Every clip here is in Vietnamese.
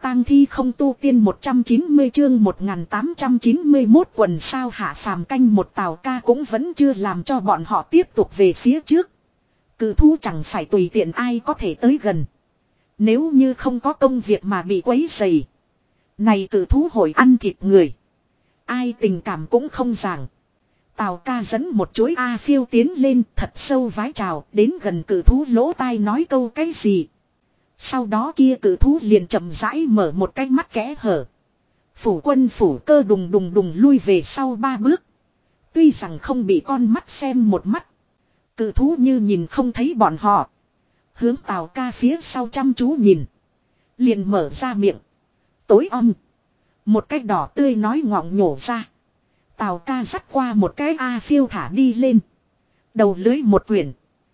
tang thi không tu tiên 190 chương 1891 quần sao hạ phàm canh một Tào Ca cũng vẫn chưa làm cho bọn họ tiếp tục về phía trước. Cự thú chẳng phải tùy tiện ai có thể tới gần. Nếu như không có công việc mà bị quấy rầy, này cự thú hội ăn thịt người. Ai tình cảm cũng không giảng. Tào Ca dẫn một chuỗi A phiêu tiến lên thật sâu vái chào, đến gần cự thú lỗ tai nói câu cái gì. Sau đó kia cự thú liền chậm rãi mở một cái mắt kẽ hở. Phủ quân phủ cơ đùng đùng đùng lui về sau 3 bước. Tuy rằng không bị con mắt xem một mắt. Cự thú như nhìn không thấy bọn họ. Hướng Tào Ca phía sau chăm chú nhìn. Liền mở ra miệng. Tối om. Một cái đỏ tươi nói ngọng nhổ ra. Tào Ca dắt qua một cái A phiêu thả đi lên. Đầu lưới một quyển.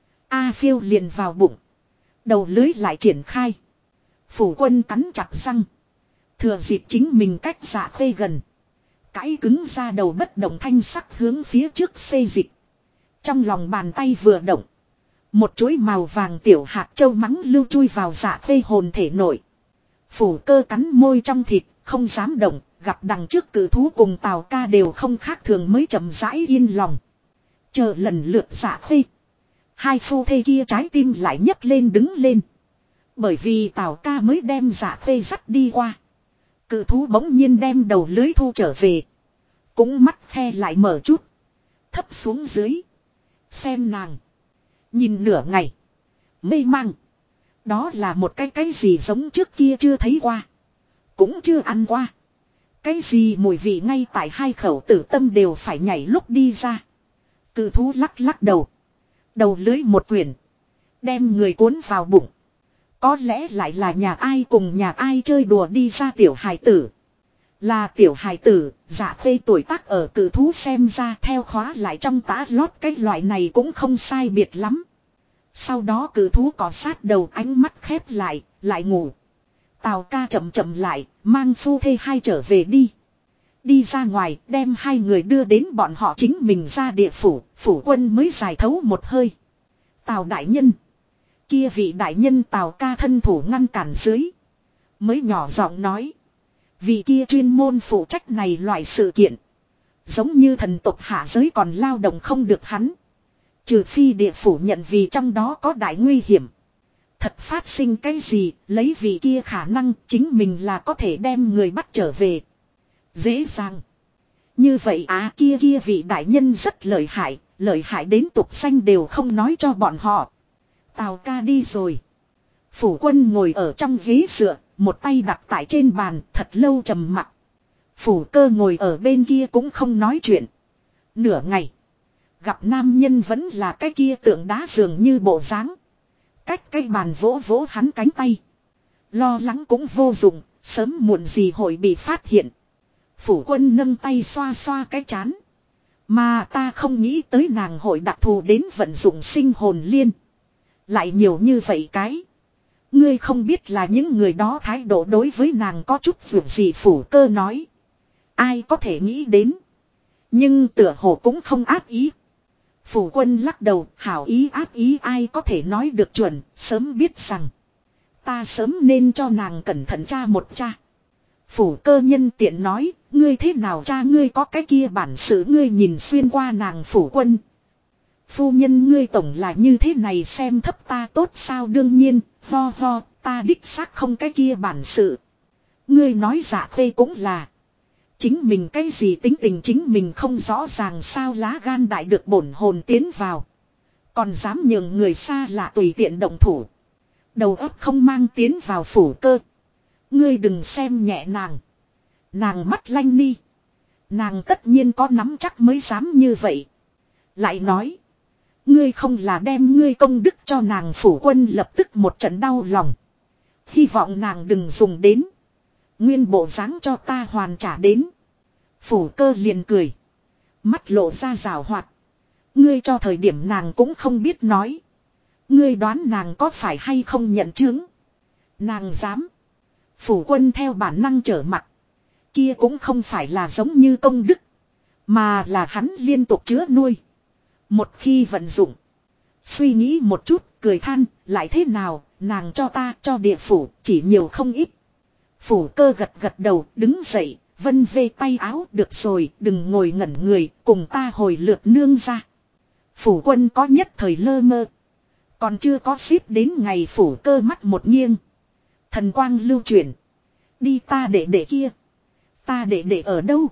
A phiêu liền vào bụng. Đầu lưới lại triển khai. Phủ quân cắn chặt răng. Thừa dịp chính mình cách Dạ Khê gần. Cãi cứng ra đầu bất động thanh sắc hướng phía trước xê dịch. Trong lòng bàn tay vừa động. Một chuỗi màu vàng tiểu hạt châu mắng lưu chui vào Dạ Khê hồn thể nội. Phủ cơ cắn môi trong thịt, không dám động. Gặp đằng trước cử thú cùng Tào Ca đều không khác thường mới chậm rãi yên lòng. Chờ lần lượt Dạ Khê. Hai phu thê kia trái tim lại nhấc lên đứng lên. Bởi vì Tào Ca mới đem Dạ Khê dắt đi qua. Cự thú bỗng nhiên đem đầu lưới thu trở về. Cũng mắt khe lại mở chút. Thấp xuống dưới. Xem nàng. Nhìn nửa ngày. Mê mang. Đó là một cái gì giống trước kia chưa thấy qua. Cũng chưa ăn qua. Cái gì mùi vị ngay tại hai khẩu tử tâm đều phải nhảy lúc đi ra. Cự thú lắc lắc đầu. Đầu lưới một quyển. Đem người cuốn vào bụng. Có lẽ lại là nhà ai cùng nhà ai chơi đùa đi ra tiểu hài tử. Là tiểu hài tử, Dạ Khê tuổi tác ở cự thú xem ra theo khóa lại trong tã lót cái loại này cũng không sai biệt lắm. Sau đó cự thú cọ sát đầu ánh mắt khép lại ngủ. Tào Ca chậm chậm lại, mang phu thê hai trở về đi. Đi ra ngoài, đem hai người đưa đến bọn họ chính mình ra địa phủ, phủ quân mới giải thấu một hơi. Tào đại nhân. Kia vị đại nhân Tào Ca thân thủ ngăn cản dưới. Mới nhỏ giọng nói. Vị kia chuyên môn phụ trách này loại sự kiện. Giống như thần tộc hạ giới còn lao động không được hắn. Trừ phi địa phủ nhận vì trong đó có đại nguy hiểm. Thật phát sinh cái gì, lấy vị kia khả năng chính mình là có thể đem người bắt trở về. Dễ dàng. Như vậy kia vị đại nhân rất lợi hại đến tục xanh đều không nói cho bọn họ. Tào Ca đi rồi. Phủ quân ngồi ở trong ghế dựa, một tay đặt tại trên bàn, thật lâu trầm mặc. Phủ cơ ngồi ở bên kia cũng không nói chuyện. Nửa ngày. Gặp nam nhân vẫn là cái kia tượng đá dường như bộ dáng. Cách cái bàn vỗ vỗ hắn cánh tay. Lo lắng cũng vô dụng, sớm muộn gì hội bị phát hiện. Phủ quân nâng tay xoa xoa cái chán. Mà ta không nghĩ tới nàng hội đặc thù đến vận dụng sinh hồn liên. Lại nhiều như vậy cái. Ngươi không biết là những người đó thái độ đối với nàng có chút vượt gì phủ cơ nói. Ai có thể nghĩ đến. Nhưng tựa hồ cũng không ác ý. Phủ quân lắc đầu, hảo ý ác ý ai có thể nói được chuẩn, sớm biết rằng. Ta sớm nên cho nàng cẩn thận tra một tra. Phủ cơ nhân tiện nói, ngươi thế nào cha ngươi có cái kia bản sự ngươi nhìn xuyên qua nàng phủ quân. Phu nhân ngươi tổng là như thế này xem thấp ta tốt sao đương nhiên, ho, ta đích xác không cái kia bản sự. Ngươi nói Dạ Khê cũng là. Chính mình cái gì tính tình chính mình không rõ ràng sao lá gan đại được bổn hồn tiến vào. Còn dám nhường người xa lạ tùy tiện động thủ. Đầu óc không mang tiến vào phủ cơ. Ngươi đừng xem nhẹ nàng. Nàng mắt lanh ni. Nàng tất nhiên có nắm chắc mới dám như vậy. Lại nói. Ngươi không là đem ngươi công đức cho nàng phủ quân lập tức một trận đau lòng. Hy vọng nàng đừng dùng đến. Nguyên bộ dáng cho ta hoàn trả đến. Phủ cơ liền cười. Mắt lộ ra rào hoạt. Ngươi cho thời điểm nàng cũng không biết nói. Ngươi đoán nàng có phải hay không nhận chứng. Nàng dám. Phủ quân theo bản năng trở mặt. Kia cũng không phải là giống như công đức. Mà là hắn liên tục chứa nuôi. Một khi vận dụng. Suy nghĩ một chút, cười than, lại thế nào, nàng cho ta, cho địa phủ, chỉ nhiều không ít. Phủ cơ gật gật đầu đứng dậy, vân vê tay áo, được rồi, đừng ngồi ngẩn người, cùng ta hồi lượt nương ra. Phủ quân có nhất thời lơ mơ. Còn chưa có xếp đến ngày phủ cơ mắt một nghiêng. Thần quang lưu chuyển. Đi ta để kia. Ta để ở đâu?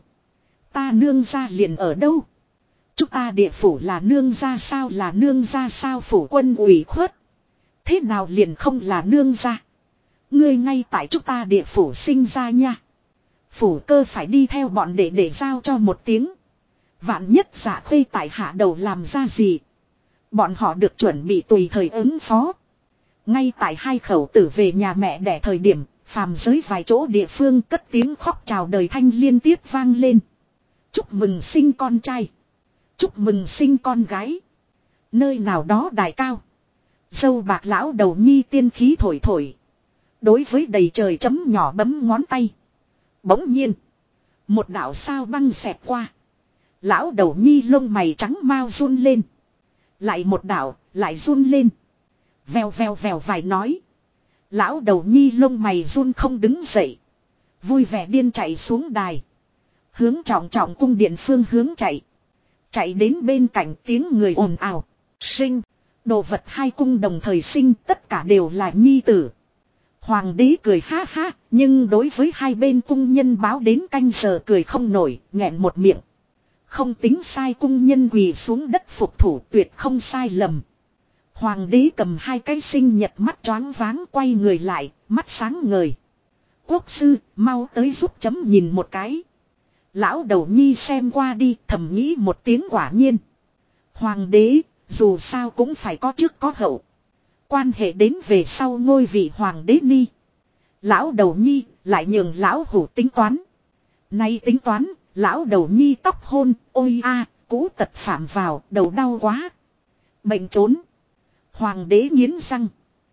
Ta nương ra liền ở đâu? Chúng ta địa phủ là nương ra sao, là nương ra sao? Phủ quân ủy khuất. Thế nào liền không là nương ra? Ngươi ngay tại chúng ta địa phủ sinh ra nha. Phủ cơ phải đi theo bọn để giao cho một tiếng. Vạn nhất giả khuê tại hạ đầu làm ra gì? Bọn họ được chuẩn bị tùy thời ứng phó. Ngay tại hai khẩu tử về nhà mẹ đẻ thời điểm, phàm giới vài chỗ địa phương cất tiếng khóc chào đời thanh liên tiếp vang lên. Chúc mừng sinh con trai. Chúc mừng sinh con gái. Nơi nào đó đài cao. Dâu bạc lão đầu nhi tiên khí thổi thổi. Đối với đầy trời chấm nhỏ bấm ngón tay. Bỗng nhiên. Một đạo sao băng xẹt qua. Lão đầu nhi lông mày trắng mau run lên. Lại một đạo, lại run lên. Vèo vèo vèo vài nói. Lão đầu nhi lông mày run không đứng dậy. Vui vẻ điên chạy xuống đài. Hướng trọng trọng cung điện phương hướng chạy. Chạy đến bên cạnh tiếng người ồn ào. Sinh. Đồ vật hai cung đồng thời sinh, tất cả đều là nhi tử. Hoàng đế cười ha ha, nhưng đối với hai bên cung nhân báo đến canh giờ cười không nổi, nghẹn một miệng. Không tính sai, cung nhân quỳ xuống đất phục thủ, tuyệt không sai lầm. Hoàng đế cầm hai cái sinh nhật, mắt choáng váng quay người lại, mắt sáng ngời. Quốc sư, mau tới giúp chấm nhìn một cái. Lão đầu nhi xem qua đi, thầm nghĩ một tiếng quả nhiên. Hoàng đế, dù sao cũng phải có trước có hậu. Quan hệ đến về sau ngôi vị hoàng đế ni. Lão đầu nhi lại nhường lão hủ tính toán. Nay tính toán, lão đầu nhi tóc hôn, ôi a, cũ tật phạm vào, đầu đau quá. Bệnh trốn. Hoàng đế nghiến răng.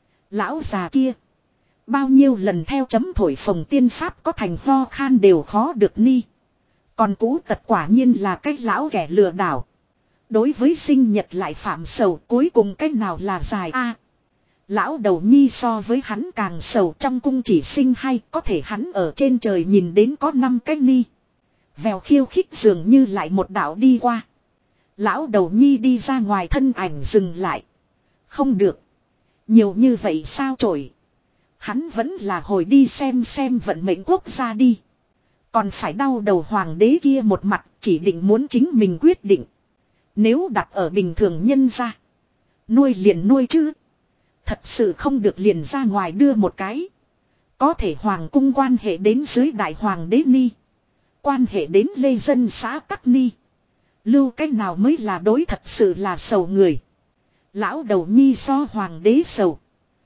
Lão già kia. Bao nhiêu lần theo chấm thổi phồng tiên pháp có thành ho khan đều khó được ni. Còn cũ tật quả nhiên là cái lão kẻ lừa đảo. Đối với sinh nhật lại phạm sầu, cuối cùng cái nào là dài a? Lão đầu nhi so với hắn càng sầu, trong cung chỉ sinh hai, có thể hắn ở trên trời nhìn đến có 5 cái ni. Vèo khiêu khích dường như lại một đạo đi qua. Lão đầu nhi đi ra ngoài, thân ảnh dừng lại. Không được. Nhiều như vậy sao trổi. Hắn vẫn là hồi đi xem vận mệnh quốc gia đi. Còn phải đau đầu hoàng đế kia một mặt, chỉ định muốn chính mình quyết định. Nếu đặt ở bình thường nhân ra. Nuôi liền nuôi chứ. Thật sự không được liền ra ngoài đưa một cái. Có thể hoàng cung quan hệ đến dưới đại hoàng đế ni. Quan hệ đến lê dân xã tắc ni. Lưu cách nào mới là đối, thật sự là sầu người. Lão đầu nhi so hoàng đế sầu.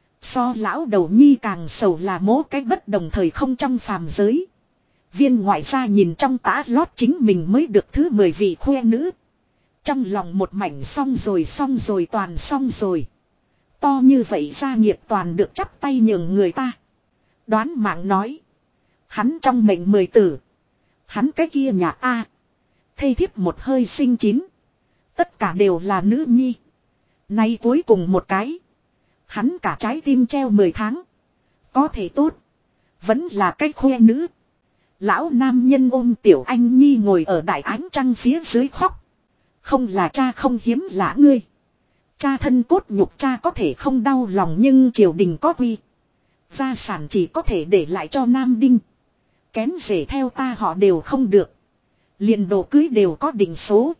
So lão đầu nhi càng sầu là mố cách bất đồng thời không trong phàm giới. Viên ngoại gia nhìn trong tã lót chính mình mới được thứ 10 vị khoe nữ. Trong lòng một mảnh xong rồi toàn xong rồi. To như vậy gia nghiệp toàn được chắp tay nhường người ta. Đoán mạng nói. Hắn trong mệnh 10 tử. Hắn cái kia nhà A. Thây thiếp một hơi sinh 9. Tất cả đều là nữ nhi. Nay cuối cùng một cái. Hắn cả trái tim treo 10 tháng. Có thể tốt. Vẫn là cái khoe nữ. Lão nam nhân ôm tiểu anh nhi ngồi ở đại ánh trăng phía dưới khóc. Không là cha không hiếm lạ ngươi. Cha thân cốt nhục cha có thể không đau lòng, nhưng triều đình có quy. Gia sản chỉ có thể để lại cho nam đinh. Kén rể theo ta họ đều không được. Liền đồ cưới đều có định số.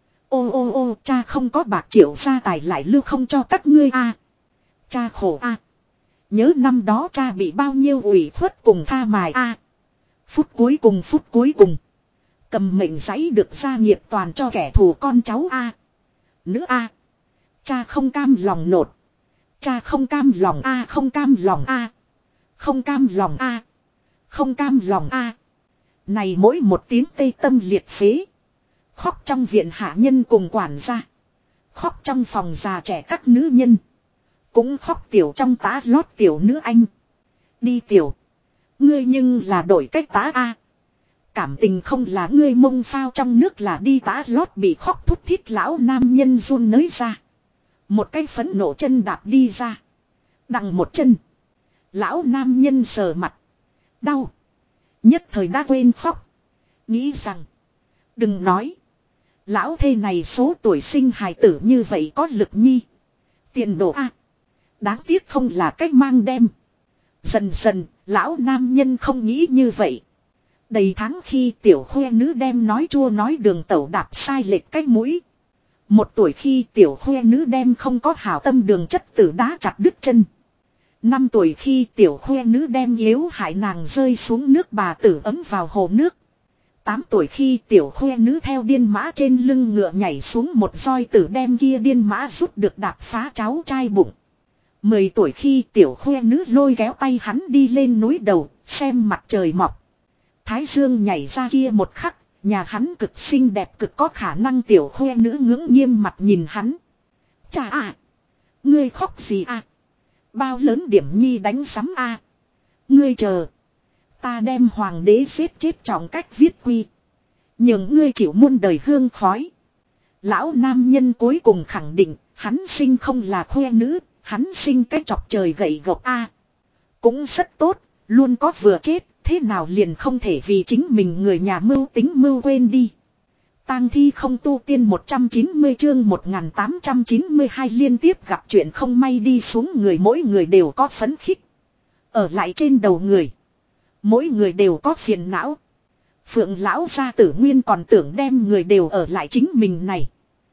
Ô cha không có bạc triệu gia tài lại lưu không cho các ngươi a. Cha khổ a. Nhớ năm đó cha bị bao nhiêu ủy khuất cùng tha mài a. Phút cuối cùng. Cầm mệnh giấy được gia nghiệp toàn cho kẻ thù con cháu a. Nữ a. Cha không cam lòng nột. Cha không cam lòng a, không cam lòng a. Không cam lòng a. Không cam lòng a. Này mỗi một tiếng tê tâm liệt phế. Khóc trong viện hạ nhân cùng quản gia. Khóc trong phòng già trẻ các nữ nhân. Cũng khóc tiểu trong tá lót tiểu nữ anh. Đi tiểu. Ngươi nhưng là đổi cách tá a. Cảm tình không là ngươi mông phao trong nước là đi tá lót, bị khóc thút thít lão nam nhân run nới ra. Một cái phấn nộ chân đạp đi ra. Đằng một chân. Lão nam nhân sờ mặt. Đau. Nhất thời đã quên khóc. Nghĩ rằng. Đừng nói. Lão thê này số tuổi sinh hài tử như vậy có lực nhi. Tiền đồ a. Đáng tiếc không là cách mang đem. Dần dần, lão nam nhân không nghĩ như vậy. Đầy tháng khi tiểu khoe nữ đem nói chua nói đường tẩu đạp sai lệch cách mũi. 1 tuổi khi tiểu khoe nữ đem không có hảo tâm đường chất tử đá chặt đứt chân. 5 tuổi khi tiểu khoe nữ đem yếu hại nàng rơi xuống nước bà tử ấm vào hồ nước. 8 tuổi khi tiểu khoe nữ theo điên mã trên lưng ngựa nhảy xuống một roi tử đem kia điên mã rút được đạp phá cháu trai bụng. 10 tuổi khi tiểu khoe nữ lôi kéo tay hắn đi lên núi đầu, xem mặt trời mọc. Thái dương nhảy ra kia một khắc, nhà hắn cực xinh đẹp cực có khả năng tiểu khoe nữ ngưỡng nghiêm mặt nhìn hắn. Chà à! Ngươi khóc gì à? Bao lớn điểm nhi đánh sắm à? Ngươi chờ! Ta đem hoàng đế giết chết trọng cách viết quy. Nhưng ngươi chịu muôn đời hương khói. Lão nam nhân cuối cùng khẳng định, hắn sinh không là khoe nữ, hắn sinh cái chọc trời gậy gộc a. Cũng rất tốt, luôn có vừa chết, thế nào liền không thể vì chính mình người nhà mưu tính mưu quên đi. Tang thi không tu tiên 190 chương 1892 liên tiếp gặp chuyện không may đi xuống người mỗi người đều có phấn khích. Ở lại trên đầu người. Mỗi người đều có phiền não. Phượng lão gia tử nguyên còn tưởng đem người đều ở lại chính mình này.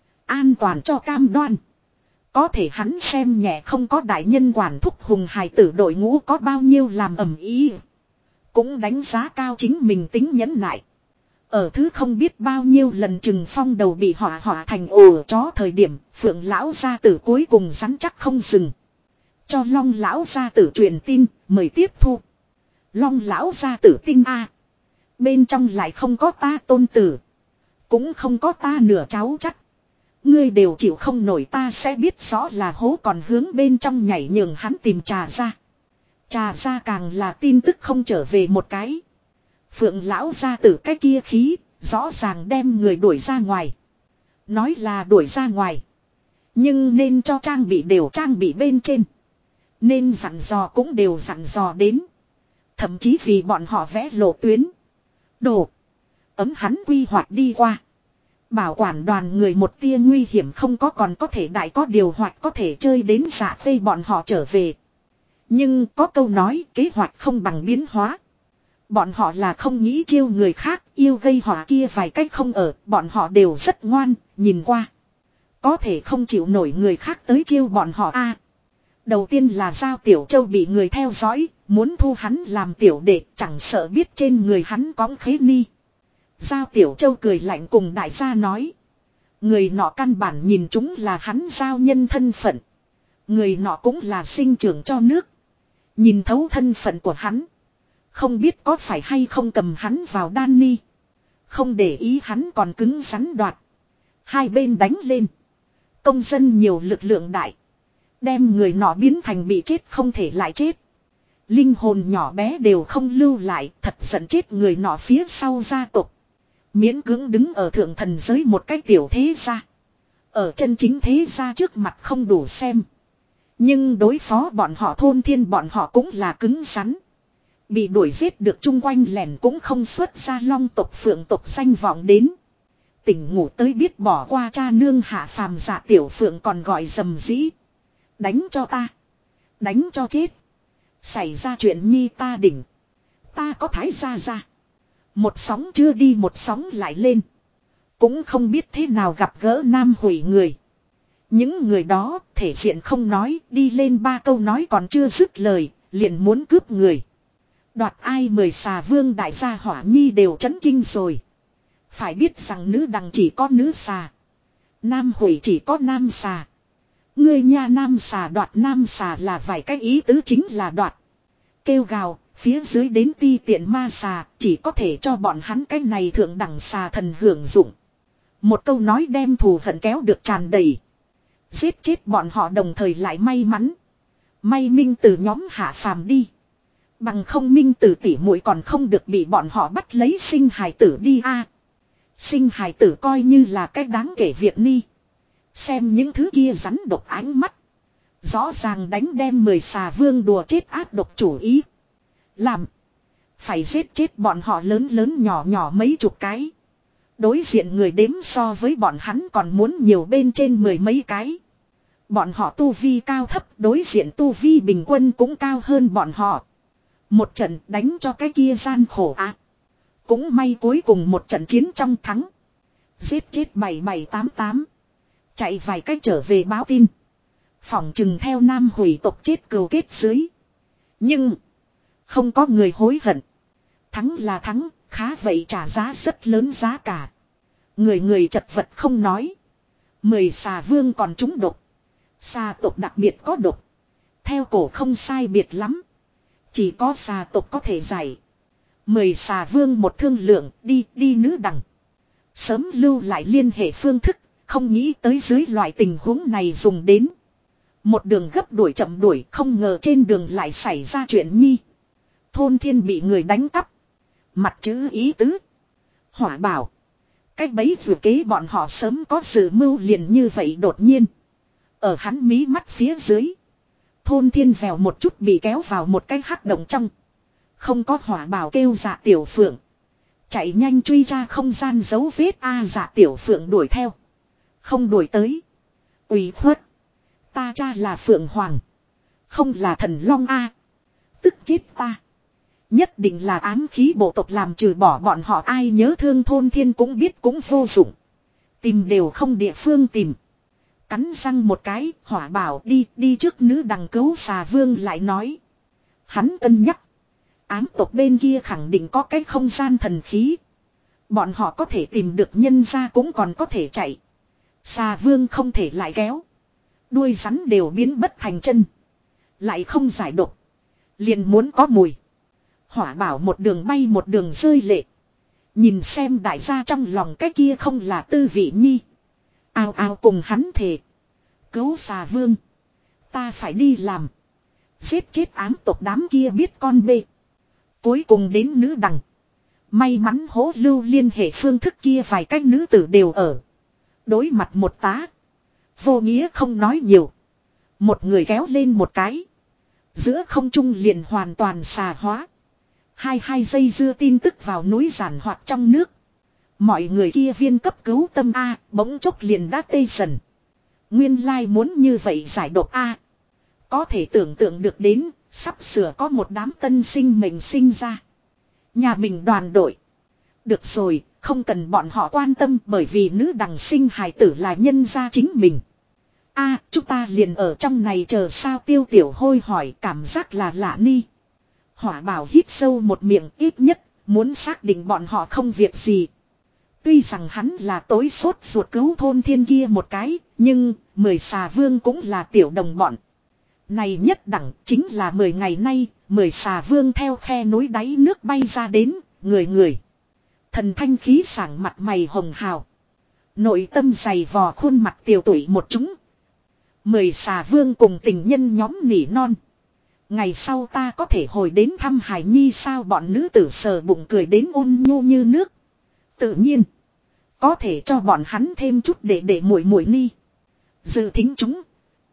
An toàn cho cam đoan. Có thể hắn xem nhẹ không có đại nhân quản thúc hùng hài tử đội ngũ có bao nhiêu làm ầm ĩ. Cũng đánh giá cao chính mình tính nhẫn nại. Ở thứ không biết bao nhiêu lần Trừng Phong đầu bị họa thành ổ chó thời điểm Phượng lão gia tử cuối cùng rắn chắc không dừng. Cho Long lão gia tử truyền tin mời tiếp thu. Long lão gia tử tin a. Bên trong lại không có ta tôn tử. Cũng không có ta nửa cháu chắc. Ngươi đều chịu không nổi ta sẽ biết rõ là hố còn hướng bên trong nhảy nhường hắn tìm trà ra. Trà ra càng là tin tức không trở về một cái. Phượng lão gia tử cái kia khí, rõ ràng đem người đuổi ra ngoài. Nói là đuổi ra ngoài. Nhưng nên cho trang bị đều trang bị bên trên. Nên dặn dò cũng đều dặn dò đến. Thậm chí vì bọn họ vẽ lộ tuyến. Đồ. Ấm hắn quy hoạch đi qua. Bảo quản đoàn người một tia nguy hiểm không có còn có thể đại có điều hoạch có thể chơi đến dạ phê bọn họ trở về. Nhưng có câu nói kế hoạch không bằng biến hóa. Bọn họ là không nghĩ chiêu người khác yêu gây họa kia vài cách không ở. Bọn họ đều rất ngoan, nhìn qua. Có thể không chịu nổi người khác tới chiêu bọn họ a. Đầu tiên là Giao Tiểu Châu bị người theo dõi, muốn thu hắn làm tiểu đệ chẳng sợ biết trên người hắn có khế ni. Giao Tiểu Châu cười lạnh cùng đại gia nói. Người nọ căn bản nhìn chúng là hắn giao nhân thân phận. Người nọ cũng là sinh trưởng cho nước. Nhìn thấu thân phận của hắn. Không biết có phải hay không cầm hắn vào đan ni. Không để ý hắn còn cứng rắn đoạt. Hai bên đánh lên. Công dân nhiều lực lượng đại. Đem người nọ biến thành bị chết không thể lại chết. Linh hồn nhỏ bé đều không lưu lại. Thật giận chết người nọ phía sau gia tộc. Miễn cưỡng đứng ở thượng thần giới một cái tiểu thế gia. Ở chân chính thế gia trước mặt không đủ xem. Nhưng đối phó bọn họ thôn thiên bọn họ cũng là cứng rắn. Bị đuổi giết được chung quanh lẻn cũng không xuất ra long tộc phượng tộc danh vọng đến. Tỉnh ngủ tới biết bỏ qua cha nương hạ phàm dạ tiểu phượng còn gọi dầm dĩ. Đánh cho ta. Đánh cho chết. Xảy ra chuyện nhi ta đỉnh. Ta có thái gia ra. Một sóng chưa đi một sóng lại lên. Cũng không biết thế nào gặp gỡ nam hủy người. Những người đó thể diện không nói đi lên 3 câu nói còn chưa dứt lời. Liền muốn cướp người. Đoạt ai 10 xà vương đại gia hỏa nhi đều chấn kinh rồi. Phải biết rằng nữ đằng chỉ có nữ xà. Nam hủy chỉ có nam xà. Ngươi nha nam xà đoạt nam xà là vài cái ý tứ chính là đoạt. Kêu gào, phía dưới đến ti tiện ma xà, chỉ có thể cho bọn hắn cái này thượng đẳng xà thần hưởng dụng. Một câu nói đem thù hận kéo được tràn đầy. Giết chết bọn họ đồng thời lại may mắn. May Minh từ nhóm hạ phàm đi. Bằng không Minh từ tỉ muội còn không được bị bọn họ bắt lấy sinh hài tử đi a. Sinh hài tử coi như là cách đáng kể việc ni. Xem những thứ kia rắn độc ánh mắt. Rõ ràng đánh đem 10 xà vương đùa chết ác độc chủ ý. Làm. Phải giết chết bọn họ lớn lớn nhỏ nhỏ mấy chục cái. Đối diện người đếm so với bọn hắn còn muốn nhiều bên trên mười mấy cái. Bọn họ tu vi cao thấp, đối diện tu vi bình quân cũng cao hơn bọn họ. Một trận đánh cho cái kia gian khổ ạ. Cũng may cuối cùng một trận chiến trong thắng. Giết chết 7788. Chạy vài cách trở về báo tin. Phỏng chừng theo Nam hủy tộc chết cừu kết dưới. Nhưng không có người hối hận. Thắng là thắng, khá vậy trả giá rất lớn giá cả. Người người chật vật không nói. 10 xà vương còn trúng độc. Xà tộc đặc biệt có độc. Theo cổ không sai biệt lắm. Chỉ có xà tộc có thể giải. 10 xà vương một thương lượng đi nữ đằng. Sớm lưu lại liên hệ phương thức. Không nghĩ tới dưới loại tình huống này dùng đến. Một đường gấp đuổi chậm đuổi, không ngờ trên đường lại xảy ra chuyện nhi. Thôn thiên bị người đánh cắp. Mặt chữ ý tứ. Hỏa bảo. Cách bấy vừa kế bọn họ sớm có dự mưu liền như vậy đột nhiên. Ở hắn mí mắt phía dưới. Thôn thiên vèo một chút bị kéo vào một cái hắc động trong. Không có hỏa bảo kêu dạ tiểu phượng. Chạy nhanh truy ra không gian dấu vết dạ tiểu phượng đuổi theo. Không đuổi tới. Ủy khuất. Ta cha là Phượng Hoàng. Không là thần long Tức chết ta. Nhất định là ám khí bộ tộc làm trừ bỏ bọn họ ai nhớ thương thôn thiên cũng biết cũng vô dụng. Tìm đều không địa phương tìm. Cắn răng một cái, hỏa bảo đi trước nữ đằng cứu xà vương lại nói. Hắn cân nhắc. Ám tộc bên kia khẳng định có cái không gian thần khí. Bọn họ có thể tìm được nhân ra cũng còn có thể chạy. Xà vương không thể lại kéo. Đuôi rắn đều biến bất thành chân. Lại không giải độc. Liền muốn có mùi. Hỏa bảo một đường bay một đường rơi lệ. Nhìn xem đại gia trong lòng cái kia không là tư vị nhi. Ao ao cùng hắn thề. Cứu xà vương. Ta phải đi làm. Giết chết ám tộc đám kia biết con bê. Cuối cùng đến nữ đằng. May mắn hố lưu liên hệ phương thức kia vài cách nữ tử đều ở. Đối mặt một tá. Vô nghĩa không nói nhiều. Một người kéo lên một cái. Giữa không trung liền hoàn toàn xà hóa. Hai giây dưa tin tức vào núi giản hoạt trong nước. Mọi người kia viên cấp cứu tâm bỗng chốc liền đã tê dần. Nguyên lai muốn như vậy giải độc Có thể tưởng tượng được đến, sắp sửa có một đám tân sinh mệnh sinh ra. Nhà mình đoàn đội. Được rồi, không cần bọn họ quan tâm bởi vì nữ đằng sinh hài tử là nhân gia chính mình. Chúng ta liền ở trong này chờ sao Tiêu Tiểu Hôi hỏi cảm giác là lạ ni. Hỏa bảo hít sâu một miệng ít nhất, muốn xác định bọn họ không việc gì. Tuy rằng hắn là tối sốt ruột cứu thôn thiên kia một cái, nhưng 10 xà vương cũng là tiểu đồng bọn. Này nhất đẳng chính là 10 ngày nay, 10 xà vương theo khe núi đáy nước bay ra đến, người. Thần thanh khí sảng mặt mày hồng hào. Nội tâm dày vò khuôn mặt tiều tụy một chúng. 10 xà vương cùng tình nhân nhóm nỉ non. Ngày sau ta có thể hồi đến thăm Hải Nhi sao bọn nữ tử sờ bụng cười đến ôn nhu như nước. Tự nhiên. Có thể cho bọn hắn thêm chút để muội muội ni. Dự thính chúng.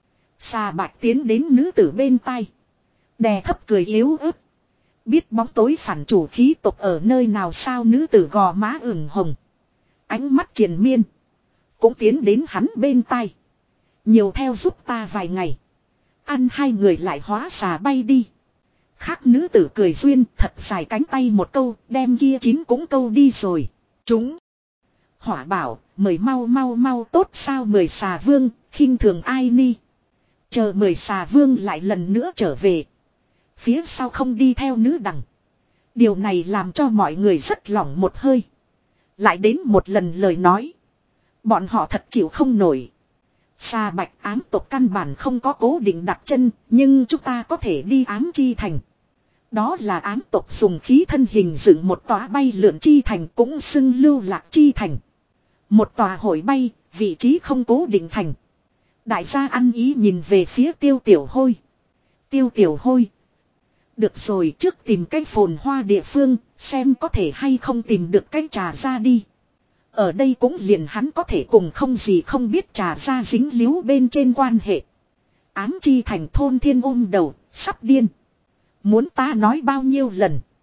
Xà bạch tiến đến nữ tử bên tai. Đè thấp cười yếu ớt. Biết bóng tối phản chủ khí tộc ở nơi nào sao nữ tử gò má ửng hồng. Ánh mắt triền miên. Cũng tiến đến hắn bên tai. Nhiều theo giúp ta vài ngày. Ăn hai người lại hóa xà bay đi. Khác nữ tử cười duyên thật dài cánh tay một câu đem kia chín cũng câu đi rồi. Chúng. Hỏa bảo mời mau tốt sao 10 xà vương khinh thường ai ni. Chờ 10 xà vương lại lần nữa trở về. Phía sau không đi theo nữ đằng. Điều này làm cho mọi người rất lỏng một hơi. Lại đến một lần lời nói. Bọn họ thật chịu không nổi. Xà bạch ám tộc căn bản không có cố định đặt chân, nhưng chúng ta có thể đi ám chi thành. Đó là ám tộc dùng khí thân hình dựng một tòa bay lượn chi thành cũng xưng lưu lạc chi thành. Một tòa hội bay, vị trí không cố định thành. Đại gia ăn ý nhìn về phía Tiêu Tiểu Hôi. Tiêu Tiểu Hôi. Được rồi trước tìm cái phồn hoa địa phương, xem có thể hay không tìm được cái trà ra đi. Ở đây cũng liền hắn có thể cùng không gì không biết trà ra dính líu bên trên quan hệ. Ám chi thành thôn thiên ôm đầu, sắp điên. Muốn ta nói bao nhiêu lần.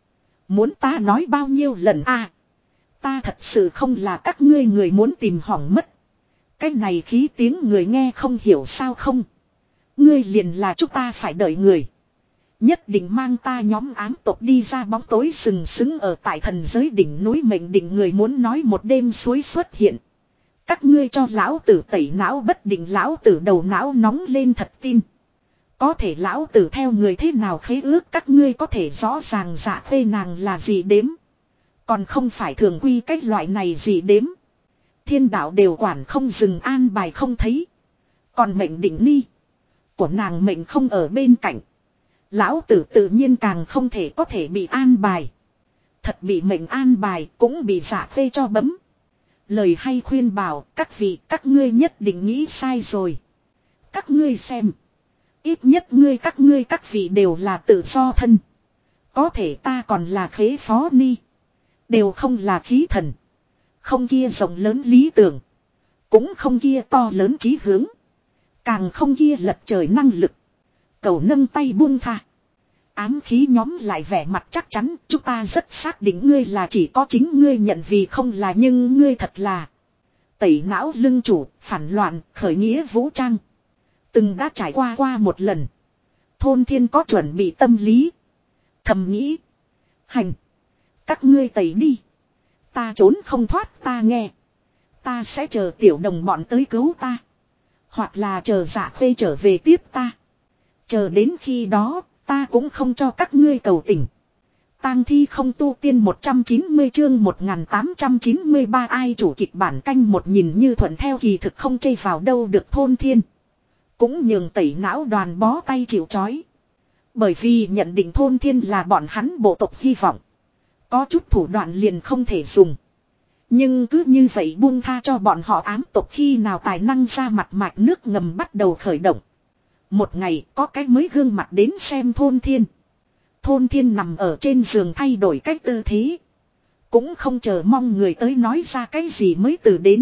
Muốn ta nói bao nhiêu lần a? Ta thật sự không là các ngươi người muốn tìm hỏng mất. Cái này khí tiếng người nghe không hiểu sao không. Ngươi liền là chúng ta phải đợi người. Nhất định mang ta nhóm ám tộc đi ra bóng tối sừng sững ở tại thần giới đỉnh núi mệnh định người muốn nói một đêm suối xuất hiện. Các ngươi cho lão tử tẩy não bất định lão tử đầu não nóng lên thật tin. Có thể lão tử theo người thế nào khế ước các ngươi có thể rõ ràng dạ phê nàng là gì đếm. Còn không phải thường quy cách loại này gì đếm. Thiên đạo đều quản không dừng an bài không thấy. Còn mệnh định ni. Của nàng mệnh không ở bên cạnh. Lão tử tự nhiên càng không thể có thể bị an bài. Thật bị mệnh an bài cũng bị dạ phê cho bấm. Lời hay khuyên bảo các vị các ngươi nhất định nghĩ sai rồi. Các ngươi xem. Ít nhất các ngươi các vị đều là tự do thân. Có thể ta còn là khế phó ni. Đều không là khí thần. Không kia rộng lớn lý tưởng. Cũng không kia to lớn chí hướng. Càng không kia lật trời năng lực. Cầu nâng tay buông tha. Ám khí nhóm lại vẻ mặt chắc chắn. Chúng ta rất xác định ngươi là chỉ có chính ngươi nhận vì không là nhưng ngươi thật là. Tẩy não lưng chủ, phản loạn, khởi nghĩa vũ trang. Từng đã trải qua một lần. Thôn thiên có chuẩn bị tâm lý. Thầm nghĩ. Hành. Các ngươi tẩy đi. Ta trốn không thoát ta nghe. Ta sẽ chờ tiểu đồng bọn tới cứu ta. Hoặc là chờ dạ phê trở về tiếp ta. Chờ đến khi đó, ta cũng không cho các ngươi cầu tình. Tang thi không tu tiên 190 chương 1893 ai chủ kịch bản canh một nhìn như thuận theo kỳ thực không chây vào đâu được thôn thiên. Cũng nhường tẩy não đoàn bó tay chịu chói. Bởi vì nhận định thôn thiên là bọn hắn bộ tộc hy vọng. Có chút thủ đoạn liền không thể dùng. Nhưng cứ như vậy buông tha cho bọn họ ám tộc khi nào tài năng ra mặt mạch nước ngầm bắt đầu khởi động. Một ngày có cái mới gương mặt đến xem thôn thiên. Thôn thiên nằm ở trên giường thay đổi cách tư thế. Cũng không chờ mong người tới nói ra cái gì mới từ đến.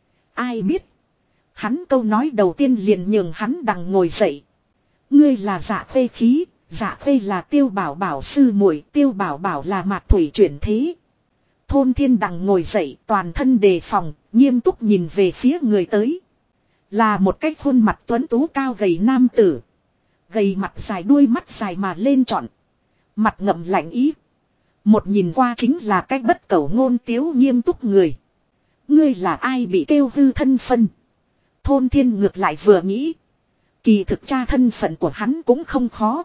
Ai biết. Hắn câu nói đầu tiên liền nhường hắn đằng ngồi dậy. Ngươi là dạ phê khí. Dạ phê là tiêu bảo bảo sư muội, tiêu bảo bảo là mạt thủy chuyển thế. Thôn thiên đằng ngồi dậy toàn thân đề phòng, nghiêm túc nhìn về phía người tới. Là một cái khuôn mặt tuấn tú cao gầy nam tử. Gầy mặt dài đuôi mắt dài mà lên trọn. Mặt ngậm lạnh ý. Một nhìn qua chính là cái bất cẩu ngôn tiếu nghiêm túc người. Ngươi là ai bị kêu hư thân phân. Thôn thiên ngược lại vừa nghĩ. Kỳ thực tra thân phận của hắn cũng không khó.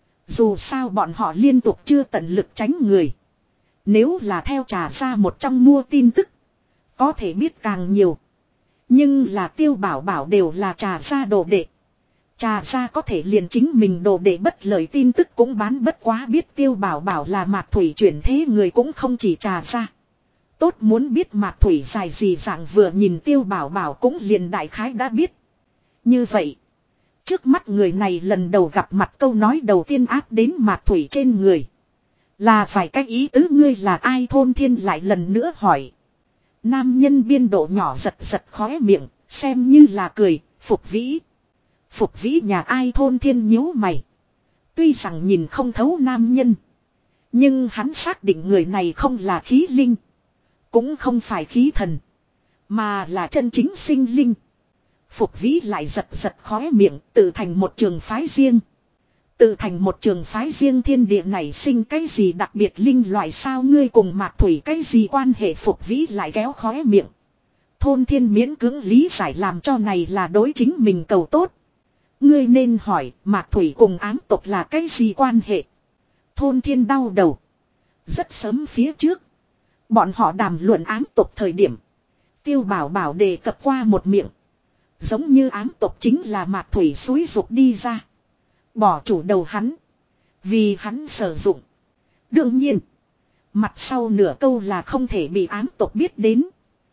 Dù sao bọn họ liên tục chưa tận lực tránh người. Nếu là theo trà ra một trong mua tin tức. Có thể biết càng nhiều. Nhưng là tiêu bảo bảo đều là trà ra đồ đệ. Trà ra có thể liền chính mình đồ đệ bất lợi tin tức cũng bán bất quá biết tiêu bảo bảo là mạt thủy chuyển thế người cũng không chỉ trà ra. Tốt muốn biết mạt thủy dài gì dạng vừa nhìn tiêu bảo bảo cũng liền đại khái đã biết. Như vậy. Trước mắt người này lần đầu gặp mặt câu nói đầu tiên áp đến mạt thủy trên người. Là phải cái ý tứ ngươi là ai thôn thiên lại lần nữa hỏi. Nam nhân biên độ nhỏ giật giật khóe miệng, xem như là cười, Phục Vĩ. Phục Vĩ nhà ai thôn thiên nhíu mày. Tuy rằng nhìn không thấu nam nhân. Nhưng hắn xác định người này không là khí linh. Cũng không phải khí thần. Mà là chân chính sinh linh. Phục Vĩ lại giật giật khóe miệng, tự thành một trường phái riêng. Tự thành một trường phái riêng thiên địa này sinh cái gì đặc biệt linh loại sao ngươi cùng mạc thủy cái gì quan hệ Phục Vĩ lại kéo khóe miệng. Thôn thiên miễn cưỡng lý giải làm cho này là đối chính mình cầu tốt. Ngươi nên hỏi mạc thủy cùng ám tộc là cái gì quan hệ. Thôn thiên đau đầu. Rất sớm phía trước. Bọn họ đàm luận ám tộc thời điểm. Tiêu bảo bảo đề cập qua một miệng. Giống như ám tộc chính là mạc thủy xúi dục đi ra. Bỏ chủ đầu hắn. Vì hắn sử dụng. Đương nhiên. Mặt sau nửa câu là không thể bị ám tộc biết đến.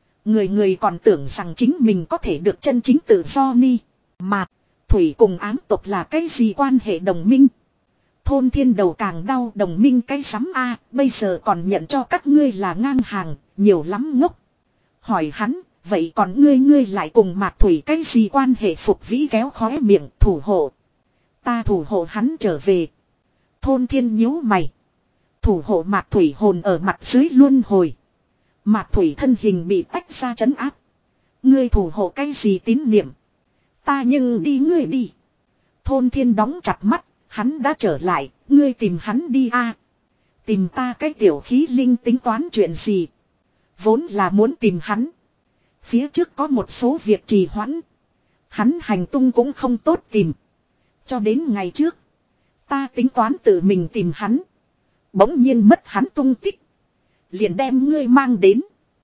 Người còn tưởng rằng chính mình có thể được chân chính tự do ni. Mạc thủy cùng ám tộc là cái gì quan hệ đồng minh. Thôn thiên đầu càng đau đồng minh cái sắm a bây giờ còn nhận cho các ngươi là ngang hàng. Nhiều lắm ngốc. Hỏi hắn. Vậy còn ngươi lại cùng mạc thủy cái gì quan hệ Phục Vĩ kéo khóe miệng thủ hộ. Ta thủ hộ hắn trở về. Thôn thiên nhíu mày. thủ hộ Mạc Thủy hồn ở mặt dưới luân hồi. Mạc Thủy thân hình bị tách ra trấn áp. Ngươi thủ hộ cái gì tín niệm? Ta nhưng đi ngươi đi. Thôn Thiên đóng chặt mắt, hắn đã trở lại, ngươi tìm hắn đi a. Tìm ta cái tiểu khí linh tính toán chuyện gì? Vốn là muốn tìm hắn. Phía trước có một số việc trì hoãn. Hắn hành tung cũng không tốt tìm. Cho đến ngày trước, ta tính toán tự mình tìm hắn. Bỗng nhiên mất hắn tung tích. Liền đem ngươi mang đến.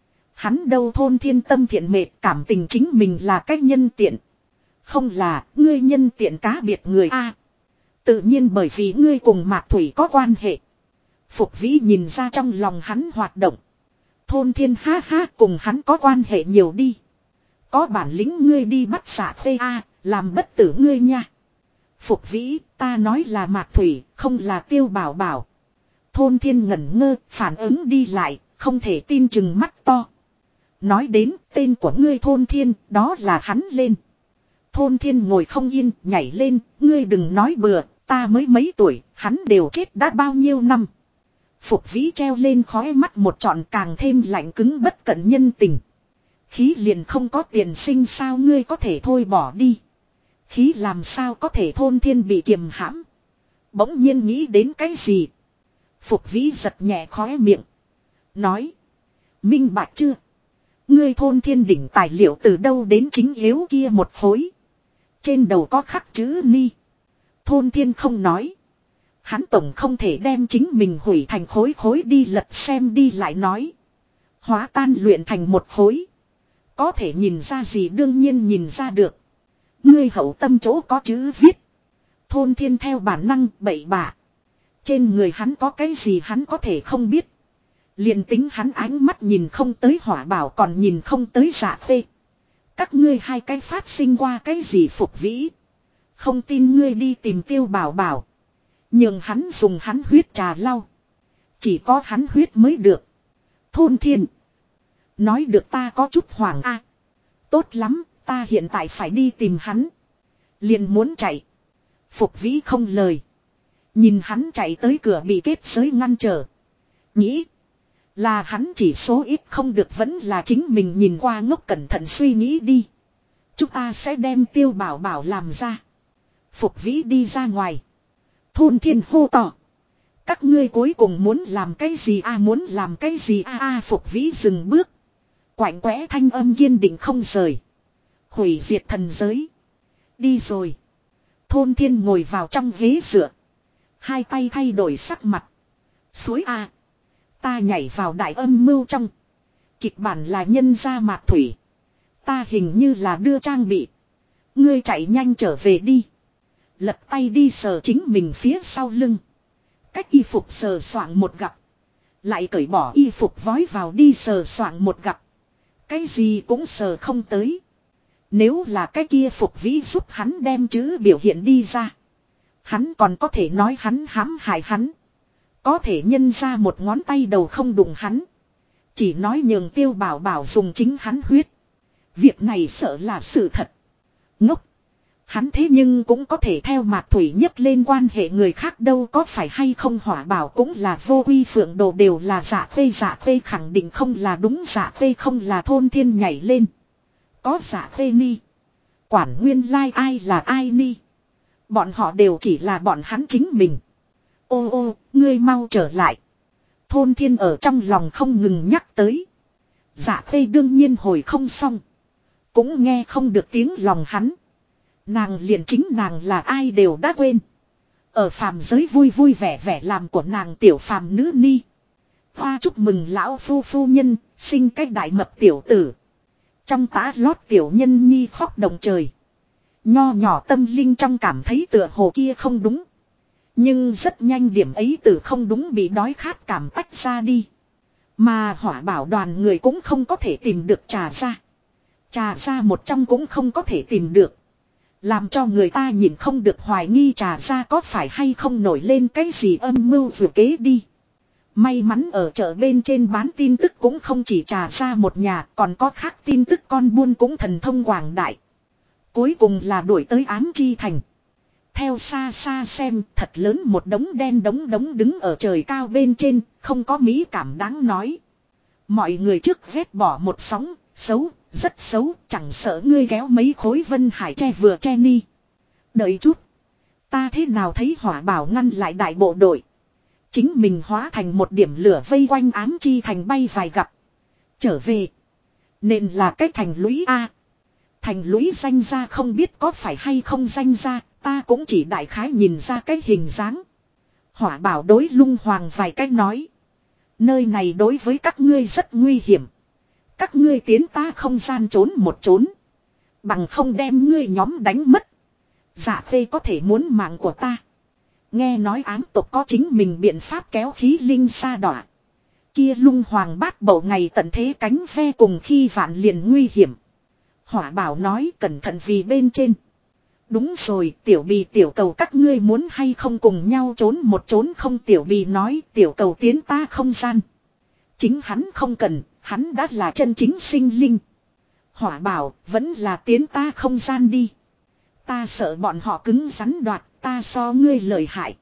Hắn đâu Thôn Thiên tâm thiện mệt, cảm tình chính mình là cái nhân tiện. Không là, ngươi nhân tiện cá biệt người a. Tự nhiên bởi vì ngươi cùng Mạc Thủy có quan hệ. Phục Vĩ nhìn ra trong lòng hắn hoạt động. Thôn Thiên ha ha, cùng hắn có quan hệ nhiều đi. Có bản lĩnh ngươi đi bắt xạ phê a, làm bất tử ngươi nha. Phục Vĩ, ta nói là Mạc Thủy, không là Tiêu Bảo Bảo. Thôn Thiên ngẩn ngơ, phản ứng đi lại, không thể tin chừng mắt to. Nói đến tên của ngươi Thôn Thiên, đó là hắn lên. Thôn Thiên ngồi không yên, nhảy lên, ngươi đừng nói bừa, ta mới mấy tuổi, hắn đều chết đã bao nhiêu năm. Phục Vĩ treo lên khóe mắt một trọn càng thêm lạnh cứng bất cận nhân tình. Khí liền không có tiền sinh sao ngươi có thể thôi bỏ đi. Khí làm sao có thể Thôn Thiên bị kiềm hãm. Bỗng nhiên nghĩ đến cái gì. Phục Vĩ giật nhẹ khóe miệng. Nói. Minh bạch chưa? Ngươi Thôn Thiên đỉnh tài liệu từ đâu đến chính yếu kia một khối. Trên đầu có khắc chữ ni. Thôn Thiên không nói. Hắn tổng không thể đem chính mình hủy thành khối khối đi lật xem đi lại nói. Hóa tan luyện thành một khối. Có thể nhìn ra gì đương nhiên nhìn ra được. Ngươi hậu tâm chỗ có chữ viết. Thôn Thiên theo bản năng bậy bạ. Trên người hắn có cái gì hắn có thể không biết. Liền tính hắn ánh mắt nhìn không tới Hỏa Bảo còn nhìn không tới Dạ Phê. Các ngươi hai cái phát sinh qua cái gì Phục Vĩ. Không tin ngươi đi tìm Tiêu Bảo Bảo. Nhưng hắn dùng hắn huyết trà lau. Chỉ có hắn huyết mới được. Thôn Thiên. Nói được ta có chút hoảng a. Tốt lắm, ta hiện tại phải đi tìm hắn. Liền muốn chạy. Phục Vĩ không lời. Nhìn hắn chạy tới cửa bị kết giới ngăn trở. Nghĩ. Là hắn chỉ số ít không được vẫn là chính mình nhìn qua ngốc cẩn thận suy nghĩ đi. Chúng ta sẽ đem Tiêu Bảo Bảo làm ra. Phục Vĩ đi ra ngoài. Thôn Thiên hô to. Các ngươi cuối cùng muốn làm cái gì a muốn làm cái gì a Phục Vĩ dừng bước. Quạnh quẽ thanh âm kiên định không rời. Hủy diệt thần giới. Đi rồi. Thôn Thiên ngồi vào trong ghế dựa. Hai tay thay đổi sắc mặt. Suối a. Ta nhảy vào đại âm mưu trong. Kịch bản là nhân gia Mạc Thủy. Ta hình như là đưa trang bị. Ngươi chạy nhanh trở về đi. Lật tay đi sờ chính mình phía sau lưng. Cách y phục sờ soạng một gặp. Lại cởi bỏ y phục vói vào đi sờ soạng một gặp. Cái gì cũng sờ không tới. Nếu là cái kia Phục Vĩ giúp hắn đem chữ biểu hiện đi ra. Hắn còn có thể nói hắn hãm hại hắn. Có thể nhân ra một ngón tay đầu không đụng hắn. Chỉ nói nhường Tiêu Bảo Bảo dùng chính hắn huyết. Việc này sợ là sự thật. Ngốc. Hắn thế nhưng cũng có thể theo Mạc Thủy nhấc lên quan hệ người khác đâu có phải hay không Hỏa Bảo cũng là vô quy phượng đồ đều là Dạ Phê khẳng định không là đúng Dạ Phê không là Thôn Thiên nhảy lên. Có Dạ Phê ni. Quản nguyên lai ai là ai ni. Bọn họ đều chỉ là bọn hắn chính mình. Ô ô, ngươi mau trở lại. Thôn Thiên ở trong lòng không ngừng nhắc tới. Dạ Phê đương nhiên hồi không xong. Cũng nghe không được tiếng lòng hắn. Nàng liền chính nàng là ai đều đã quên. Ở phàm giới vui vui vẻ vẻ làm của nàng tiểu phàm nữ ni. Hoa chúc mừng lão phu nhân, sinh cách đại mập tiểu tử. Trong tá lót tiểu nhân nhi khóc động trời. Nho nhỏ tâm linh trong cảm thấy tựa hồ kia không đúng. Nhưng rất nhanh điểm ấy từ không đúng bị đói khát cảm tách ra đi. Mà Hỏa Bảo đoàn người cũng không có thể tìm được trà ra. Trà ra một trong cũng không có thể tìm được. Làm cho người ta nhìn không được hoài nghi trà ra có phải hay không nổi lên cái gì âm mưu vừa kế đi. May mắn ở chợ bên trên bán tin tức cũng không chỉ trà ra một nhà, còn có khác tin tức con buôn cũng thần thông quảng đại. Cuối cùng là đuổi tới Ám Chi Thành. Theo xa xa xem, thật lớn một đống đen đống đống đứng ở trời cao bên trên, không có mỹ cảm đáng nói. Mọi người trước vét bỏ một sóng, xấu, rất xấu, chẳng sợ ngươi kéo mấy khối vân hải tre vừa che ni. Đợi chút. Ta thế nào thấy hỏa bảo ngăn lại đại bộ đội. Chính mình hóa thành một điểm lửa vây quanh ám chi thành bay vài gặp. Trở về. Nên là cái thành lũy A. Thành lũy danh ra không biết có phải hay không danh ra, ta cũng chỉ đại khái nhìn ra cái hình dáng. Hỏa bảo đối lung hoàng vài cách nói. Nơi này đối với các ngươi rất nguy hiểm. Các ngươi tiến ta không gian trốn một trốn. Bằng không đem ngươi nhóm đánh mất. Dạ phê có thể muốn mạng của ta. Nghe nói ám tộc có chính mình biện pháp kéo khí linh xa đọa. Kia lung hoàng bát bầu ngày tận thế cánh ve cùng khi vạn liền nguy hiểm. Hỏa bảo nói cẩn thận vì bên trên. Đúng rồi tiểu bì tiểu cầu các ngươi muốn hay không cùng nhau trốn một trốn không tiểu bì nói tiểu cầu tiến ta không gian. Chính hắn không cần, hắn đã là chân chính sinh linh. Hỏa bảo vẫn là tiến ta không gian đi. Ta sợ bọn họ cứng rắn đoạt, ta so ngươi lợi hại.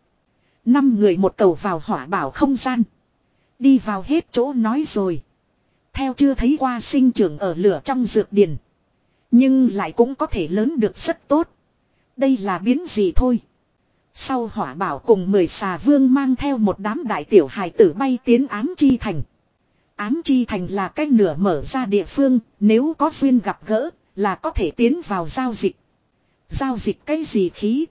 5 người một cầu vào hỏa bảo không gian. Đi vào hết chỗ nói rồi. Theo chưa thấy qua sinh trưởng ở lửa trong dược điển. Nhưng lại cũng có thể lớn được rất tốt. Đây là biến gì thôi. Sau hỏa bảo cùng 10 xà vương mang theo một đám đại tiểu hài tử bay tiến ám chi thành. Ám chi thành là cái nửa mở ra địa phương, nếu có duyên gặp gỡ, là có thể tiến vào giao dịch. Giao dịch cái gì khí?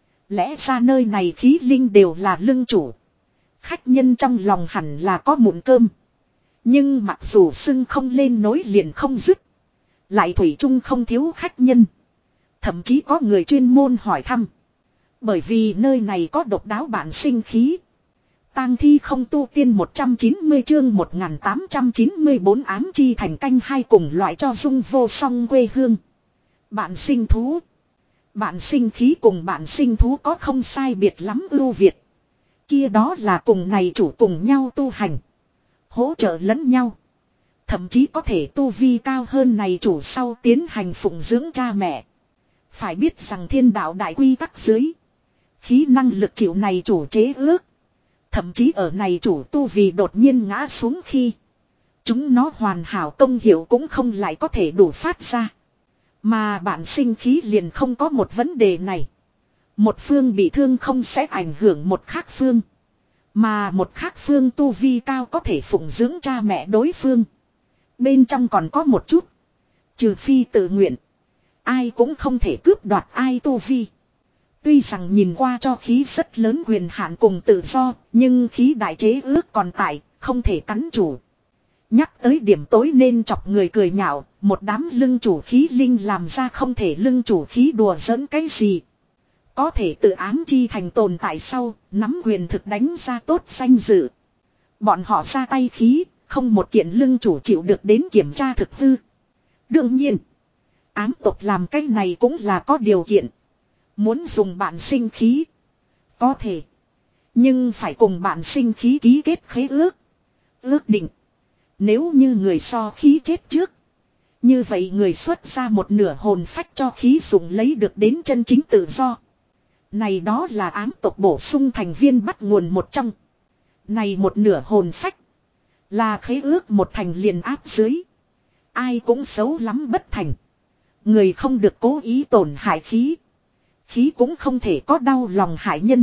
Lẽ ra nơi này khí linh đều là lưng chủ. Khách nhân trong lòng hẳn là có mụn cơm. Nhưng mặc dù sưng không lên nối liền không dứt. Lại thủy chung không thiếu khách nhân. Thậm chí có người chuyên môn hỏi thăm. Bởi vì nơi này có độc đáo bản sinh khí. Tang thi không tu tiên 190 chương 1894 ám chi thành canh hai cùng loại cho dung vô song quê hương. Bạn sinh thú. Bạn sinh khí cùng bạn sinh thú có không sai biệt lắm ưu việt. Kia đó là cùng này chủ cùng nhau tu hành. Hỗ trợ lẫn nhau. Thậm chí có thể tu vi cao hơn này chủ sau tiến hành phụng dưỡng cha mẹ. Phải biết rằng thiên đạo đại quy tắc dưới. Khí năng lực chịu này chủ chế ước. Thậm chí ở này chủ tu vì đột nhiên ngã xuống khi. Chúng nó hoàn hảo công hiệu cũng không lại có thể đủ phát ra. Mà bạn sinh khí liền không có một vấn đề này. Một phương bị thương không sẽ ảnh hưởng một khác phương. Mà một khác phương tu vi cao có thể phụng dưỡng cha mẹ đối phương. Bên trong còn có một chút. Trừ phi tự nguyện. Ai cũng không thể cướp đoạt ai tu vi. Tuy rằng nhìn qua cho khí rất lớn quyền hạn cùng tự do. Nhưng khí đại chế ước còn tại. Không thể cắn chủ. Nhắc tới điểm tối nên chọc người cười nhạo. Một đám lưng chủ khí linh làm ra không thể lưng chủ khí đùa giỡn cái gì. Có thể tự ám chi thành tồn tại sau. Nắm quyền thực đánh ra tốt danh dự. Bọn họ ra tay khí. Không một kiện lưng chủ chịu được đến kiểm tra thực hư. Đương nhiên. Ám tộc làm cái này cũng là có điều kiện. Muốn dùng bạn sinh khí. Có thể. Nhưng phải cùng bạn sinh khí ký kết khế ước. Ước định. Nếu như người so khí chết trước. Như vậy người xuất ra một nửa hồn phách cho khí dùng lấy được đến chân chính tự do. Này đó là ám tộc bổ sung thành viên bắt nguồn một trong. Này một nửa hồn phách. Là khế ước một thành liền áp dưới. Ai cũng xấu lắm bất thành. Người không được cố ý tổn hại khí. Khí cũng không thể có đau lòng hại nhân.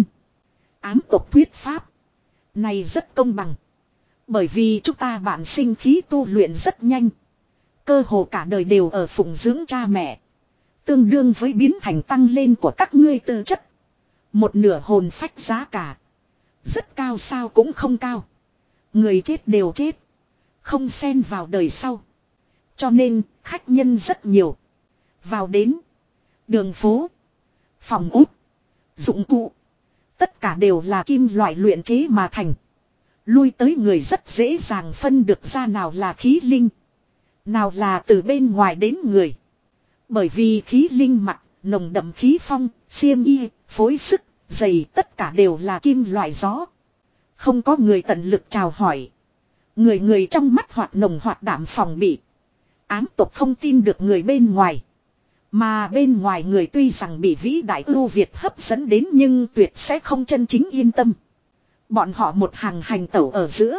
Ám tộc thuyết pháp. Này rất công bằng. Bởi vì chúng ta bản sinh khí tu luyện rất nhanh. Cơ hồ cả đời đều ở phụng dưỡng cha mẹ. Tương đương với biến thành tăng lên của các ngươi tư chất. Một nửa hồn phách giá cả. Rất cao sao cũng không cao. Người chết đều chết. Không xen vào đời sau. Cho nên khách nhân rất nhiều. Vào đến. Đường phố. Phòng út. Dụng cụ. Tất cả đều là kim loại luyện chế mà thành. Lui tới người rất dễ dàng phân được ra nào là khí linh. Nào là từ bên ngoài đến người. Bởi vì khí linh mặt, nồng đậm khí phong, xiêm y, phối sức, giày tất cả đều là kim loại gió. Không có người tận lực chào hỏi. Người người trong mắt hoạt nồng hoạt đảm phòng bị. Ám tộc không tin được người bên ngoài. Mà bên ngoài người tuy rằng bị vĩ đại ưu việt hấp dẫn đến nhưng tuyệt sẽ không chân chính yên tâm. Bọn họ một hàng hành tẩu ở giữa.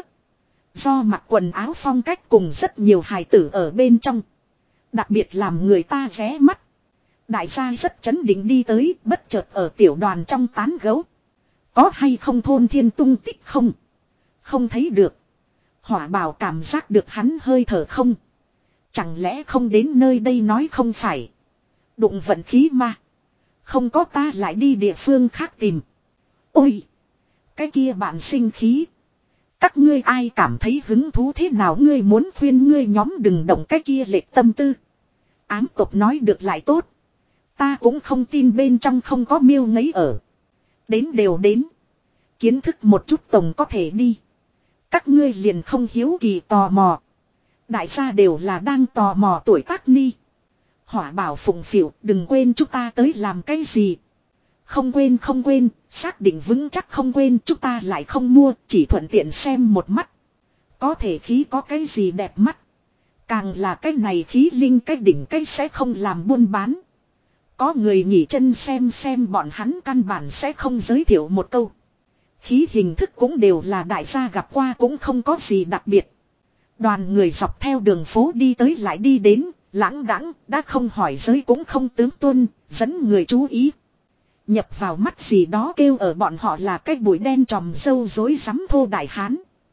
Do mặc quần áo phong cách cùng rất nhiều hài tử ở bên trong. Đặc biệt làm người ta ré mắt. Đại gia rất chấn định đi tới, bất chợt ở tiểu đoàn trong tán gấu. Có hay không thôn thiên tung tích không? Không thấy được. Hỏa Bảo cảm giác được hắn hơi thở không? Chẳng lẽ không đến nơi đây nói không phải? Đụng vận khí mà. Không có ta lại đi địa phương khác tìm. Ôi! Cái kia bạn sinh khí. Các ngươi ai cảm thấy hứng thú thế nào ngươi muốn khuyên ngươi nhóm đừng động cái kia lệch tâm tư. Ám tộc nói được lại tốt. Ta cũng không tin bên trong không có miêu ngấy ở. Đến đều đến. Kiến thức một chút tổng có thể đi. Các ngươi liền không hiếu kỳ tò mò. Đại gia đều là đang tò mò tuổi tác ni. Hỏa Bảo phụng phịu đừng quên chúng ta tới làm cái gì. Không quên, xác định vững chắc không quên chúng ta lại không mua, chỉ thuận tiện xem một mắt. Có thể khí có cái gì đẹp mắt. Càng là cái này khí linh cái đỉnh cái sẽ không làm buôn bán. Có người nghỉ chân xem bọn hắn căn bản sẽ không giới thiệu một câu. Khí hình thức cũng đều là đại gia gặp qua cũng không có gì đặc biệt. Đoàn người dọc theo đường phố đi tới lại đi đến, lãng đãng đã không hỏi giới cũng không tướng tuân, dẫn người chú ý. Nhập vào mắt gì đó kêu ở bọn họ là cái bụi đen tròm râu rối rắm thô đại hán.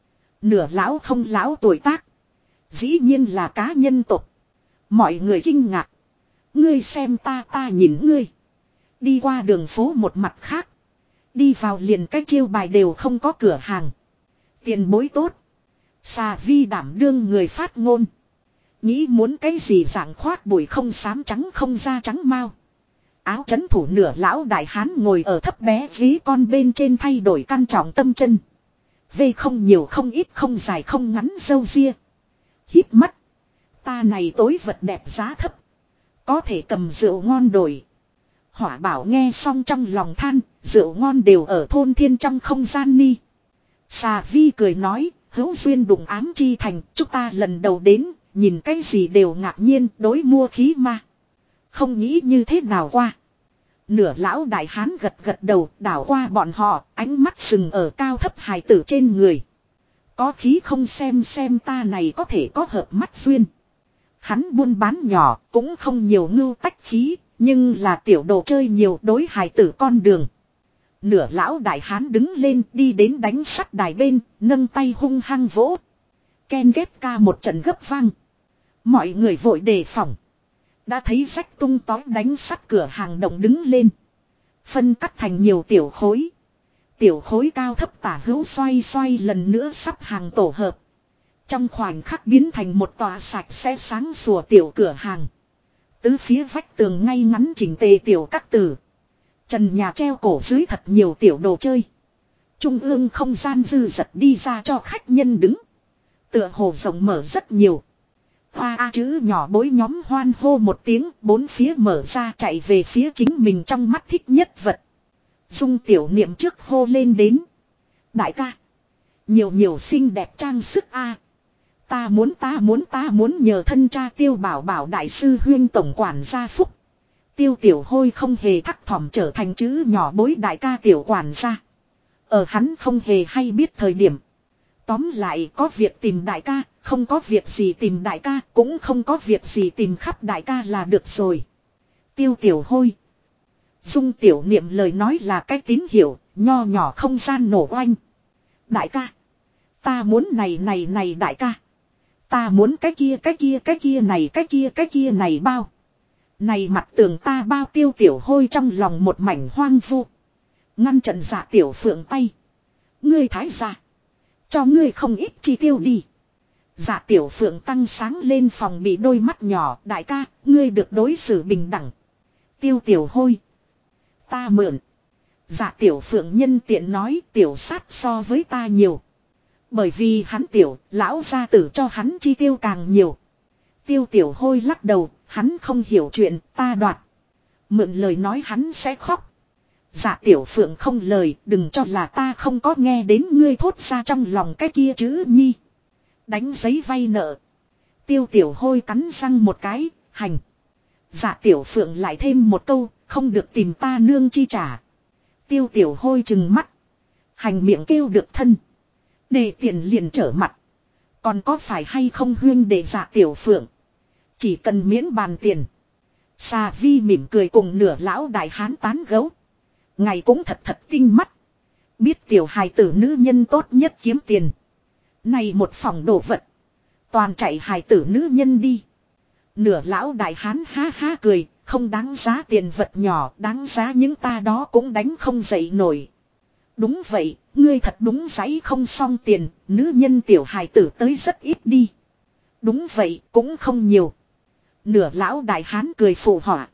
Nửa lão không lão tuổi tác. Dĩ nhiên là cá nhân tộc. Mọi người kinh ngạc. Ngươi xem ta nhìn ngươi. Đi qua đường phố một mặt khác. Đi vào liền cái chiêu bài đều không có cửa hàng. Tiền bối tốt. Xà Vi đảm đương người phát ngôn. Nghĩ muốn cái gì dạng khoác bụi không xám trắng không da trắng mau. Áo chấn thủ nửa lão đại hán ngồi ở thấp bé ghế con bên trên thay đổi căn trọng tâm chân. Vê không nhiều không ít không dài không ngắn râu ria. Hít mắt. Ta này tối vật đẹp giá thấp. Có thể cầm rượu ngon đổi. Hỏa Bảo nghe xong trong lòng than. Rượu ngon đều ở thôn thiên trong không gian ni. Xà Vi cười nói. Hữu duyên đụng ám chi thành. Chúng ta lần đầu đến. Nhìn cái gì đều ngạc nhiên đối mua khí ma. Không nghĩ như thế nào qua. Nửa lão đại hán gật đầu đảo qua bọn họ. Ánh mắt sừng ở cao thấp hài tử trên người. Có khí không xem ta này có thể có hợp mắt duyên. Hắn buôn bán nhỏ cũng không nhiều ngưu tách khí. Nhưng là tiểu đồ chơi nhiều đối hài tử con đường. Nửa lão đại hán đứng lên đi đến đánh sắt đài bên. Nâng tay hung hăng vỗ. Ken ghép ca một trận gấp vang. Mọi người vội đề phòng. Đã thấy rách tung tói đánh sắt cửa hàng động đứng lên. Phân cắt thành nhiều tiểu khối. Tiểu khối cao thấp tả hữu xoay lần nữa sắp hàng tổ hợp. Trong khoảnh khắc biến thành một tòa sạch sẽ sáng sủa tiểu cửa hàng. Tứ phía vách tường ngay ngắn chỉnh tề tiểu các tử. Trần nhà treo cổ dưới thật nhiều tiểu đồ chơi. Trung ương không gian dư dật đi ra cho khách nhân đứng. Tựa hồ rộng mở rất nhiều. Hoa A chữ nhỏ bối nhóm hoan hô một tiếng, bốn phía mở ra chạy về phía chính mình trong mắt thích nhất vật. Dung tiểu niệm trước hô lên đến. Đại ca. Nhiều xinh đẹp trang sức A. Ta muốn nhờ thân cha Tiêu Bảo Bảo đại sư huyên tổng quản gia phúc. Tiêu Tiểu Hôi không hề thắc thỏm trở thành chữ nhỏ bối đại ca tiểu quản gia. Ở hắn không hề hay biết thời điểm. Tóm lại có việc tìm đại ca, không có việc gì tìm đại ca, cũng không có việc gì tìm khắp đại ca là được rồi. Tiêu Tiểu Hôi. Dung tiểu niệm lời nói là cái tín hiệu, nho nhỏ không gian nổ oanh. Đại ca. Ta muốn này đại ca. Ta muốn cái kia này bao. Này mặt tường ta bao Tiêu Tiểu Hôi trong lòng một mảnh hoang vu. Ngăn trận Dạ Tiểu Phượng tay. Ngươi thái gia. Cho ngươi không ít chi tiêu đi. Dạ Tiểu Phượng tăng sáng lên phòng bị đôi mắt nhỏ. Đại ca, ngươi được đối xử bình đẳng. Tiêu Tiểu Hôi. Ta mượn. Dạ Tiểu Phượng nhân tiện nói tiểu sát so với ta nhiều. Bởi vì hắn tiểu, lão gia tử cho hắn chi tiêu càng nhiều. Tiêu Tiểu Hôi lắc đầu, hắn không hiểu chuyện, ta đoạt. Mượn lời nói hắn sẽ khóc. Dạ Tiểu Phượng không lời, đừng cho là ta không có nghe đến ngươi thốt ra trong lòng cái kia chữ nhi. Đánh giấy vay nợ. Tiêu Tiểu Hôi cắn răng một cái, hành. Dạ tiểu phượng lại thêm một câu, không được tìm ta nương chi trả. Tiêu tiểu hôi trừng mắt. Hành miệng kêu được thân. Để tiền liền trở mặt. Còn có phải hay không huyên để dạ tiểu phượng. Chỉ cần miễn bàn tiền. Xà vi mỉm cười cùng nửa lão đại hán tán gấu. Ngày cũng thật thật tinh mắt. Biết tiểu hài tử nữ nhân tốt nhất kiếm tiền. Này một phòng đồ vật. Toàn chạy hài tử nữ nhân đi. Nửa lão đại hán ha ha cười. Không đáng giá tiền vật nhỏ. Đáng giá những ta đó cũng đánh không dậy nổi. Đúng vậy. Ngươi thật đúng giấy không xong tiền. Nữ nhân tiểu hài tử tới rất ít đi. Đúng vậy cũng không nhiều. Nửa lão đại hán cười phụ họa.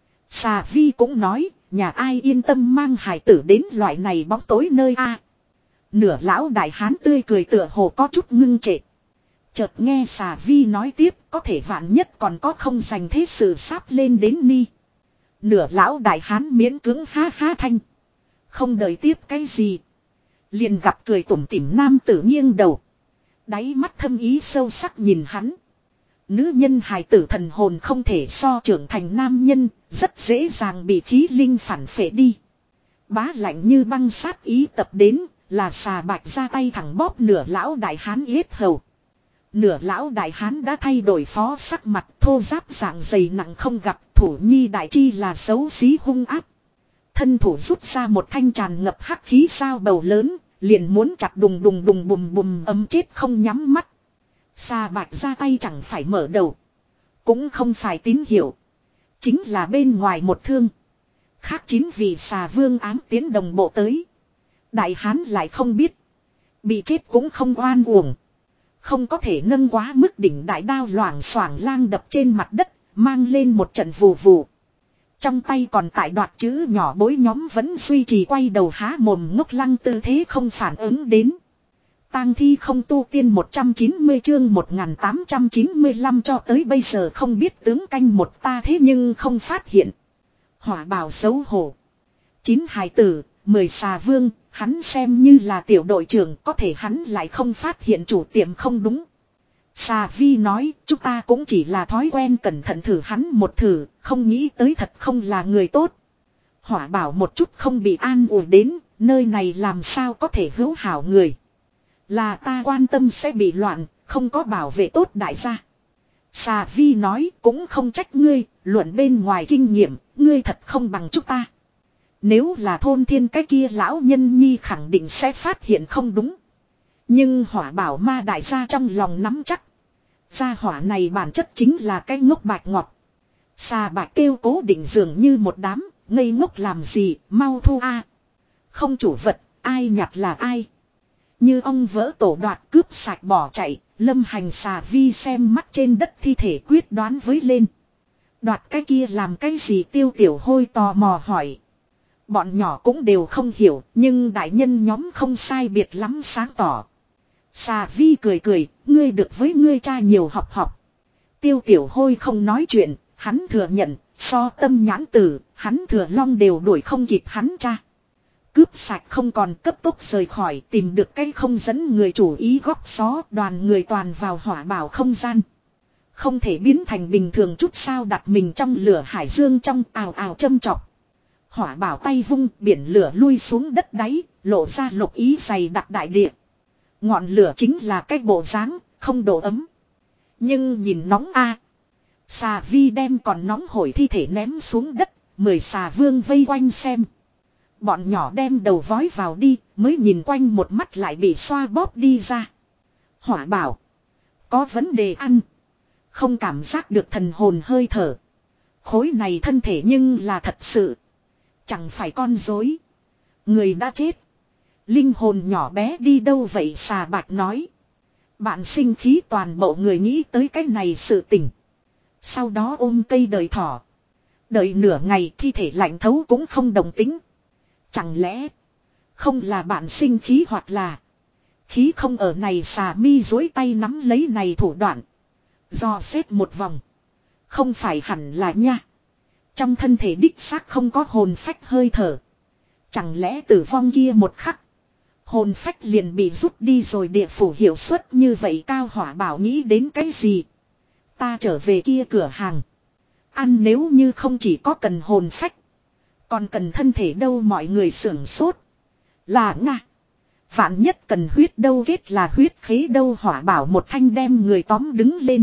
Xà vi cũng nói. Nhà ai yên tâm mang hài tử đến loại này bóng tối nơi a. Nửa lão đại hán tươi cười tựa hồ có chút ngưng trệ. Chợt nghe xà vi nói tiếp. Có thể vạn nhất còn có không dành thế sự sắp lên đến ni. Nửa lão đại hán miễn cưỡng ha ha thanh. Không đợi tiếp cái gì. Liền gặp cười tủm tỉm nam tử nghiêng đầu. Đáy mắt thâm ý sâu sắc nhìn hắn. Nữ nhân hài tử thần hồn không thể so trưởng thành nam nhân. Rất dễ dàng bị khí linh phản phệ đi. Bá lạnh như băng sát ý tập đến. Là xà bạch ra tay thẳng bóp nửa lão đại hán yết hầu. Nửa lão đại hán đã thay đổi phó sắc mặt thô giáp dạng dày nặng không gặp. Thủ nhi đại chi là xấu xí hung áp. Thân thủ rút ra một thanh tràn ngập hắc khí sao bầu lớn. Liền muốn chặt đùng đùng đùng bùm bùm ấm chết không nhắm mắt. Xà bạch ra tay chẳng phải mở đầu. Cũng không phải tín hiệu. Chính là bên ngoài một thương. Khác chính vì xà vương ám tiến đồng bộ tới. Đại hán lại không biết. Bị chết cũng không oan uổng. Không có thể nâng quá mức đỉnh đại đao loảng xoảng lang đập trên mặt đất. Mang lên một trận vù vù. Trong tay còn tại đoạt chữ nhỏ bối nhóm vẫn duy trì quay đầu há mồm ngốc lăng tư thế không phản ứng đến. Tang thi không tu tiên 190 chương 1895 cho tới bây giờ không biết tướng canh một ta thế nhưng không phát hiện. Hỏa bào xấu hổ. 9 hài tử, 10 xà vương, hắn xem như là tiểu đội trưởng có thể hắn lại không phát hiện chủ tiệm không đúng. Xà vi nói chúng ta cũng chỉ là thói quen cẩn thận thử hắn một thử, không nghĩ tới thật không là người tốt. Hỏa bảo một chút không bị an ủi đến, nơi này làm sao có thể hữu hảo người. Là ta quan tâm sẽ bị loạn, không có bảo vệ tốt đại gia. Xà vi nói cũng không trách ngươi, luận bên ngoài kinh nghiệm, ngươi thật không bằng chúng ta. Nếu là thôn thiên cái kia lão nhân nhi khẳng định sẽ phát hiện không đúng. Nhưng hỏa bảo ma đại gia trong lòng nắm chắc. Gia hỏa này bản chất chính là cái ngốc bạch ngọt. Xà bạch kêu cố định dường như một đám, ngây ngốc làm gì, mau thu a. Không chủ vật, ai nhặt là ai. Như ông vỡ tổ đoạt cướp sạch bỏ chạy, lâm hành xà vi xem mắt trên đất thi thể quyết đoán với lên. Đoạt cái kia làm cái gì tiêu tiểu hôi tò mò hỏi. Bọn nhỏ cũng đều không hiểu, nhưng đại nhân nhóm không sai biệt lắm sáng tỏ. Xà vi cười cười, ngươi được với ngươi cha nhiều học học. Tiêu tiểu hôi không nói chuyện, hắn thừa nhận, so tâm nhãn tử, hắn thừa long đều đuổi không kịp hắn cha. Cướp sạch không còn cấp tốc rời khỏi, tìm được cái không dẫn người chủ ý góc xó, đoàn người toàn vào hỏa bảo không gian. Không thể biến thành bình thường chút sao đặt mình trong lửa hải dương trong ào ào châm chọc. Hỏa bảo tay vung, biển lửa lui xuống đất đáy, lộ ra lục ý dày đặc đại địa. Ngọn lửa chính là cái bộ dáng, không độ ấm. Nhưng nhìn nóng a. Xà vi đem còn nóng hổi thi thể ném xuống đất, 10 xà vương vây quanh xem. Bọn nhỏ đem đầu vói vào đi, mới nhìn quanh một mắt lại bị xoa bóp đi ra. Hỏa bảo. Có vấn đề ăn. Không cảm giác được thần hồn hơi thở. Khối này thân thể nhưng là thật sự. Chẳng phải con dối. Người đã chết. Linh hồn nhỏ bé đi đâu vậy xà bạch nói. Bạn sinh khí toàn bộ người nghĩ tới cái này sự tình. Sau đó ôm cây đời thỏ. Đợi nửa ngày thi thể lạnh thấu cũng không đồng tính. Chẳng lẽ không là bạn sinh khí hoặc là khí không ở này xà mi dối tay nắm lấy này thủ đoạn. Do xét một vòng. Không phải hẳn là nha. Trong thân thể đích xác không có hồn phách hơi thở. Chẳng lẽ tử vong kia một khắc. Hồn phách liền bị rút đi rồi địa phủ hiệu suất như vậy cao hỏa bảo nghĩ đến cái gì. Ta trở về kia cửa hàng. Ăn nếu như không chỉ có cần hồn phách. Còn cần thân thể đâu mọi người sưởng sốt. Là nga. Vạn nhất cần huyết đâu kết là huyết khế đâu Hỏa Bảo một thanh đem người tóm đứng lên.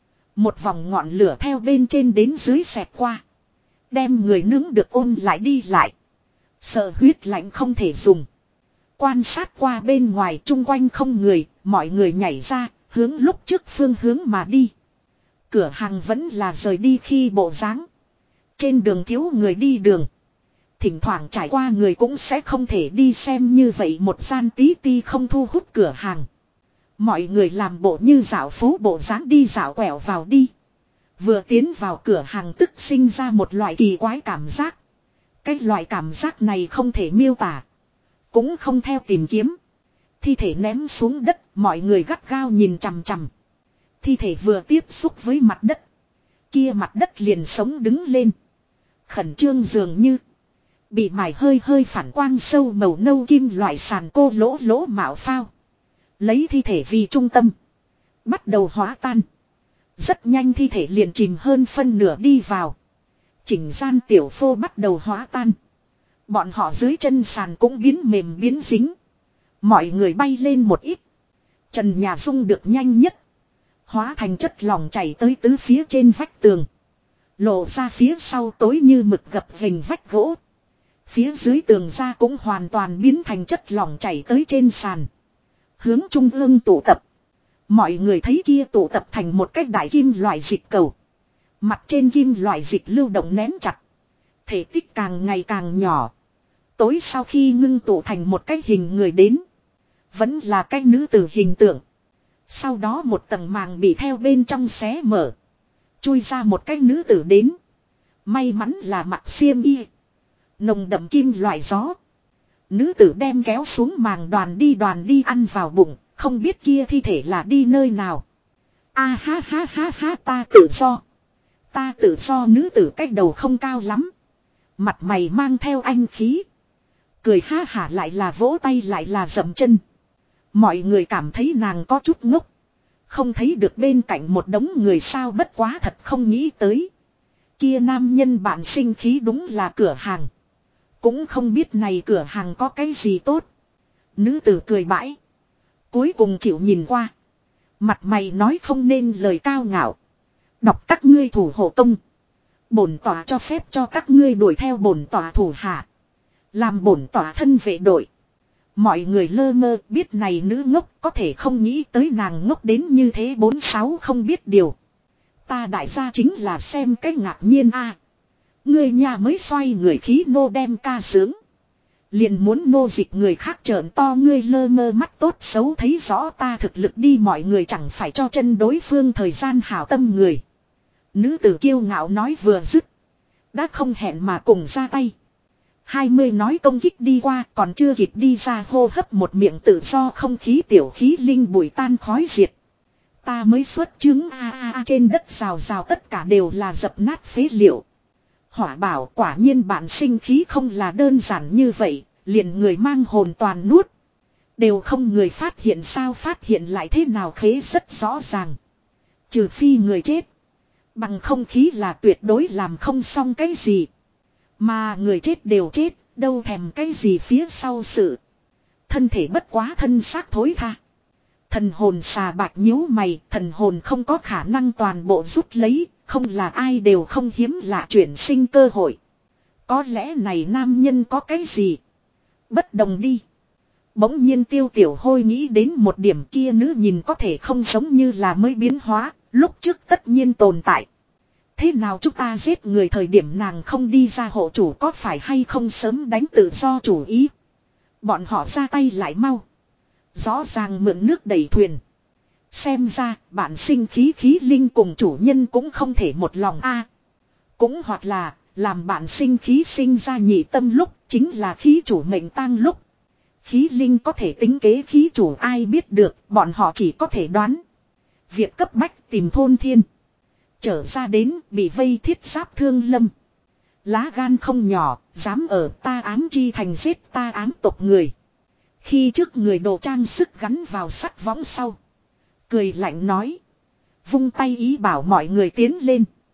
Một vòng ngọn lửa theo bên trên đến dưới xẹt qua. Đem người nướng được ôn lại đi lại. Sợ huyết lạnh không thể dùng. Quan sát qua bên ngoài chung quanh không người, mọi người nhảy ra, hướng lúc trước phương hướng mà đi. Cửa hàng vẫn là rời đi khi bộ dáng. Trên đường thiếu người đi đường. Thỉnh thoảng trải qua người cũng sẽ không thể đi xem như vậy một gian tí ti không thu hút cửa hàng. Mọi người làm bộ như dạo phố bộ dáng đi dạo quẹo vào đi. Vừa tiến vào cửa hàng tức sinh ra một loại kỳ quái cảm giác. Cái loại cảm giác này không thể miêu tả. Cũng không theo tìm kiếm. Thi thể ném xuống đất, mọi người gắt gao nhìn chằm chằm. Thi thể vừa tiếp xúc với mặt đất. Kia mặt đất liền sống đứng lên. Khẩn trương dường như. Bị mài hơi hơi phản quang sâu màu nâu kim loại sàn cô lỗ lỗ mạo phao. Lấy thi thể vì trung tâm. Bắt đầu hóa tan. Rất nhanh thi thể liền chìm hơn phân nửa đi vào. Chỉnh gian tiểu phô bắt đầu hóa tan. Bọn họ dưới chân sàn cũng biến mềm biến dính. Mọi người bay lên một ít. Trần nhà rung được nhanh nhất. Hóa thành chất lỏng chảy tới tứ phía trên vách tường. Lộ ra phía sau tối như mực gập vềnh vách gỗ. Phía dưới tường ra cũng hoàn toàn biến thành chất lỏng chảy tới trên sàn. Hướng trung ương tụ tập. Mọi người thấy kia tụ tập thành một cái đại kim loại dịch cầu. Mặt trên kim loại dịch lưu động nén chặt. Thể tích càng ngày càng nhỏ. Tối sau khi ngưng tụ thành một cái hình người đến. Vẫn là cái nữ tử hình tượng. Sau đó một tầng màng bị theo bên trong xé mở. Chui ra một cái nữ tử đến. May mắn là mặc xiêm y. Nồng đậm kim loại gió. Nữ tử đem kéo xuống màng đoàn đi ăn vào bụng. Không biết kia thi thể là đi nơi nào. A ha ha ha ha ta tự do. Ta tự do nữ tử cách đầu không cao lắm. Mặt mày mang theo anh khí. Cười ha hả lại là vỗ tay lại là dậm chân. Mọi người cảm thấy nàng có chút ngốc. Không thấy được bên cạnh một đống người sao bất quá thật không nghĩ tới. Kia nam nhân bạn sinh khí đúng là cửa hàng. Cũng không biết này cửa hàng có cái gì tốt. Nữ tử cười bãi. Cuối cùng chịu nhìn qua. Mặt mày nói không nên lời cao ngạo. Đọc các ngươi thủ hộ công. Bổn tỏa cho phép cho các ngươi đuổi theo bổn tỏa thủ hạ. Làm bổn tỏa thân vệ đội. Mọi người lơ mơ biết này nữ ngốc có thể không nghĩ tới nàng ngốc đến như thế 46 không biết điều. Ta đại gia chính là xem cái ngạc nhiên a. Người nhà mới xoay người khí nô đem ca sướng. Liền muốn nô dịch người khác trợn to ngươi lơ mơ mắt tốt xấu thấy rõ ta thực lực đi mọi người chẳng phải cho chân đối phương thời gian hảo tâm người. Nữ tử kiêu ngạo nói vừa dứt. Đã không hẹn mà cùng ra tay. 20 nói công kích đi qua còn chưa kịp đi ra hô hấp một miệng tự do không khí tiểu khí linh bụi tan khói diệt. Ta mới xuất chứng trên đất rào rào tất cả đều là dập nát phế liệu. Hỏa Bảo quả nhiên bạn sinh khí không là đơn giản như vậy, liền người mang hồn toàn nuốt. Đều không người phát hiện sao phát hiện lại thế nào khế rất rõ ràng. Trừ phi người chết. Bằng không khí là tuyệt đối làm không xong cái gì. Mà người chết đều chết, đâu thèm cái gì phía sau sự. Thân thể bất quá thân xác thối tha. Thần hồn xà bạc nhíu mày, thần hồn không có khả năng toàn bộ rút lấy, không là ai đều không hiếm lạ chuyển sinh cơ hội. Có lẽ này nam nhân có cái gì? Bất đồng đi. Bỗng nhiên Tiêu Tiểu Hôi nghĩ đến một điểm kia nữ nhìn có thể không giống như là mới biến hóa, lúc trước tất nhiên tồn tại. Thế nào chúng ta giết người thời điểm nàng không đi ra hộ chủ có phải hay không sớm đánh tự do chủ ý. Bọn họ ra tay lại mau. Rõ ràng mượn nước đẩy thuyền. Xem ra bạn sinh khí khí linh cùng chủ nhân cũng không thể một lòng a. Cũng hoặc là làm bạn sinh khí sinh ra nhị tâm lúc chính là khí chủ mệnh tang lúc. Khí linh có thể tính kế khí chủ ai biết được bọn họ chỉ có thể đoán. Việc cấp bách tìm thôn thiên. Trở ra đến bị vây thiết giáp thương lâm. Lá gan không nhỏ, dám ở ta ám chi thành giết ta ám tộc người. Khi trước người đồ trang sức gắn vào sắt võng sau. Cười lạnh nói. Vung tay ý bảo mọi người tiến lên.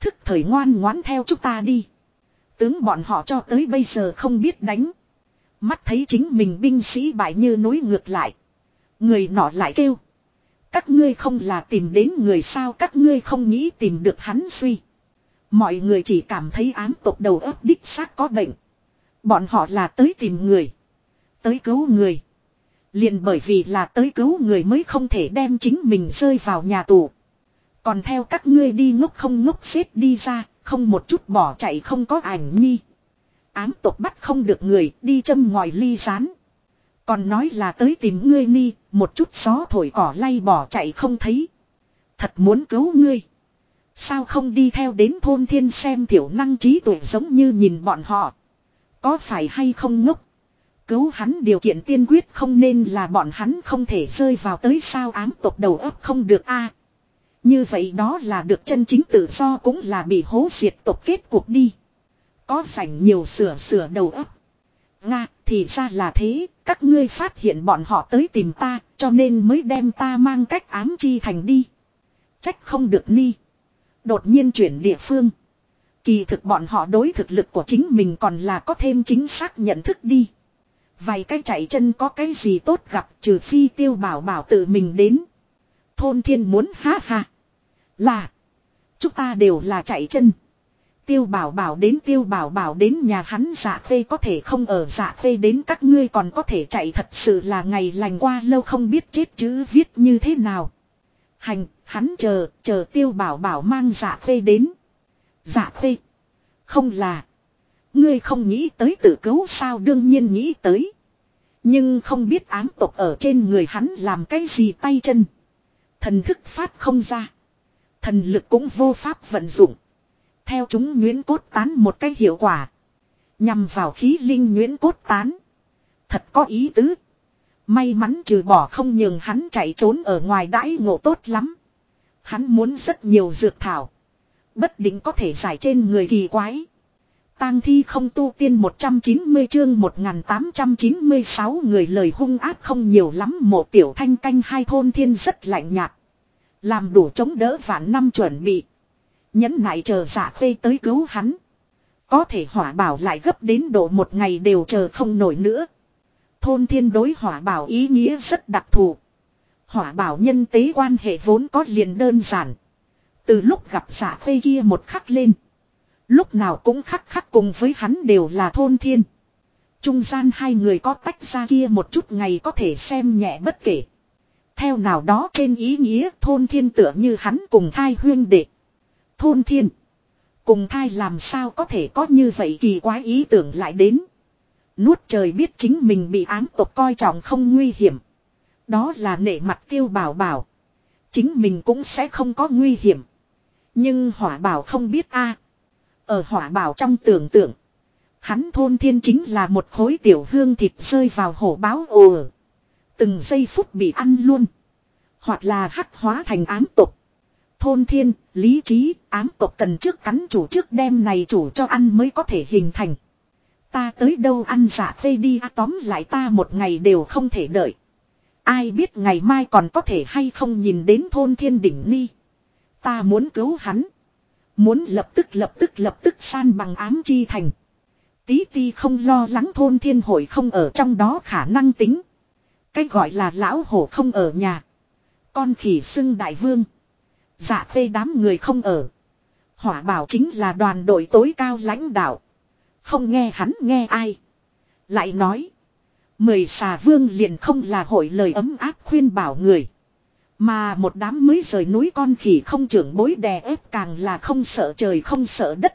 Thức thời ngoan ngoãn theo chúng ta đi. Tướng bọn họ cho tới bây giờ không biết đánh. Mắt thấy chính mình binh sĩ bại như núi ngược lại. Người nọ lại kêu. Các ngươi không là tìm đến người sao, các ngươi không nghĩ tìm được hắn suy. Mọi người chỉ cảm thấy ám tộc đầu óc đích xác có bệnh. Bọn họ là tới tìm người. Tới cứu người. Liền bởi vì là tới cứu người mới không thể đem chính mình rơi vào nhà tù. Còn theo các ngươi đi ngốc không ngốc xếp đi ra, không một chút bỏ chạy không có ảnh nhi. Ám tộc bắt không được người, đi châm ngòi ly rán. Còn nói là tới tìm ngươi ni, một chút gió thổi cỏ lay bỏ chạy không thấy. Thật muốn cứu ngươi. Sao không đi theo đến thôn thiên xem thiểu năng trí tuệ giống như nhìn bọn họ. Có phải hay không ngốc. Cứu hắn điều kiện tiên quyết không nên là bọn hắn không thể rơi vào tới sao ám tộc đầu óc không được a. Như vậy đó là được chân chính tự do cũng là bị hố diệt tộc kết cuộc đi. Có rảnh nhiều sửa đầu óc. Nga, thì ra là thế, các ngươi phát hiện bọn họ tới tìm ta, cho nên mới đem ta mang cách ám chi thành đi. Trách không được ni. Đột nhiên chuyển địa phương. Kỳ thực bọn họ đối thực lực của chính mình còn là có thêm chính xác nhận thức đi. Vài cái chạy chân có cái gì tốt gặp trừ phi Tiêu Bảo Bảo tự mình đến. Thôn Thiên muốn ha ha. Là. Chúng ta đều là chạy chân. Tiêu Bảo Bảo đến nhà hắn Dạ Khê có thể không ở Dạ Khê đến các ngươi còn có thể chạy thật sự là ngày lành qua lâu không biết chết chữ viết như thế nào. Hành, hắn chờ Tiêu Bảo Bảo mang Dạ Khê đến. Dạ Khê. Không là. Ngươi không nghĩ tới tự cứu sao đương nhiên nghĩ tới. Nhưng không biết ám tộc ở trên người hắn làm cái gì tay chân. Thần thức phát không ra. Thần lực cũng vô pháp vận dụng. Theo chúng nhuyễn cốt tán một cái hiệu quả. Nhằm vào khí linh nhuyễn cốt tán. Thật có ý tứ. May mắn trừ bỏ không nhường hắn chạy trốn ở ngoài đãi ngộ tốt lắm. Hắn muốn rất nhiều dược thảo. Bất định có thể giải trên người kỳ quái. Tang thi không tu tiên 190 chương 1896 người lời hung ác không nhiều lắm Mộ Tiểu Thanh canh hai thôn thiên rất lạnh nhạt. Làm đủ chống đỡ vạn năm chuẩn bị. Nhẫn nại chờ Dạ Khê tới cứu hắn. Có thể Hỏa Bảo lại gấp đến độ một ngày đều chờ không nổi nữa. Thôn thiên đối Hỏa Bảo ý nghĩa rất đặc thù. Hỏa Bảo nhân tế quan hệ vốn có liền đơn giản. Từ lúc gặp Dạ Khê kia một khắc lên. Lúc nào cũng khắc cùng với hắn đều là thôn thiên. Trung gian hai người có tách ra kia một chút ngày có thể xem nhẹ bất kể. Theo nào đó trên ý nghĩa thôn thiên tựa như hắn cùng thai huyên đệ. Thôn thiên. Cùng thai làm sao có thể có như vậy kỳ quái ý tưởng lại đến. Nuốt trời biết chính mình bị ám tộc coi trọng không nguy hiểm. Đó là nể mặt Tiêu Bảo Bảo. Chính mình cũng sẽ không có nguy hiểm. Nhưng Hỏa Bảo không biết a. Ở Hỏa Bảo trong tưởng tượng. Hắn thôn thiên chính là một khối tiểu hương thịt rơi vào hổ báo ồ. Từng giây phút bị ăn luôn. Hoặc là hắc hóa thành ám tộc. Thôn thiên, lý trí, ám tộc cần trước cắn chủ trước đem này chủ cho ăn mới có thể hình thành. Ta tới đâu ăn Dạ Khê đi tóm lại ta một ngày đều không thể đợi. Ai biết ngày mai còn có thể hay không nhìn đến thôn thiên đỉnh ni. Ta muốn cứu hắn. Muốn lập tức san bằng ám chi thành. Tí ti không lo lắng thôn thiên hội không ở trong đó khả năng tính. Cái gọi là lão hổ không ở nhà. Con khỉ xưng đại vương. Dạ Khê đám người không ở. Hỏa Bảo chính là đoàn đội tối cao lãnh đạo. Không nghe hắn nghe ai. Lại nói. Mười xà vương liền không là hội lời ấm áp khuyên bảo người. Mà một đám mới rời núi con khỉ không trưởng bối đè ép càng là không sợ trời không sợ đất.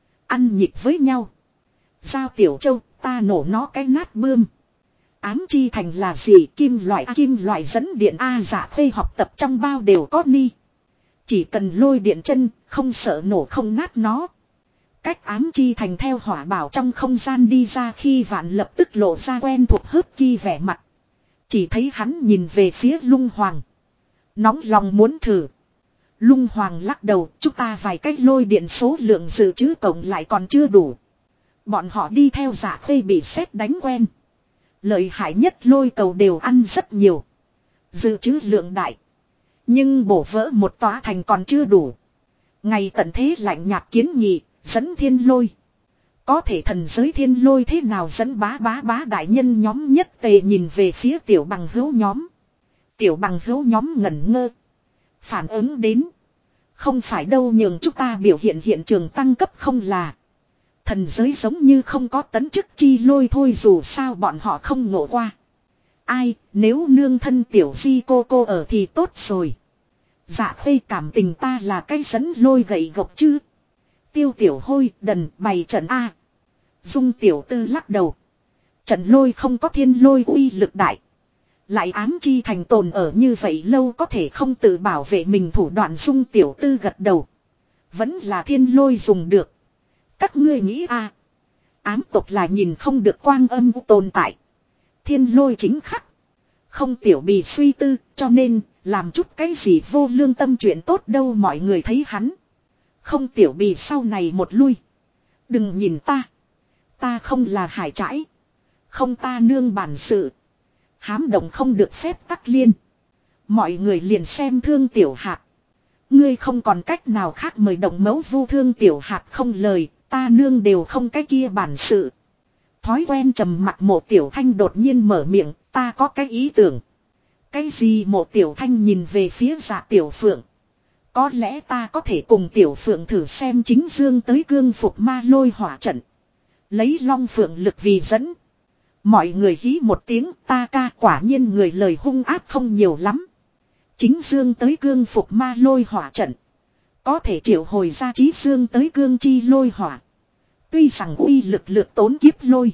Ăn nhịp với nhau. Giao Tiểu Châu ta nổ nó cái nát bươm. Ám chi thành là gì kim loại dẫn điện A Dạ Khê học tập trong bao đều có ni. Chỉ cần lôi điện chân không sợ nổ không nát nó. Cách ám chi thành theo Hỏa Bảo trong không gian đi ra khi vạn lập tức lộ ra quen thuộc hớp ki vẻ mặt. Chỉ thấy hắn nhìn về phía Lung Hoàng. Nóng lòng muốn thử. Lung Hoàng lắc đầu chúng ta vài cách lôi điện số lượng dự trữ cộng lại còn chưa đủ. Bọn họ đi theo Dạ Khê bị sét đánh quen. Lợi hại nhất lôi cầu đều ăn rất nhiều. Dự trữ lượng đại. Nhưng bổ vỡ một tòa thành còn chưa đủ. Ngày tận thế lạnh nhạt kiến nghị, dẫn thiên lôi. Có thể thần giới thiên lôi thế nào dẫn bá đại nhân nhóm nhất tề nhìn về phía tiểu bằng hữu nhóm. Tiểu bằng hữu nhóm ngẩn ngơ. Phản ứng đến. Không phải đâu nhường chúng ta biểu hiện hiện trường tăng cấp không là. Thần giới giống như không có tấn chức chi lôi thôi dù sao bọn họ không ngộ qua. Ai, nếu nương thân tiểu di cô ở thì tốt rồi. Dạ khê cảm tình ta là cái dẫn lôi gậy gộc chứ. Tiêu tiểu hôi đần bày trận A. Dung tiểu tư lắc đầu. Trận lôi không có thiên lôi uy lực đại. Lại ám chi thành tồn ở như vậy lâu có thể không tự bảo vệ mình thủ đoạn. Dung tiểu tư gật đầu. Vẫn là thiên lôi dùng được. Các ngươi nghĩ a, ám tộc là nhìn không được quang âm tồn tại. Thiên lôi chính khắc. Không tiểu bì suy tư cho nên làm chút cái gì vô lương tâm chuyện tốt đâu mọi người thấy hắn. Không tiểu bì sau này một lui. Đừng nhìn ta. Ta không là hải trãi. Không ta nương bản sự. Hám động không được phép tắc liên. Mọi người liền xem thương tiểu hạt. Ngươi không còn cách nào khác mời động mẫu vu thương tiểu hạt không lời. Ta nương đều không cái kia bản sự. Thói quen trầm mặc Mộ Tiểu Thanh đột nhiên mở miệng. Ta có cái ý tưởng. Cái gì Mộ Tiểu Thanh nhìn về phía Dạ Tiểu Phượng. Có lẽ ta có thể cùng Tiểu Phượng thử xem chính dương tới cương phục ma lôi hỏa trận. Lấy Long Phượng lực vì dẫn. Mọi người hí một tiếng ta ca quả nhiên người lời hung ác không nhiều lắm. Chính dương tới cương phục ma lôi hỏa trận. Có thể triệu hồi ra trí dương tới cương chi lôi hỏa. Tuy rằng uy lực lược tốn kiếp lôi.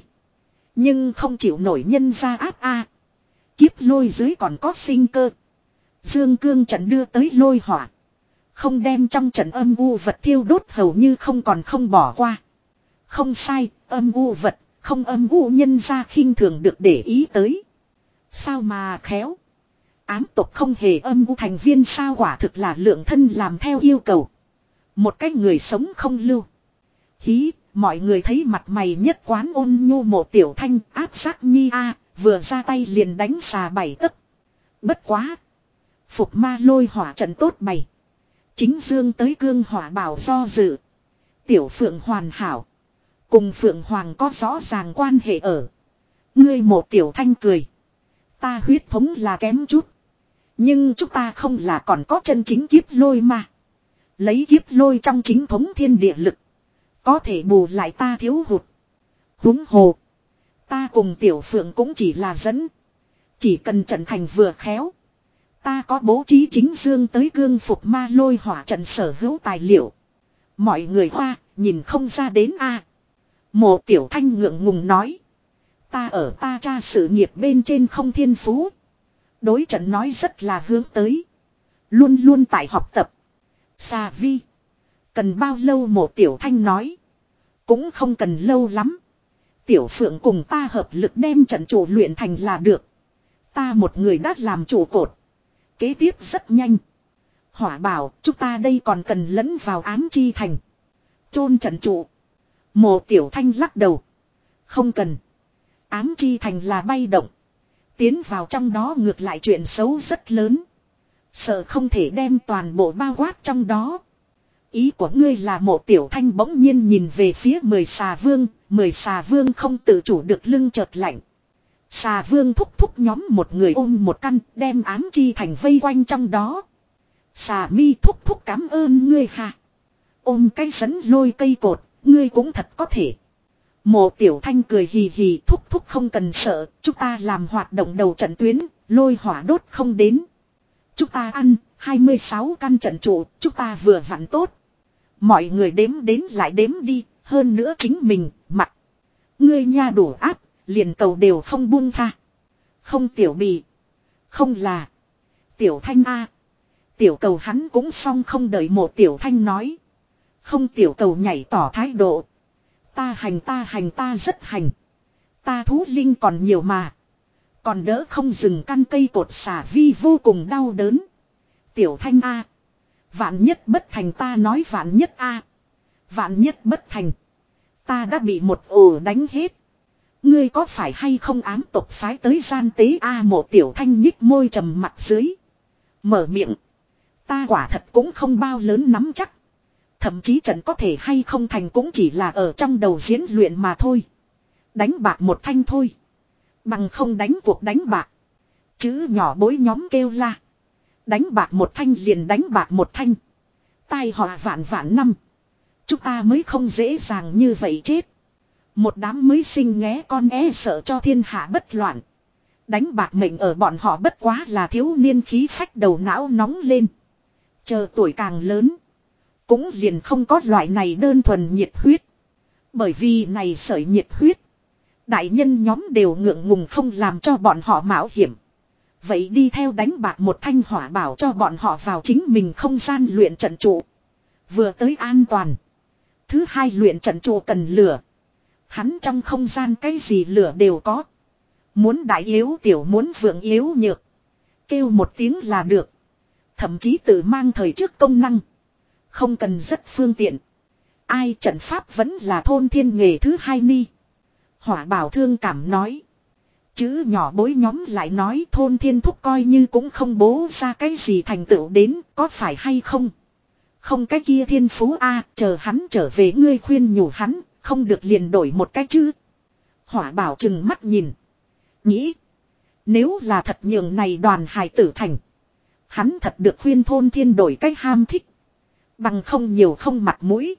Nhưng không chịu nổi nhân ra áp a. Kiếp lôi dưới còn có sinh cơ. Dương cương trận đưa tới lôi hỏa. Không đem trong trận âm u vật thiêu đốt hầu như không còn không bỏ qua. Không sai, âm u vật, không âm u nhân ra khinh thường được để ý tới. Sao mà khéo. Ám tộc không hề âm u thành viên sao quả thực là lượng thân làm theo yêu cầu. Một cái người sống không lưu. Hí, mọi người thấy mặt mày nhất quán ôn nhu Mộ Tiểu Thanh áp sát nhi a, vừa ra tay liền đánh xà bảy tấc. Bất quá. Phục ma lôi hỏa trận tốt bày. Chính dương tới cương hỏa bảo do dự. Tiểu Phượng hoàn hảo. Cùng Phượng Hoàng có rõ ràng quan hệ ở. Ngươi Mộ Tiểu Thanh cười. Ta huyết thống là kém chút. Nhưng chúng ta không là còn có chân chính kiếp lôi mà. Lấy kiếp lôi trong chính thống thiên địa lực. Có thể bù lại ta thiếu hụt. Huống hồ. Ta cùng Tiểu Phượng cũng chỉ là dẫn. Chỉ cần trận thành vừa khéo. Ta có bố trí chính dương tới cương phục ma lôi hỏa trận sở hữu tài liệu. Mọi người hoa nhìn không ra đến a. Mộ Tiểu Thanh ngượng ngùng nói. Ta ở ta cha sự nghiệp bên trên không thiên phú. Đối trận nói rất là hướng tới. Luôn luôn tại học tập. Xà vi. Cần bao lâu Mộ Tiểu Thanh nói. Cũng không cần lâu lắm. Tiểu Phượng cùng ta hợp lực đem trận chủ luyện thành là được. Ta một người đã làm trụ cột. Kế tiếp rất nhanh. Hỏa bảo chúng ta đây còn cần lẫn vào ám chi thành. Chôn trận trụ. Mộ Tiểu Thanh lắc đầu. Không cần. Ám chi thành là bay động. Tiến vào trong đó ngược lại chuyện xấu rất lớn. Sợ không thể đem toàn bộ bao quát trong đó. Ý của ngươi là Mộ Tiểu Thanh bỗng nhiên nhìn về phía 10 xà vương. 10 xà vương không tự chủ được lưng chợt lạnh. Xà vương thúc thúc nhóm một người ôm một căn đem ám chi thành vây quanh trong đó. Xà mi thúc thúc cảm ơn ngươi ha. Ôm cái dẫn lôi cây cột, ngươi cũng thật có thể. Mộ Tiểu Thanh cười hì hì thúc thúc không cần sợ, chúng ta làm hoạt động đầu trận tuyến, lôi hỏa đốt không đến. Chúng ta ăn, 26 căn trận trụ, chúng ta vừa vặn tốt. Mọi người đếm đến lại đếm đi, hơn nữa chính mình, mặt. Ngươi nha đủ áp, liền cầu đều không buông tha. Không Tiểu Bì. Không là. Tiểu Thanh a. Tiểu cầu hắn cũng xong không đợi Mộ Tiểu Thanh nói. Không Tiểu cầu nhảy tỏ thái độ. Ta hành ta rất hành. Ta thú linh còn nhiều mà. Còn đỡ không dừng căn cây cột xả vi vô cùng đau đớn. Tiểu Thanh a. Vạn nhất bất thành ta nói vạn nhất a. Vạn nhất bất thành. Ta đã bị một ổ đánh hết. Ngươi có phải hay không ám tộc phái tới gian tế a. Mộ Tiểu Thanh nhích môi trầm mặt dưới. Mở miệng. Ta quả thật cũng không bao lớn nắm chắc. Thậm chí trận có thể hay không thành cũng chỉ là ở trong đầu diễn luyện mà thôi. Đánh bạc một thanh thôi. Bằng không đánh cuộc đánh bạc. Chữ nhỏ bối nhóm kêu la. Đánh bạc một thanh liền đánh bạc một thanh. Tai họa vạn vạn năm. Chúng ta mới không dễ dàng như vậy chết. Một đám mới sinh nghé con sợ cho thiên hạ bất loạn. Đánh bạc mệnh ở bọn họ bất quá là thiếu niên khí phách đầu não nóng lên. Chờ tuổi càng lớn. Cũng liền không có loại này đơn thuần nhiệt huyết. Bởi vì này sợi nhiệt huyết. Đại nhân nhóm đều ngượng ngùng không làm cho bọn họ mạo hiểm. Vậy đi theo đánh bạc một thanh hỏa bảo cho bọn họ vào chính mình không gian luyện trận trụ. Vừa tới an toàn. Thứ hai luyện trận trụ cần lửa. Hắn trong không gian cái gì lửa đều có. Muốn đại yếu tiểu muốn vượng yếu nhược. Kêu một tiếng là được. Thậm chí tự mang thời trước công năng. Không cần rất phương tiện. Ai trận pháp vẫn là thôn thiên nghề thứ hai ni. Hỏa bảo thương cảm nói. Chữ nhỏ bối nhóm lại nói thôn thiên thúc coi như cũng không bố ra cái gì thành tựu đến có phải hay không. Không cái kia thiên phú chờ hắn trở về ngươi khuyên nhủ hắn, không được liền đổi một cái chứ. Hỏa bảo chừng mắt nhìn. Nghĩ. Nếu là thật nhường này đoàn hài tử thành. Hắn thật được khuyên thôn thiên đổi cách ham thích. Bằng không nhiều không mặt mũi.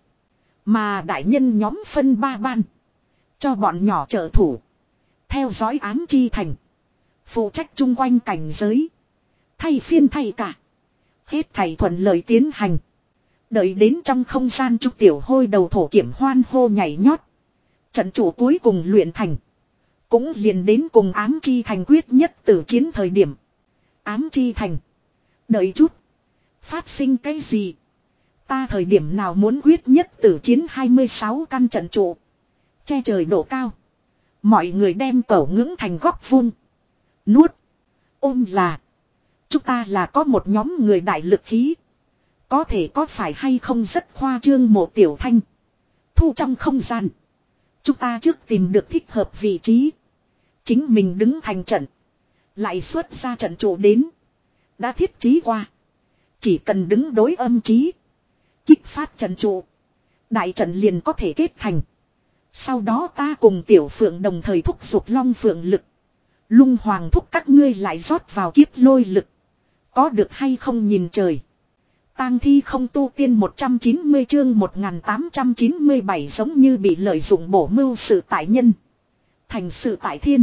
Mà đại nhân nhóm phân ba ban. Cho bọn nhỏ trợ thủ. Theo dõi ám chi thành. Phụ trách chung quanh cảnh giới. Thay phiên thay cả. Hết thầy thuận lợi tiến hành. Đợi đến trong không gian trúc tiểu hôi đầu thổ kiểm hoan hô nhảy nhót. Trận chủ cuối cùng luyện thành. Cũng liền đến cùng ám chi thành quyết nhất tử chiến thời điểm. Ám chi thành. Đợi chút. Phát sinh cái gì? Ta thời điểm nào muốn quyết nhất tử chiến 26 căn trận trụ. Che trời độ cao. Mọi người đem cẩu ngưỡng thành góc vuông. Nuốt. Ôm là. Chúng ta là có một nhóm người đại lực khí. Có thể có phải hay không rất khoa trương một tiểu thanh. Thu trong không gian. Chúng ta trước tìm được thích hợp vị trí. Chính mình đứng thành trận. Lại xuất ra trận trụ đến. Đã thiết trí qua. Chỉ cần đứng đối âm trí. Kích phát trận trụ. Đại trận liền có thể kết thành. Sau đó ta cùng tiểu phượng đồng thời thúc giục long phượng lực. Lung hoàng thúc các ngươi lại rót vào kiếp lôi lực. Có được hay không nhìn trời. Tang thi không tu tiên 190 chương 1897 giống như bị lợi dụng bổ mưu sự tại nhân. Thành sự tại thiên.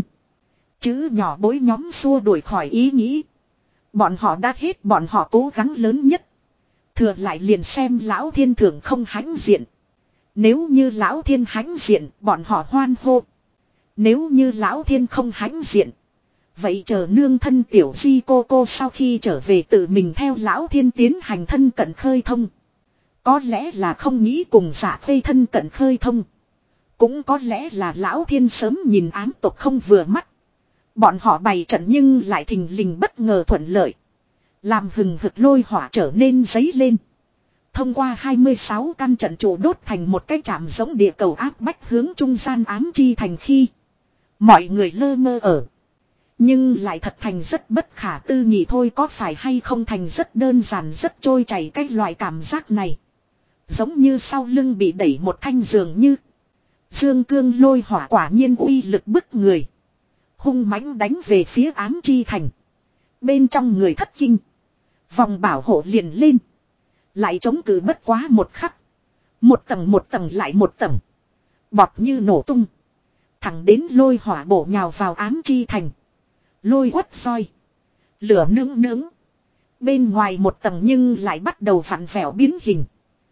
Chữ nhỏ bối nhóm xua đuổi khỏi ý nghĩ. Bọn họ đã hết bọn họ cố gắng lớn nhất. Thừa lại liền xem lão thiên thượng không hãnh diện. Nếu như lão thiên hãnh diện bọn họ hoan hô. Nếu như lão thiên không hãnh diện. Vậy chờ nương thân tiểu di cô sau khi trở về tự mình theo lão thiên tiến hành thân cận khơi thông. Có lẽ là không nghĩ cùng giả phê thân cận khơi thông. Cũng có lẽ là lão thiên sớm nhìn ám tộc không vừa mắt. Bọn họ bày trận nhưng lại thình lình bất ngờ thuận lợi. Làm hừng hực lôi hỏa trở nên giấy lên. Thông qua 26 căn trận trụ đốt thành một cái trạm giống địa cầu áp bách hướng trung gian ám chi thành khi. Mọi người lơ mơ ở. Nhưng lại thật thành rất bất khả tư nghị thôi có phải hay không thành rất đơn giản rất trôi chảy cái loại cảm giác này. Giống như sau lưng bị đẩy một thanh dường như. Dương cương lôi hỏa quả nhiên uy lực bức người. Hung mãnh đánh về phía ám chi thành. Bên trong người thất kinh. Vòng bảo hộ liền lên. Lại chống cự bất quá một khắc. Một tầng lại một tầng. Bọt như nổ tung. Thẳng đến lôi hỏa bổ nhào vào ám chi thành. Lôi quất soi. Lửa nướng nướng. Bên ngoài một tầng nhưng lại bắt đầu vặn vẹo biến hình.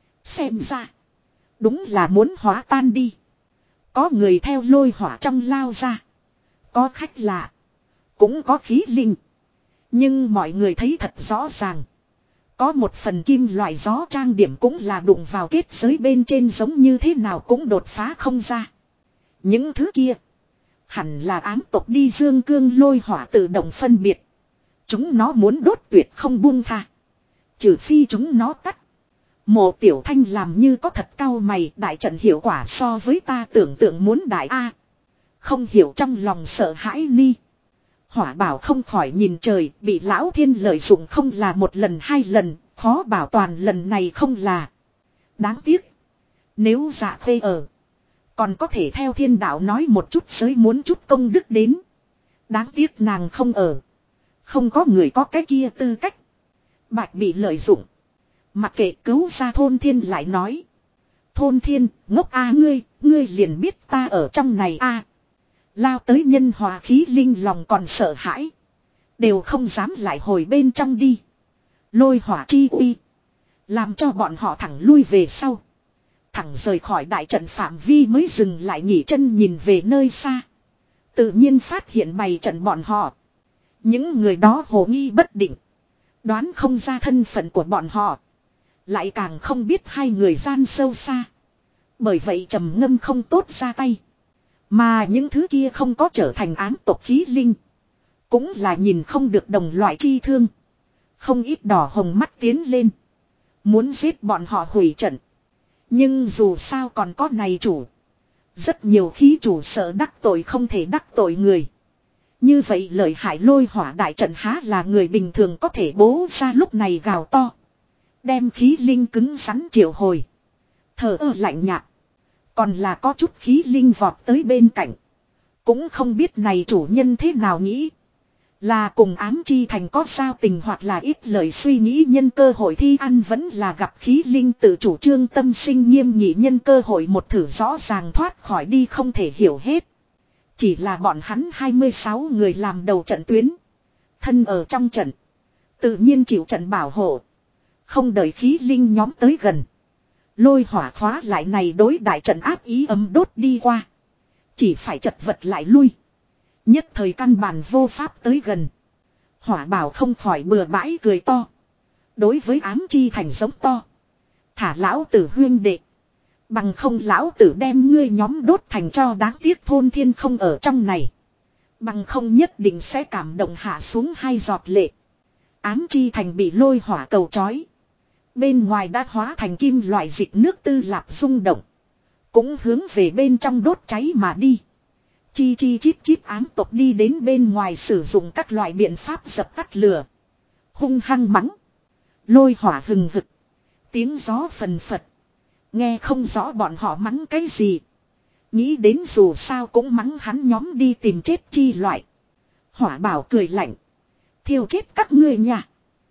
Xem ra. Đúng là muốn hóa tan đi. Có người theo lôi hỏa trong lao ra. Có khách lạ. Cũng có khí linh. Nhưng mọi người thấy thật rõ ràng. Có một phần kim loại gió trang điểm cũng là đụng vào kết giới bên trên giống như thế nào cũng đột phá không ra. Những thứ kia. Hẳn là ám tộc đi dương cương lôi hỏa tự động phân biệt. Chúng nó muốn đốt tuyệt không buông tha. Trừ phi chúng nó tắt. Mộ tiểu thanh làm như có thật cao mày đại trận hiệu quả so với ta tưởng tượng muốn đại A. Không hiểu trong lòng sợ hãi ni. Hỏa bảo không khỏi nhìn trời bị lão thiên lợi dụng không là một lần hai lần. Khó bảo toàn lần này không là. Đáng tiếc. Nếu Dạ Khê ở. Còn có thể theo thiên đạo nói một chút giới muốn chút công đức đến. Đáng tiếc nàng không ở. Không có người có cái kia tư cách. Bạch bị lợi dụng. Mặc kệ cứu ra Thôn Thiên lại nói. Thôn Thiên, ngốc a ngươi liền biết ta ở trong này a. Lao tới nhân hòa khí linh lòng còn sợ hãi. Đều không dám lại hồi bên trong đi. Lôi hỏa chi uy. Làm cho bọn họ thẳng lui về sau. Thẳng rời khỏi đại trận phạm vi mới dừng lại nghỉ chân nhìn về nơi xa. Tự nhiên phát hiện bày trận bọn họ. Những người đó hồ nghi bất định. Đoán không ra thân phận của bọn họ. Lại càng không biết hai người gian sâu xa. Bởi vậy trầm ngâm không tốt ra tay. Mà những thứ kia không có trở thành ám tộc khí linh. Cũng là nhìn không được đồng loại chi thương. Không ít đỏ hồng mắt tiến lên. Muốn giết bọn họ hủy trận. Nhưng dù sao còn có này chủ. Rất nhiều khí chủ sợ đắc tội không thể đắc tội người. Như vậy lợi hại lôi hỏa đại trận há là người bình thường có thể bố ra lúc này gào to. Đem khí linh cứng rắn triệu hồi. Thở lạnh nhạt. Còn là có chút khí linh vọt tới bên cạnh. Cũng không biết này chủ nhân thế nào nghĩ. Là cùng ám chi thành có sao tình hoặc là ít lời suy nghĩ nhân cơ hội thi ăn vẫn là gặp khí linh tự chủ trương tâm sinh nghiêm nghị nhân cơ hội một thử rõ ràng thoát khỏi đi không thể hiểu hết. Chỉ là bọn hắn 26 người làm đầu trận tuyến. Thân ở trong trận. Tự nhiên chịu trận bảo hộ. Không đợi khí linh nhóm tới gần. Lôi hỏa khóa lại này đối đại trận áp ý ấm đốt đi qua. Chỉ phải chật vật lại lui. Nhất thời căn bản vô pháp tới gần. Hỏa bảo không khỏi bừa bãi cười to. Đối với ám chi thành giống to. Thả lão tử huyên đệ. Bằng không lão tử đem ngươi nhóm đốt thành cho đáng tiếc Thôn Thiên không ở trong này. Bằng không nhất định sẽ cảm động hạ xuống hai giọt lệ. Ám chi thành bị lôi hỏa cầu trói. Bên ngoài đã hóa thành kim loại dịch nước tư lạp rung động. Cũng hướng về bên trong đốt cháy mà đi. Chi chi chít chít ám tộc đi đến bên ngoài sử dụng các loại biện pháp dập tắt lửa. Hung hăng mắng. Lôi hỏa hừng hực. Tiếng gió phần phật. Nghe không rõ bọn họ mắng cái gì. Nghĩ đến dù sao cũng mắng hắn nhóm đi tìm chết chi loại. Hỏa bảo cười lạnh. Thiêu chết các ngươi nhà.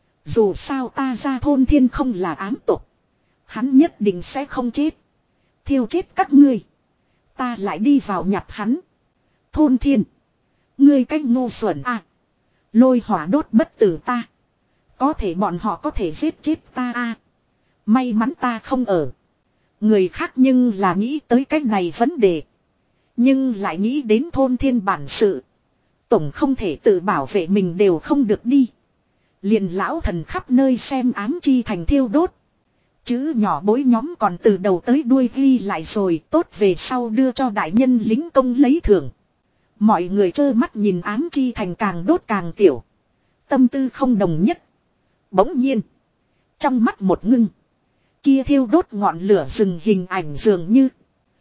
Dù sao ta ra Thôn Thiên không là ám tộc. Hắn nhất định sẽ không chết. Thiêu chết các ngươi. Ta lại đi vào nhặt hắn. Thôn Thiên. Ngươi cách ngu xuẩn à. Lôi hỏa đốt bất tử ta. Có thể bọn họ có thể giết chết ta à. May mắn ta không ở. Người khác nhưng là nghĩ tới cách này vấn đề. Nhưng lại nghĩ đến Thôn Thiên bản sự. Tổng không thể tự bảo vệ mình đều không được đi. Liền lão thần khắp nơi xem ám chi thành thiêu đốt. Chữ nhỏ bối nhóm còn từ đầu tới đuôi ghi lại rồi tốt về sau đưa cho đại nhân lính công lấy thưởng. Mọi người trơ mắt nhìn ám chi thành càng đốt càng tiểu. Tâm tư không đồng nhất. Bỗng nhiên. Trong mắt một ngưng. Kia thiêu đốt ngọn lửa rừng hình ảnh dường như.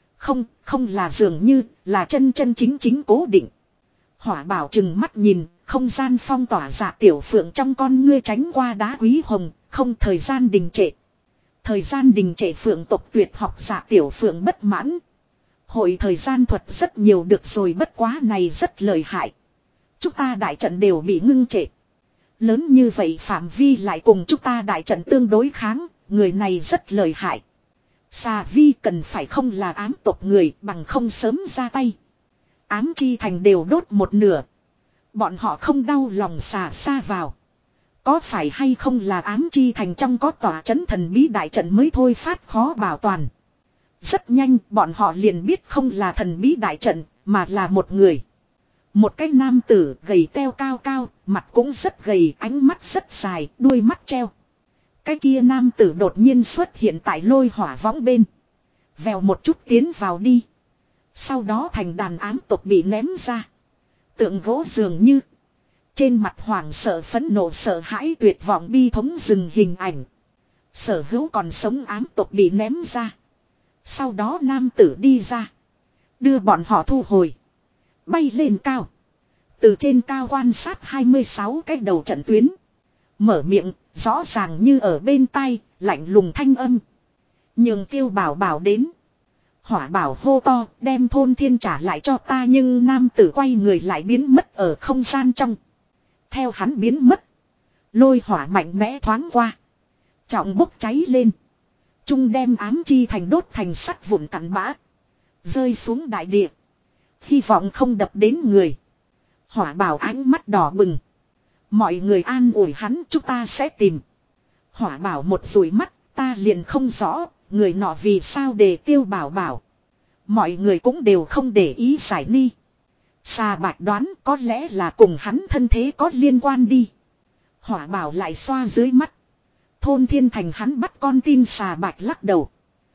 Không là dường như là chân chân chính chính cố định. Hỏa bảo chừng mắt nhìn. Không gian phong tỏa dạ tiểu phượng trong con ngươi tránh qua đá quý hồng. Không thời gian đình trệ. Thời gian đình trệ phượng tộc tuyệt học dạ tiểu phượng bất mãn. Hội thời gian thuật rất nhiều được rồi bất quá này rất lợi hại. Chúng ta đại trận đều bị ngưng trệ. Lớn như vậy phạm vi lại cùng chúng ta đại trận tương đối kháng. Người này rất lợi hại. Xà vi cần phải không là ám tộc người bằng không sớm ra tay. Ám chi thành đều đốt một nửa. Bọn họ không đau lòng xà xa vào. Có phải hay không là ám chi thành trong có tòa chấn thần bí đại trận mới thôi phát khó bảo toàn. Rất nhanh bọn họ liền biết không là thần bí đại trận mà là một người. Một cái nam tử gầy teo cao cao, mặt cũng rất gầy, ánh mắt rất dài, đuôi mắt treo. Cái kia nam tử đột nhiên xuất hiện tại lôi hỏa võng bên. Vèo một chút tiến vào đi. Sau đó thành đàn ám tộc bị ném ra. Tượng gỗ dường như. Trên mặt hoảng sợ phẫn nộ sợ hãi tuyệt vọng bi thống dừng hình ảnh. Sở hữu còn sống ám tộc bị ném ra. Sau đó nam tử đi ra. Đưa bọn họ thu hồi. Bay lên cao. Từ trên cao quan sát 26 cái đầu trận tuyến. Mở miệng, rõ ràng như ở bên tai, lạnh lùng thanh âm. Nhường Tiêu Bảo Bảo đến. Hỏa Bảo hô to đem Thôn Thiên trả lại cho ta, nhưng nam tử quay người lại biến mất ở không gian trong. Theo hắn biến mất. Lôi hỏa mạnh mẽ thoáng qua. Trọng bốc cháy lên. Trung đem ám chi thành đốt thành sắt vụn cặn bã. Rơi xuống đại địa. Hy vọng không đập đến người. Hỏa Bảo ánh mắt đỏ bừng. Mọi người an ủi hắn, chúng ta sẽ tìm. Hỏa Bảo một dụi mắt, ta liền không rõ, người nọ vì sao để Tiêu Bảo Bảo. Mọi người cũng đều không để ý giải ni. Xà Bạch đoán có lẽ là cùng hắn thân thế có liên quan đi. Hỏa Bảo lại xoa dưới mắt. Thôn Thiên Thành hắn bắt con tin. Xà Bạch lắc đầu.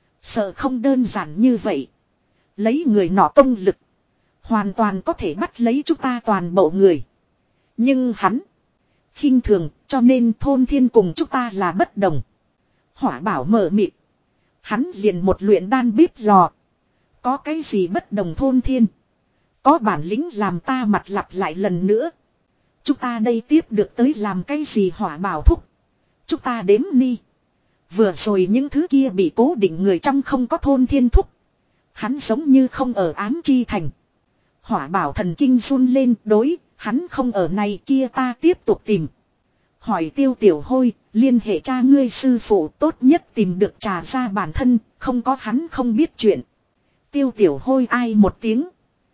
Sợ không đơn giản như vậy. Lấy người nọ công lực. Hoàn toàn có thể bắt lấy chúng ta toàn bộ người. Nhưng hắn khinh thường, cho nên Thôn Thiên cùng chúng ta là bất đồng. Hỏa Bảo mờ mịt. Hắn liền một luyện đan bếp lò. Có cái gì bất đồng Thôn Thiên? Có bản lĩnh làm ta mặt lặp lại lần nữa. Chúng ta đây tiếp được tới làm cái gì? Hỏa Bảo thúc. Chúng ta đếm ni. Vừa rồi những thứ kia bị cố định người trong không có Thôn Thiên thúc. Hắn giống như không ở ám chi thành. Hỏa Bảo thần kinh run lên, đối, hắn không ở này kia ta tiếp tục tìm. Hỏi Tiêu Tiểu Hôi, liên hệ cha ngươi sư phụ, tốt nhất tìm được Trà Gia bản thân, không có hắn không biết chuyện. Tiêu Tiểu Hôi ai một tiếng.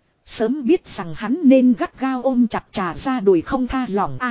Sớm biết rằng hắn nên gắt gao ôm chặt Trà Gia đùi không tha lỏng a.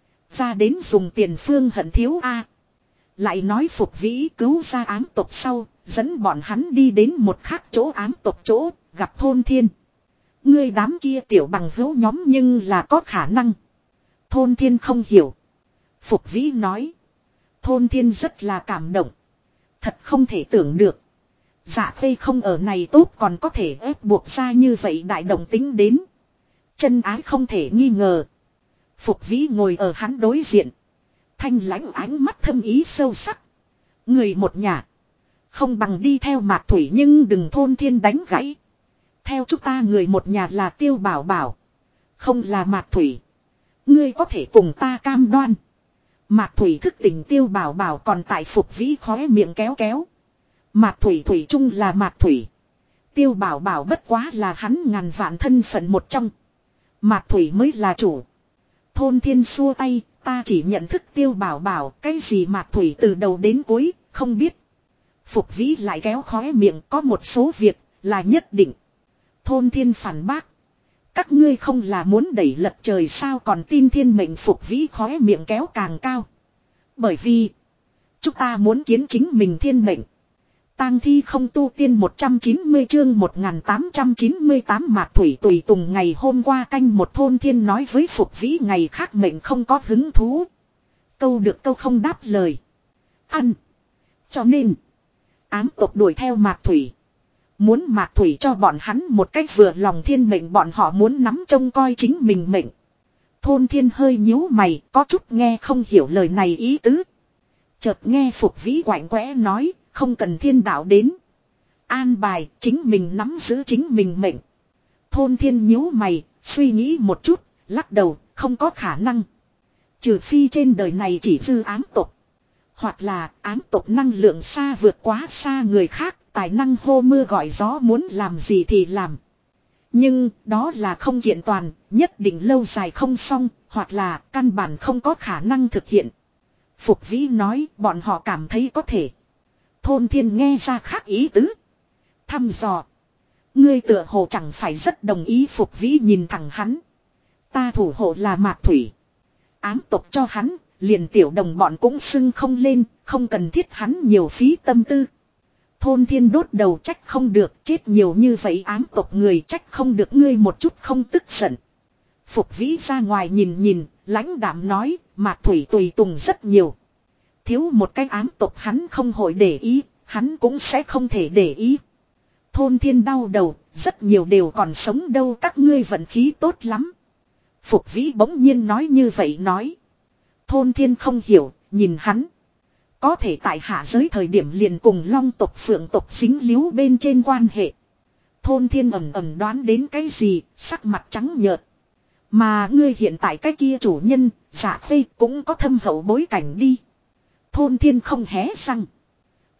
Ra đến dùng tiền phương hận thiếu a. Lại nói Phục Vĩ cứu ra ám tộc sau, dẫn bọn hắn đi đến một khác chỗ ám tộc chỗ, gặp Thôn Thiên. Ngươi đám kia tiểu bằng hữu nhóm nhưng là có khả năng. Thôn Thiên không hiểu. Phục Vĩ nói. Thôn Thiên rất là cảm động. Thật không thể tưởng được. Dạ Khê không ở này tốt còn có thể ép buộc ra như vậy đại động tính đến. Chân ái không thể nghi ngờ. Phục Vĩ ngồi ở hắn đối diện. Thanh lãnh ánh mắt thâm ý sâu sắc. Người một nhà. Không bằng đi theo Mạc Thủy, nhưng đừng Thôn Thiên đánh gãy. Theo chúng ta người một nhà là Tiêu Bảo Bảo. Không là Mạc Thủy. Ngươi có thể cùng ta cam đoan. Mạc Thủy thức tỉnh Tiêu Bảo Bảo còn tại. Phục Vĩ khóe miệng kéo kéo. Mạc Thủy thủy chung là Mạc Thủy. Tiêu Bảo Bảo bất quá là hắn ngàn vạn thân phận một trong. Mạc Thủy mới là chủ. Thôn Thiên xua tay, ta chỉ nhận thức Tiêu Bảo Bảo, cái gì Mạc Thủy từ đầu đến cuối, không biết. Phục Vĩ lại kéo khóe miệng, có một số việc là nhất định. Thôn Thiên phản bác. Các ngươi không là muốn đẩy lật trời sao còn tin thiên mệnh? Phục Vĩ khóe miệng kéo càng cao. Bởi vì chúng ta muốn kiến chính mình thiên mệnh. Tang thi không tu tiên 190 chương 1898 Mạc Thủy tùy tùng ngày hôm qua canh một. Thôn Thiên nói với Phục Vĩ ngày khác mệnh không có hứng thú. Câu được câu không đáp lời. Ăn. Cho nên ám tộc đuổi theo Mạc Thủy. Muốn Mạc Thủy cho bọn hắn một cách vừa lòng thiên mệnh, bọn họ muốn nắm trông coi chính mình mệnh. Thôn Thiên hơi nhíu mày, có chút nghe không hiểu lời này ý tứ. Chợt nghe Phục Vĩ quạnh quẽ nói, không cần thiên đạo đến an bài, chính mình nắm giữ chính mình mệnh. Thôn Thiên nhíu mày, suy nghĩ một chút, lắc đầu, không có khả năng. Trừ phi trên đời này chỉ dư ám tộc. Hoặc là ám tộc năng lượng xa vượt quá xa người khác, tài năng hô mưa gọi gió, muốn làm gì thì làm. Nhưng đó là không kiện toàn, nhất định lâu dài không xong, hoặc là căn bản không có khả năng thực hiện. Phục Vĩ nói bọn họ cảm thấy có thể. Thôn Thiên nghe ra khác ý tứ. Thăm dò. Ngươi tựa hồ chẳng phải rất đồng ý. Phục Vĩ nhìn thẳng hắn. Ta thủ hộ là Mạc Thủy. Ám tộc cho hắn, liền tiểu đồng bọn cũng xưng không lên, không cần thiết hắn nhiều phí tâm tư. Thôn Thiên đốt đầu, trách không được, chết nhiều như vậy ám tộc người, trách không được ngươi một chút không tức giận. Phục Vĩ ra ngoài nhìn nhìn, lãnh đạm nói, Mạc Thủy tùy tùng rất nhiều. Thiếu một cái ám tộc hắn không hội để ý, hắn cũng sẽ không thể để ý. Thôn Thiên đau đầu, rất nhiều đều còn sống đâu, các ngươi vận khí tốt lắm. Phục Vĩ bỗng nhiên nói như vậy nói. Thôn Thiên không hiểu, nhìn hắn. Có thể tại hạ giới thời điểm liền cùng long tộc phượng tộc dính líu bên trên quan hệ. Thôn Thiên ầm ầm đoán đến cái gì, sắc mặt trắng nhợt. Mà ngươi hiện tại cái kia chủ nhân, Dạ Khê cũng có thâm hậu bối cảnh đi. Thôn Thiên không hé răng.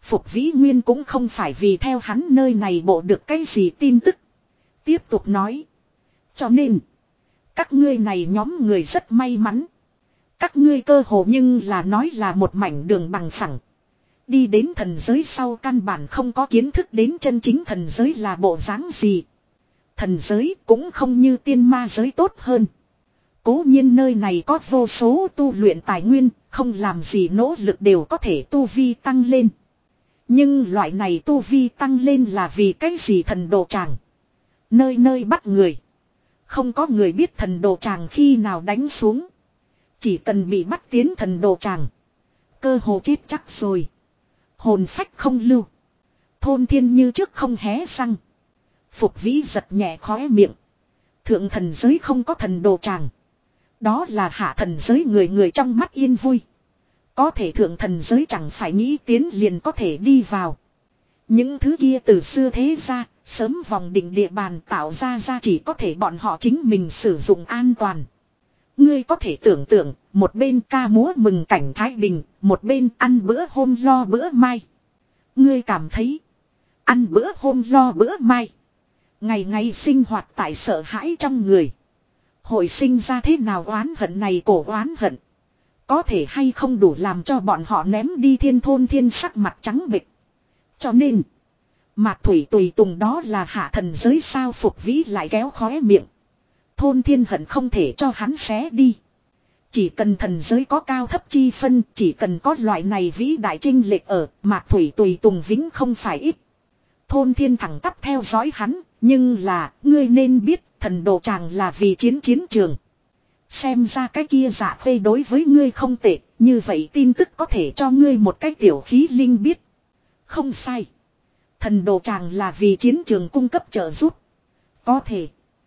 Phục Vĩ Nguyên cũng không phải vì theo hắn nơi này bộ được cái gì tin tức. Tiếp tục nói. Cho nên. Các ngươi này nhóm người rất may mắn. Các ngươi cơ hồ nhưng là nói là một mảnh đường bằng phẳng. Đi đến thần giới sau căn bản không có kiến thức đến chân chính thần giới là bộ dáng gì. Thần giới cũng không như tiên ma giới tốt hơn. Cố nhiên nơi này có vô số tu luyện tài nguyên, không làm gì nỗ lực đều có thể tu vi tăng lên. Nhưng loại này tu vi tăng lên là vì cái gì thần đồ tràng. Nơi nơi bắt người. Không có người biết thần đồ tràng khi nào đánh xuống. Chỉ cần bị bắt tiến thần đồ tràng. Cơ hồ chết chắc rồi. Hồn phách không lưu. Thôn thiên như trước không hé răng. Phục Vĩ giật nhẹ khóe miệng. Thượng thần giới không có thần đồ tràng. Đó là hạ thần giới người người trong mắt yên vui. Có thể thượng thần giới chẳng phải nghĩ tiến liền có thể đi vào. Những thứ kia từ xưa thế ra, sớm vòng định địa bàn tạo ra chỉ có thể bọn họ chính mình sử dụng an toàn. Ngươi có thể tưởng tượng, một bên ca múa mừng cảnh Thái Bình, một bên ăn bữa hôm lo bữa mai. Ngươi cảm thấy, ăn bữa hôm lo bữa mai. Ngày ngày sinh hoạt tại sợ hãi trong người. Hội sinh ra thế nào oán hận này cổ oán hận. Có thể hay không đủ làm cho bọn họ ném đi thiên thôn thiên sắc mặt trắng bệch. Cho nên, Mạc Thủy tùy tùng đó là hạ thần giới sao. Phục Vĩ lại kéo khóe miệng. Thôn thiên hận không thể cho hắn xé đi. Chỉ cần thần giới có cao thấp chi phân, chỉ cần có loại này vĩ đại trinh lệch ở, Mạc Thủy tùy tùng vĩnh không phải ít. Thôn thiên thẳng tắp theo dõi hắn, nhưng là, ngươi nên biết, thần đồ tràng là vì chiến trường. Xem ra cái kia dạ phê đối với ngươi không tệ, như vậy tin tức có thể cho ngươi một cái tiểu khí linh biết. Không sai. Thần đồ tràng là vì chiến trường cung cấp trợ giúp. Có thể.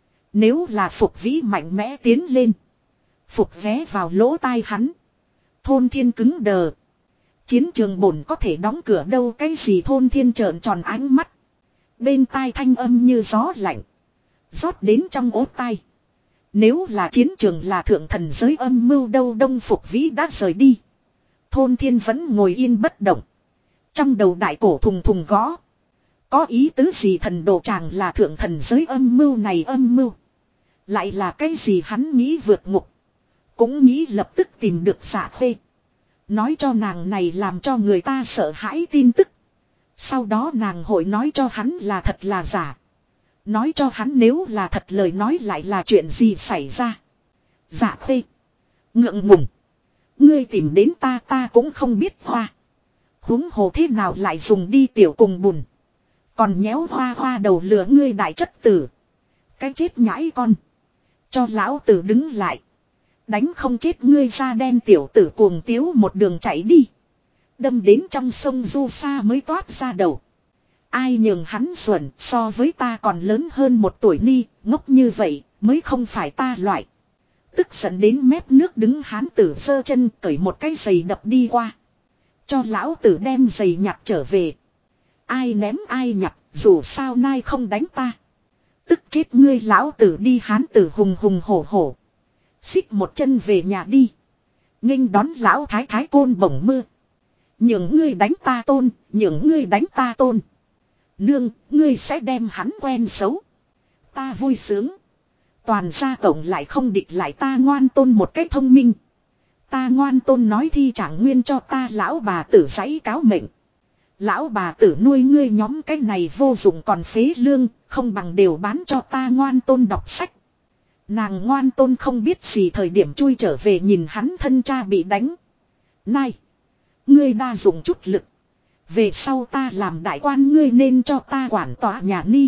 Nếu là Phục Vĩ mạnh mẽ tiến lên. Phục vé vào lỗ tai hắn. Thôn thiên cứng đờ. Chiến trường bổn có thể đóng cửa đâu cái gì. Thôn thiên trợn tròn ánh mắt. Bên tai thanh âm như gió lạnh. Rót đến trong ốt tai. Nếu là chiến trường là thượng thần giới âm mưu đâu. Đông Phục Vĩ đã rời đi. Thôn thiên vẫn ngồi yên bất động. Trong đầu đại cổ thùng thùng gõ. Có ý tứ gì thần đồ tràng là thượng thần giới âm mưu này âm mưu. Lại là cái gì hắn nghĩ vượt ngục. Cũng nghĩ lập tức tìm được Dạ Khê. Nói cho nàng này làm cho người ta sợ hãi tin tức. Sau đó nàng hội nói cho hắn là thật là giả. Nói cho hắn nếu là thật lời nói lại là chuyện gì xảy ra. Dạ Khê. Ngượng ngùng. Ngươi tìm đến ta cũng không biết hoa. Huống hồ thế nào lại dùng đi tiểu cùng bùn. Còn nhéo hoa đầu lửa ngươi đại chất tử. Cái chết nhãi con. Cho lão tử đứng lại. Đánh không chết ngươi da đen tiểu tử cuồng tiếu một đường chạy đi. Đâm đến trong sông Du Sa mới toát ra đầu. Ai nhường hắn xuẩn so với ta còn lớn hơn một tuổi ni, ngốc như vậy mới không phải ta loại. Tức giận đến mép nước đứng hán tử giơ chân cởi một cái giày đập đi qua. Cho lão tử đem giày nhặt trở về. Ai ném ai nhặt, dù sao nai không đánh ta. Tức chết ngươi lão tử đi hán tử hùng hùng hổ hổ. Xích một chân về nhà đi. Nghênh đón lão thái thái côn bổng mưa. Những ngươi đánh ta tôn, những ngươi đánh ta tôn. Nương, ngươi sẽ đem hắn quen xấu. Ta vui sướng. Toàn gia tổng lại không địch lại ta ngoan tôn một cách thông minh. Ta ngoan tôn nói thi chẳng nguyên cho ta lão bà tử giấy cáo mệnh. Lão bà tử nuôi ngươi nhóm cái này vô dụng còn phế lương, không bằng đều bán cho ta ngoan tôn đọc sách. Nàng ngoan tôn không biết gì thời điểm chui trở về nhìn hắn thân cha bị đánh. Này! Ngươi đa dụng chút lực. Về sau ta làm đại quan ngươi nên cho ta quản tòa nhà ni.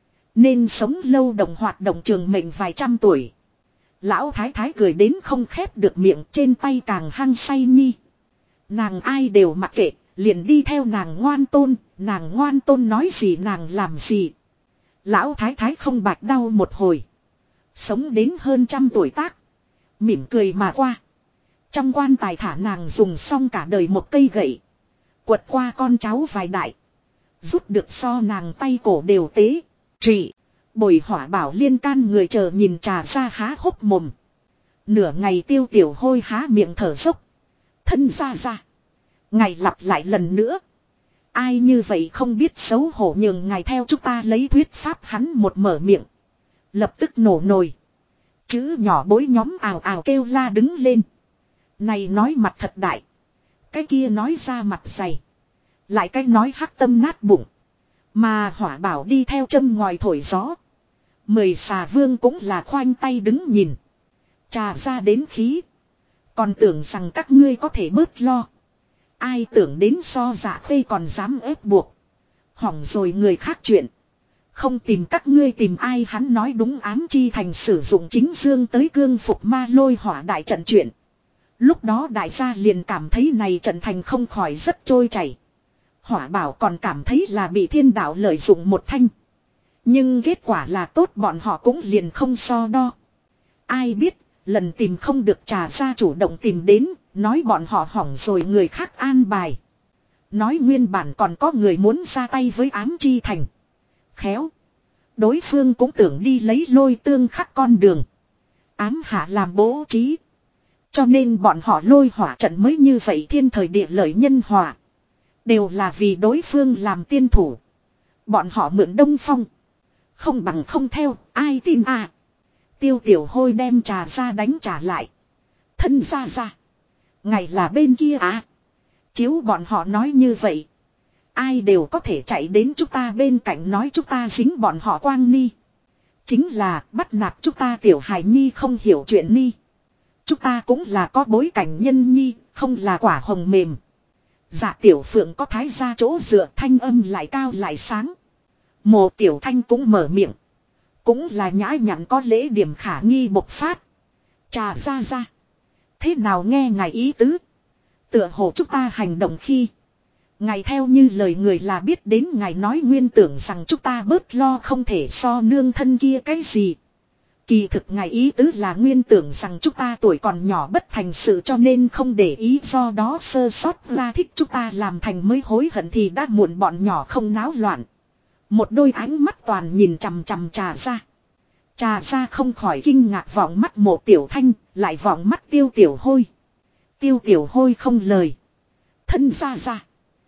Nên sống lâu động hoạt động trường mệnh vài trăm tuổi. Lão thái thái cười đến không khép được miệng trên tay càng hăng say nhi. Nàng ai đều mặc kệ, liền đi theo nàng ngoan tôn nói gì nàng làm gì. Lão thái thái không bạch đau một hồi. Sống đến hơn 100 tuổi tác. Mỉm cười mà qua. Trong quan tài thả nàng dùng xong cả đời một cây gậy. Quật qua con cháu vài đại. Rút được so nàng tay cổ đều tế. Trị. Bồi hỏa bảo liên can người chờ nhìn trà ra há hốc mồm. Nửa ngày tiêu tiểu hôi há miệng thở dốc. Thân ra. Ngày lặp lại lần nữa. Ai như vậy không biết xấu hổ nhường ngài theo chúng ta lấy thuyết pháp hắn một mở miệng. Lập tức nổ nồi. Chữ nhỏ bối nhóm ào ào kêu la đứng lên. Này nói mặt thật đại. Cái kia nói ra mặt dày. Lại cái nói hắc tâm nát bụng. Mà Hỏa Bảo đi theo châm ngòi thổi gió. 10 xà vương cũng là khoanh tay đứng nhìn. Trà ra đến khí. Còn tưởng rằng các ngươi có thể bớt lo. Ai tưởng đến so dạ khê còn dám ép buộc. Hỏng rồi người khác chuyện. Không tìm các ngươi tìm ai hắn nói đúng ám chi thành sử dụng chính dương tới cương phục ma lôi hỏa đại trận chuyện. Lúc đó đại gia liền cảm thấy này trận thành không khỏi rất trôi chảy. Hỏa Bảo còn cảm thấy là bị thiên đạo lợi dụng một thanh. Nhưng kết quả là tốt bọn họ cũng liền không so đo. Ai biết, lần tìm không được Trà ra chủ động tìm đến, nói bọn họ hỏng rồi người khác an bài. Nói nguyên bản còn có người muốn ra tay với ám chi thành. Khéo. Đối phương cũng tưởng đi lấy lôi tương khắc con đường. Ám hạ làm bố trí. Cho nên bọn họ lôi hỏa trận mới như vậy thiên thời địa lợi nhân hòa. Đều là vì đối phương làm tiên thủ. Bọn họ mượn đông phong. Không bằng không theo, ai tin à. Tiêu Tiểu Hôi đem Trà ra đánh trả lại. Thân ra. Ngày là bên kia à. Chiếu bọn họ nói như vậy. Ai đều có thể chạy đến chúng ta bên cạnh nói chúng ta dính bọn họ quang ni. Chính là bắt nạt chúng ta tiểu hài nhi không hiểu chuyện ni. Chúng ta cũng là có bối cảnh nhân nhi, không là quả hồng mềm. Dạ Tiểu Phượng có thái ra chỗ dựa thanh âm lại cao lại sáng. Mộ Tiểu Thanh cũng mở miệng. Cũng là nhã nhặn có lễ điểm khả nghi bộc phát. Trà ra. Thế nào nghe ngài ý tứ? Tựa hồ chúng ta hành động khi. Ngài theo như lời người là biết đến ngài nói nguyên tưởng rằng chúng ta bớt lo không thể so nương thân kia cái gì. Kỳ thực ngài ý tứ là nguyên tưởng rằng chúng ta tuổi còn nhỏ bất thành sự cho nên không để ý do đó sơ sót ra thích chúng ta làm thành mới hối hận thì đã muộn bọn nhỏ không náo loạn. Một đôi ánh mắt toàn nhìn chằm chằm Trà ra. Trà ra không khỏi kinh ngạc vọng mắt Mộ Tiểu Thanh, lại vọng mắt Tiêu Tiểu Hôi. Tiêu Tiểu Hôi không lời. Thân ra.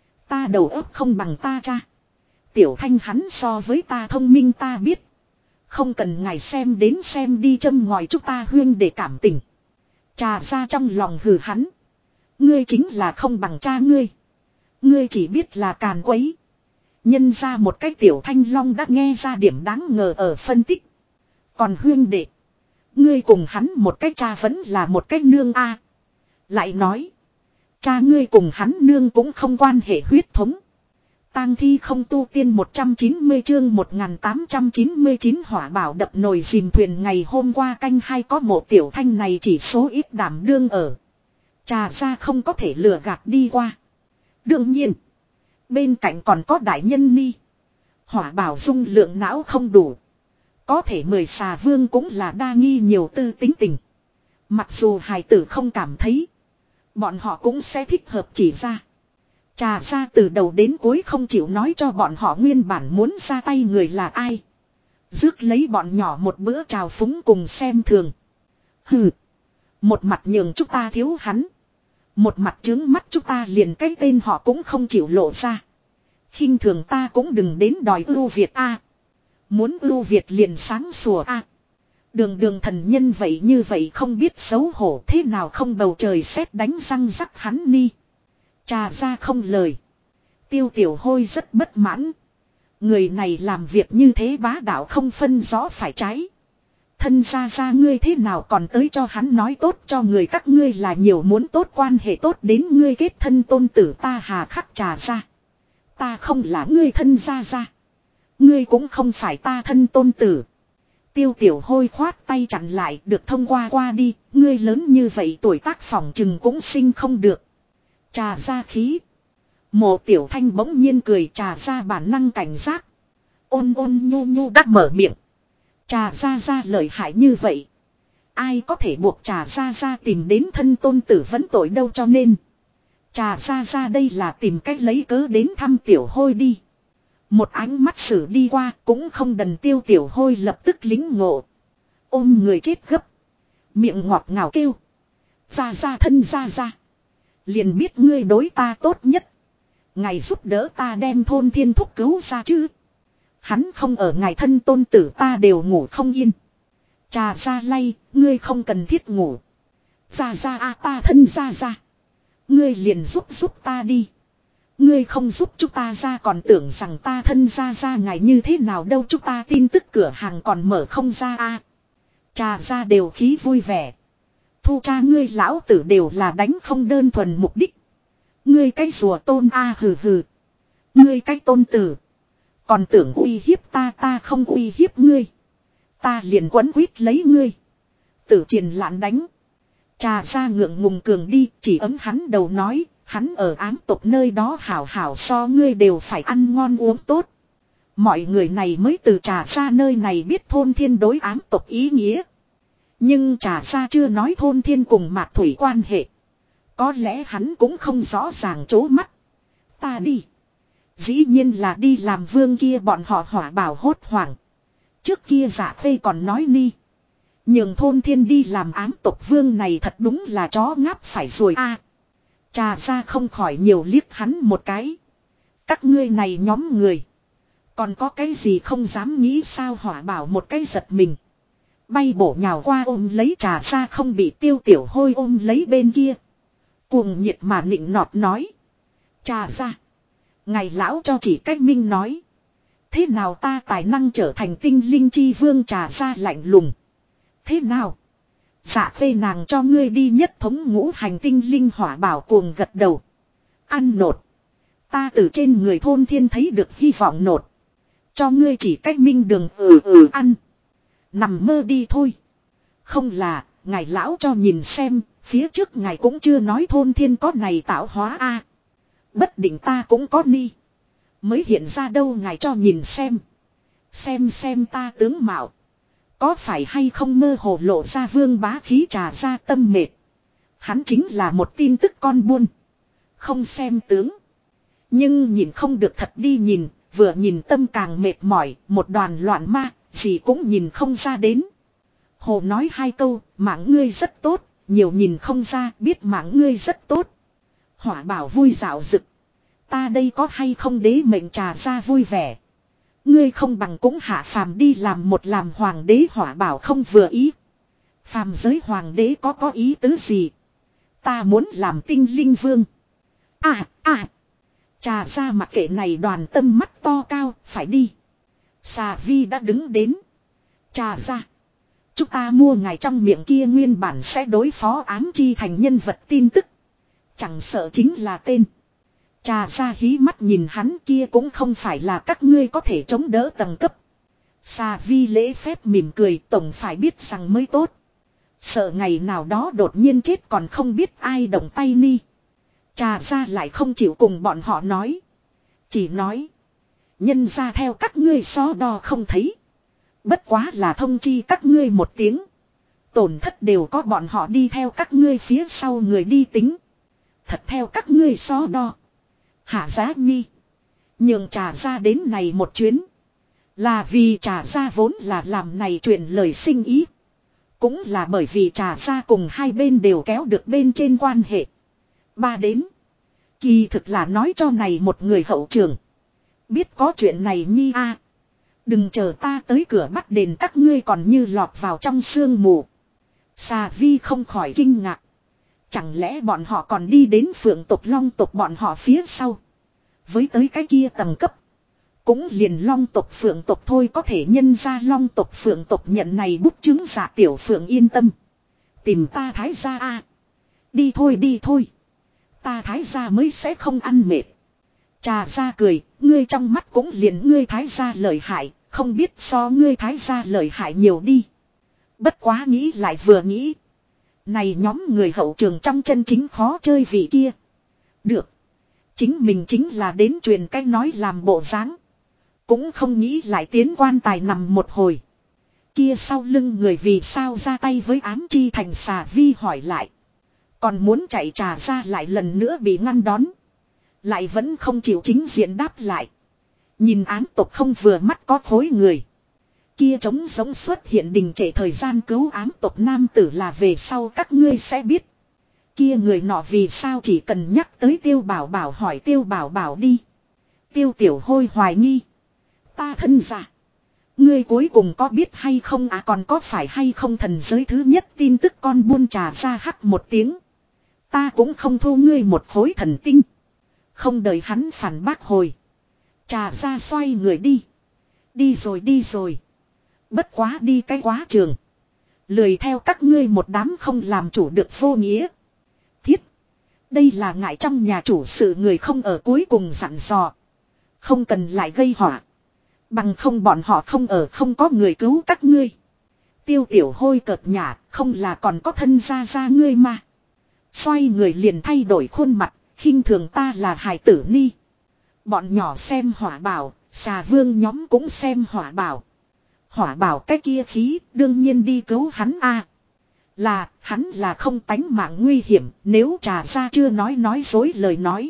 Ta đầu óc không bằng ta cha. Tiểu Thanh hắn so với ta thông minh ta biết. Không cần ngài xem đến xem đi châm ngòi chúng ta huyên để cảm tình. Trà ra trong lòng hừ hắn. Ngươi chính là không bằng cha ngươi. Ngươi chỉ biết là càn quấy. Nhân ra một cái Tiểu Thanh Long đã nghe ra điểm đáng ngờ ở phân tích. Còn huyên đệ. Ngươi cùng hắn một cái cha vẫn là một cái nương a. Lại nói. Cha ngươi cùng hắn nương cũng không quan hệ huyết thống. Tang thi không tu tiên 190 chương 1899 Hỏa Bảo đập nồi dìm thuyền ngày hôm qua canh hai có Mộ Tiểu Thanh này chỉ số ít đảm đương ở. Trà ra không có thể lừa gạt đi qua. Đương nhiên. Bên cạnh còn có đại nhân ni. Hỏa Bảo dung lượng não không đủ. Có thể 10 xà vương cũng là đa nghi nhiều tư tính tình. Mặc dù hài tử không cảm thấy. Bọn họ cũng sẽ thích hợp chỉ ra. Trà ra từ đầu đến cuối không chịu nói cho bọn họ nguyên bản muốn ra tay người là ai. Rước lấy bọn nhỏ một bữa trào phúng cùng xem thường. Hừ. Một mặt nhường chúng ta thiếu hắn. Một mặt trướng mắt chúng ta liền cái tên họ cũng không chịu lộ ra. Khinh thường ta cũng đừng đến đòi ưu Việt a. Muốn ưu Việt liền sáng sủa a. Đường thần nhân vậy như vậy không biết xấu hổ thế nào không bầu trời sét đánh răng rắc hắn ni. Trà ra không lời. Tiêu Tiểu Hôi rất bất mãn. Người này làm việc như thế bá đạo không phân rõ phải trái. Thân ra ngươi thế nào còn tới cho hắn nói tốt cho người các ngươi là nhiều muốn tốt quan hệ tốt đến ngươi kết thân tôn tử ta hà khắc Trà ra. Ta không là ngươi thân ra. Ngươi cũng không phải ta thân tôn tử. Tiêu Tiểu Hôi khoát tay chặn lại được thông qua đi. Ngươi lớn như vậy tuổi tác phỏng chừng cũng sinh không được. Trà ra khí. Mộ Tiểu Thanh bỗng nhiên cười Trà ra bản năng cảnh giác. Ôn nhu đắc mở miệng. Trà ra lợi hại như vậy. Ai có thể buộc Trà ra tìm đến thân tôn tử vẫn tội đâu cho nên. Trà ra đây là tìm cách lấy cớ đến thăm Tiểu Hôi đi. Một ánh mắt xử đi qua cũng không đần Tiêu Tiểu Hôi lập tức lính ngộ. Ôm người chết gấp. Miệng ngọt ngào kêu. Ra thân ra. Liền biết ngươi đối ta tốt nhất. Ngài giúp đỡ ta đem thôn thiên thúc cứu ra chứ. Hắn không ở ngài thân tôn tử ta đều ngủ không yên. Trà ra lay, ngươi không cần thiết ngủ. Ra ra a ta thân ra ra. Ngươi liền giúp ta đi. Ngươi không giúp chúng ta ra còn tưởng rằng ta thân ra ngài như thế nào đâu, chúng ta tin tức cửa hàng còn mở không ra a. Trà ra đều khí vui vẻ. Thu cha ngươi lão tử đều là đánh không đơn thuần mục đích. Ngươi cái rùa tôn a hừ hừ. Ngươi cái tôn tử. Còn tưởng uy hiếp ta không uy hiếp ngươi. Ta liền quấn quýt lấy ngươi. Tử triền lạn đánh. Trà ra ngượng ngùng cường đi, chỉ ấm hắn đầu nói, hắn ở ám tộc nơi đó hảo hảo so ngươi đều phải ăn ngon uống tốt. Mọi người này mới từ trà ra nơi này biết thôn thiên đối ám tộc ý nghĩa. Nhưng trà ra chưa nói thôn thiên cùng mạt thủy quan hệ. Có lẽ hắn cũng không rõ ràng chố mắt. Ta đi. Dĩ nhiên là đi làm vương kia bọn họ hỏa bảo hốt hoảng. Trước kia Dạ Khê còn nói ni. Nhường thôn thiên đi làm ám tộc vương này thật đúng là chó ngáp phải rồi a. Trà ra không khỏi nhiều liếc hắn một cái. Các ngươi này nhóm người. Còn có cái gì không dám nghĩ sao, hỏa bảo một cái giật mình. Bay bổ nhào qua ôm lấy trà ra, không bị Tiêu Tiểu Hôi ôm lấy bên kia. Cuồng nhiệt mà nịnh nọt nói. Trà ra. Ngài lão cho chỉ cách minh nói. Thế nào ta tài năng trở thành tinh linh chi vương, trà ra lạnh lùng. Thế nào? Dạ phê nàng cho ngươi đi nhất thống ngũ hành tinh linh, hỏa bảo cuồng gật đầu. Ăn nột. Ta từ trên người thôn thiên thấy được hy vọng nột. Cho ngươi chỉ cách minh đường ăn. Nằm mơ đi thôi. Không là, ngài lão cho nhìn xem, phía trước ngài cũng chưa nói thôn thiên có này tạo hóa a. Bất định ta cũng có ni. Mới hiện ra đâu, ngài cho nhìn xem. Xem ta tướng mạo. Có phải hay không mơ hồ lộ ra vương bá khí, trà ra tâm mệt. Hắn chính là một tin tức con buôn. Không xem tướng. Nhưng nhìn không được thật đi nhìn, vừa nhìn tâm càng mệt mỏi, một đoàn loạn ma, gì cũng nhìn không ra đến. Hồ nói hai câu, mạng ngươi rất tốt, nhiều nhìn không ra, biết mạng ngươi rất tốt. Hỏa bảo vui dạo rực. Ta đây có hay không đế mệnh, trà ra vui vẻ. Ngươi không bằng cũng hạ phàm đi làm hoàng đế, hỏa bảo không vừa ý. Phàm giới hoàng đế có ý tứ gì? Ta muốn làm tinh linh vương. Trà ra mặc kệ này, đoàn tâm mắt to cao, phải đi. Xà Vi đã đứng đến. Trà ra. Chúng ta mua ngài trong miệng kia nguyên bản sẽ đối phó ám chi thành nhân vật tin tức. Chẳng sợ chính là tên. Trà ra hí mắt nhìn hắn, kia cũng không phải là các ngươi có thể chống đỡ tầng cấp. Xà Vi lễ phép mỉm cười, tổng phải biết rằng mới tốt. Sợ ngày nào đó đột nhiên chết còn không biết ai động tay ni. Trà ra lại không chịu cùng bọn họ nói. Chỉ nói. Nhân ra theo các ngươi so đo không thấy. Bất quá là thông chi các ngươi một tiếng. Tổn thất đều có bọn họ đi theo các ngươi phía sau người đi tính. Thật theo các ngươi so đo. Hạ giá nhi. Nhường trà ra đến này một chuyến. Là vì trà ra vốn là làm này truyền lời sinh ý. Cũng là bởi vì trà ra cùng hai bên đều kéo được bên trên quan hệ. Ba đến. Kỳ thực là nói cho này một người hậu trường. Biết có chuyện này nhi a. Đừng chờ ta tới cửa bắt đền các ngươi còn như lọt vào trong sương mù. Xà Vi không khỏi kinh ngạc. Chẳng lẽ bọn họ còn đi đến phượng tộc long tộc bọn họ phía sau. Với tới cái kia tầng cấp. Cũng liền long tộc phượng tộc thôi có thể nhân ra long tộc phượng tộc nhận này bút chứng giả tiểu phượng yên tâm. Tìm ta thái gia a. Đi thôi. Ta thái gia mới sẽ không ăn mệt. Trà ra cười, ngươi trong mắt cũng liền ngươi thái gia lợi hại, không biết so ngươi thái gia lợi hại nhiều đi. Bất quá nghĩ lại vừa nghĩ. Này nhóm người hậu trường trong chân chính khó chơi vị kia. Được. Chính mình chính là đến truyền cách nói làm bộ dáng. Cũng không nghĩ lại tiến quan tài nằm một hồi. Kia sau lưng người vì sao ra tay với ám chi thành, Xà Vi hỏi lại. Còn muốn chạy trà ra lại lần nữa bị ngăn đón. Lại vẫn không chịu chính diện đáp lại. Nhìn ám tộc không vừa mắt có khối người. Kia trống giống xuất hiện đình trệ thời gian cứu ám tộc nam tử là về sau các ngươi sẽ biết. Kia người nọ vì sao chỉ cần nhắc tới Tiêu Bảo Bảo hỏi Tiêu Bảo Bảo đi. Tiêu Tiểu Hôi hoài nghi. Ta thân giả. Ngươi cuối cùng có biết hay không còn có phải hay không thần giới thứ nhất tin tức con buôn trà ra hắc một tiếng. Ta cũng không thu ngươi một khối thần tinh. Không đợi hắn phản bác hồi. Trà ra xoay người đi. Đi rồi. Bất quá đi cái quá trường. Lười theo các ngươi một đám không làm chủ được vô nghĩa. Thiết. Đây là ngại trong nhà chủ sự người không ở cuối cùng dặn dò. Không cần lại gây họa. Bằng không bọn họ không ở không có người cứu các ngươi. Tiêu Tiểu Hôi cợt nhả không là còn có thân ra ngươi mà. Xoay người liền thay đổi khuôn mặt. Khinh thường ta là hài tử ni. Bọn nhỏ xem Hỏa Bảo. Xà vương nhóm cũng xem Hỏa Bảo. Hỏa Bảo cái kia khí đương nhiên đi cứu hắn a. Là hắn là không tánh mạng nguy hiểm nếu Trà ra chưa nói dối lời nói.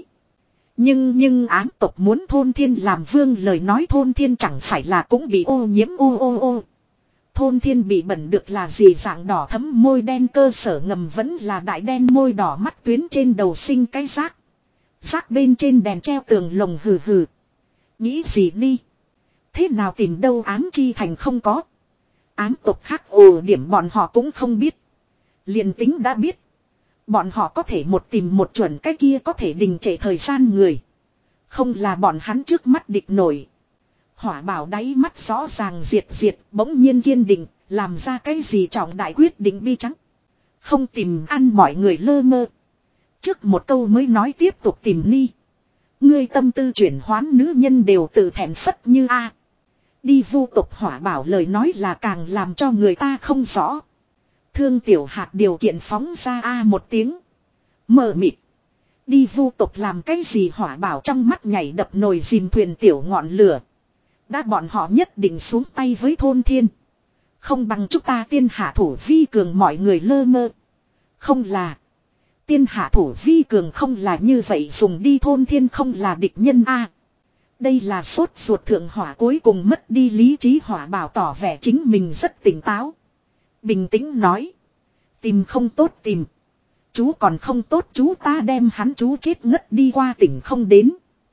Nhưng ám tộc muốn thôn thiên làm vương lời nói thôn thiên chẳng phải là cũng bị ô nhiễm ô. Thôn thiên bị bẩn được là gì dạng đỏ thấm môi đen cơ sở ngầm vẫn là đại đen môi đỏ mắt tuyến trên đầu sinh cái rác. Rác bên trên đèn treo tường lồng hừ. Nghĩ gì đi. Thế nào tìm đâu ám chi thành không có. Ám tộc khác ồ điểm bọn họ cũng không biết. Liền tính đã biết. Bọn họ có thể một tìm một chuẩn cái kia có thể đình trệ thời gian người. Không là bọn hắn trước mắt địch nổi. Hỏa Bảo đáy mắt rõ ràng diệt bỗng nhiên kiên định. Làm ra cái gì trọng đại quyết định bi trắng. Không tìm ăn mọi người lơ mơ. Trước một câu mới nói tiếp tục tìm ni. Ngươi tâm tư chuyển hoán nữ nhân đều tự thẹn phất như a. Đi vu tục Hỏa Bảo lời nói là càng làm cho người ta không rõ. Thương Tiểu Hạt điều kiện phóng ra a một tiếng. Mờ mịt. Đi vu tục làm cái gì Hỏa Bảo trong mắt nhảy đập nồi dìm thuyền tiểu ngọn lửa. Đã bọn họ nhất định xuống tay với thôn thiên. Không bằng chúng ta tiên hạ thủ vi cường mọi người lơ mơ. Không là. Tiên hạ thủ vi cường không là như vậy dùng đi thôn thiên không là địch nhân a. Đây là sốt ruột thượng hỏa cuối cùng mất đi lý trí Hỏa Bảo tỏ vẻ chính mình rất tỉnh táo. Bình tĩnh nói. Tìm không tốt tìm. Chú còn không tốt chú ta đem hắn chú chết ngất đi qua tỉnh không đến.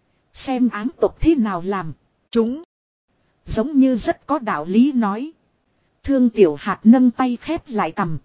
Xem ám tộc thế nào làm. Chúng. Giống như rất có đạo lý nói. Thương Tiểu Hạt nâng tay khép lại cằm.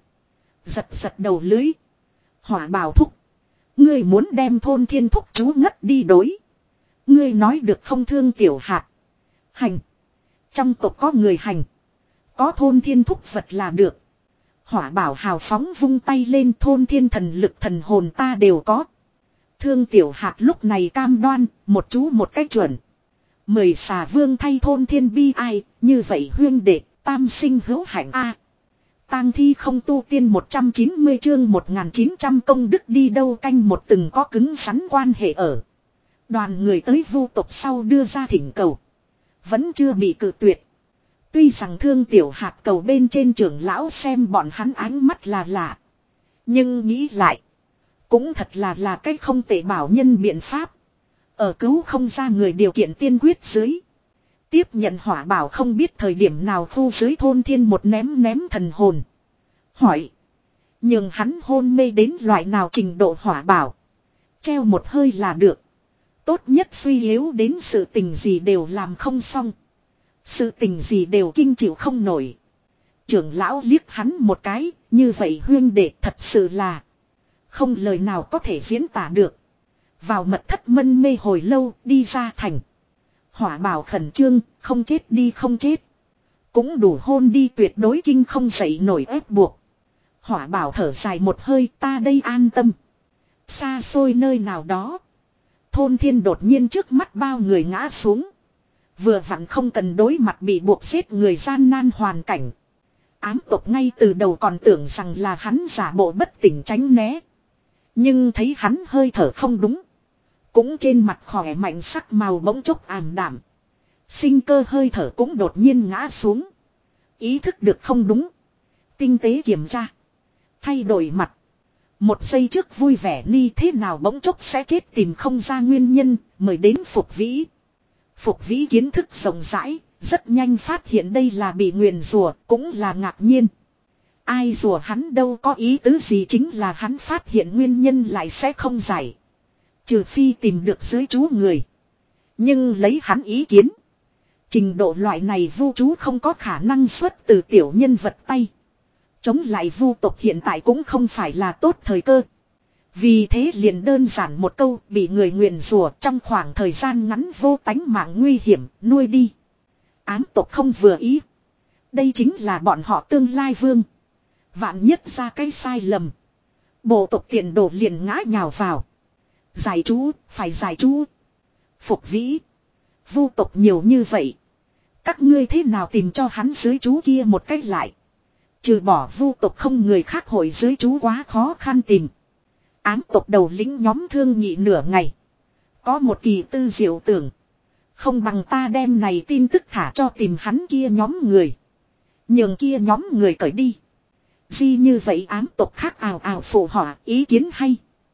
Giật đầu lưới. Hỏa Bảo thúc. Ngươi muốn đem thôn thiên thúc chú ngất đi đối. Ngươi nói được không Thương Tiểu Hạt. Hành. Trong tộc có người hành. Có thôn thiên thúc vật là được. Hỏa Bảo hào phóng vung tay lên thôn thiên thần lực thần hồn ta đều có. Thương Tiểu Hạt lúc này cam đoan, một chú một cách chuẩn. Mời Xà Vương thay thôn thiên bi ai, như vậy huyên đệ, tam sinh hữu hạnh a. Tang thi không tu tiên 190 chương 1900 công đức đi đâu canh một từng có cứng rắn quan hệ ở. Đoàn người tới vu tộc sau đưa ra thỉnh cầu. Vẫn chưa bị cự tuyệt. Tuy rằng Thương Tiểu Hạt cầu bên trên trưởng lão xem bọn hắn ánh mắt là lạ. Nhưng nghĩ lại. Cũng thật là cái không tệ bảo nhân biện pháp. Ở cứu không ra người điều kiện tiên quyết dưới. Tiếp nhận Hỏa Bảo không biết thời điểm nào khu dưới thôn thiên một ném thần hồn. Hỏi. Nhưng hắn hôn mê đến loại nào trình độ Hỏa Bảo. Treo một hơi là được. Tốt nhất suy yếu đến sự tình gì đều làm không xong. Sự tình gì đều kinh chịu không nổi. Trưởng lão liếc hắn một cái. Như vậy huyên đệ thật sự là. Không lời nào có thể diễn tả được. Vào mật thất mân mê hồi lâu đi ra thành. Hỏa Bảo khẩn trương, không chết đi không chết. Cũng đủ hôn đi tuyệt đối kinh không dậy nổi ép buộc. Hỏa Bảo thở dài một hơi ta đây an tâm. Xa xôi nơi nào đó. Thôn thiên đột nhiên trước mắt bao người ngã xuống. Vừa vặn không cần đối mặt bị buộc giết người gian nan hoàn cảnh. Ám tộc ngay từ đầu còn tưởng rằng là hắn giả bộ bất tỉnh tránh né. Nhưng thấy hắn hơi thở không đúng. Cũng trên mặt khỏe mạnh sắc màu bỗng chốc ảm đạm. Sinh cơ hơi thở cũng đột nhiên ngã xuống. Ý thức được không đúng. Tinh tế kiểm tra. Thay đổi mặt. Một giây trước vui vẻ ni thế nào bỗng chốc sẽ chết tìm không ra nguyên nhân. Mời đến Phục Vĩ. Phục Vĩ kiến thức rộng rãi. Rất nhanh phát hiện đây là bị nguyền rủa cũng là ngạc nhiên. Ai rủa hắn đâu có ý tứ gì, chính là hắn phát hiện nguyên nhân lại sẽ không giải. Trừ phi tìm được dưới chú người. Nhưng lấy hắn ý kiến. Trình độ loại này vu chú không có khả năng xuất từ tiểu nhân vật tay. Chống lại vu tộc hiện tại cũng không phải là tốt thời cơ. Vì thế liền đơn giản một câu, bị người nguyền rủa trong khoảng thời gian ngắn vô tánh mạng nguy hiểm, nuôi đi. Ám tộc không vừa ý. Đây chính là bọn họ tương lai vương. Vạn nhất ra cái sai lầm. Bộ tộc tiền đồ liền ngã nhào vào. Giải chú, phải giải chú. Phục vĩ. Vu tộc nhiều như vậy. Các ngươi thế nào tìm cho hắn dưới chú kia một cách lại. Trừ bỏ vu tộc không người khác hội dưới chú quá khó khăn tìm. Ám tộc đầu lĩnh nhóm thương nghị nửa ngày. Có một kỳ tư diệu tưởng. Không bằng ta đem này tin tức thả cho tìm hắn kia nhóm người. Nhường kia nhóm người cởi đi. Di như vậy ám tộc khác ào ào phụ họa, ý kiến hay.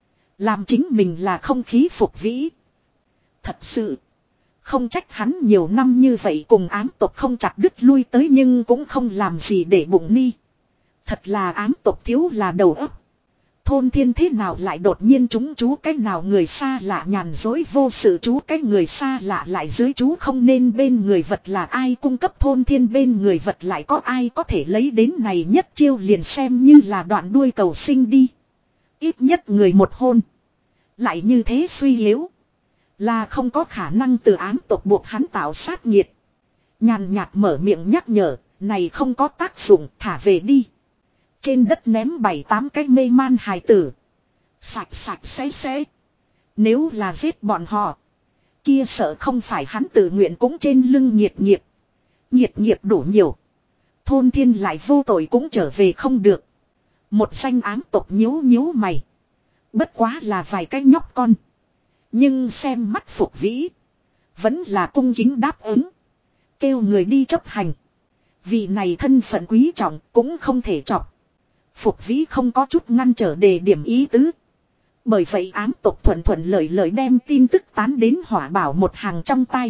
Làm chính mình là không khí phục vĩ. Thật sự. Không trách hắn nhiều năm như vậy cùng ám tộc không chặt đứt lui tới nhưng cũng không làm gì để bụng ni. Thật là ám tộc thiếu là đầu óc. Thôn thiên thế nào lại đột nhiên chúng chú cái nào người xa lạ nhàn dối vô sự chú cái người xa lạ lại dưới chú không nên bên người vật là ai cung cấp thôn thiên bên người vật lại có ai có thể lấy đến này nhất chiêu liền xem như là đoạn đuôi cầu sinh đi. Ít nhất người một hôn. Lại như thế suy yếu. Là không có khả năng từ ám tộc buộc hắn tạo sát nhiệt. Nhàn nhạt mở miệng nhắc nhở, này không có tác dụng, thả về đi. Trên đất ném 7-8 cái mê man hài tử. Sạch sạch sẽ. Nếu là giết bọn họ. Kia sợ không phải hắn tự nguyện cũng trên lưng nhiệt nghiệp. Nhiệt nghiệp đủ nhiều. Thôn thiên lại vô tội cũng trở về không được. Một danh ám tộc nhíu mày. Bất quá là vài cái nhóc con. Nhưng xem mắt phục vĩ. Vẫn là cung kính đáp ứng. Kêu người đi chấp hành. Vị này thân phận quý trọng cũng không thể chọc. Phục vĩ không có chút ngăn trở đề điểm ý tứ. Bởi vậy ám tộc thuận lợi đem tin tức tán đến hỏa bảo một hàng trong tay.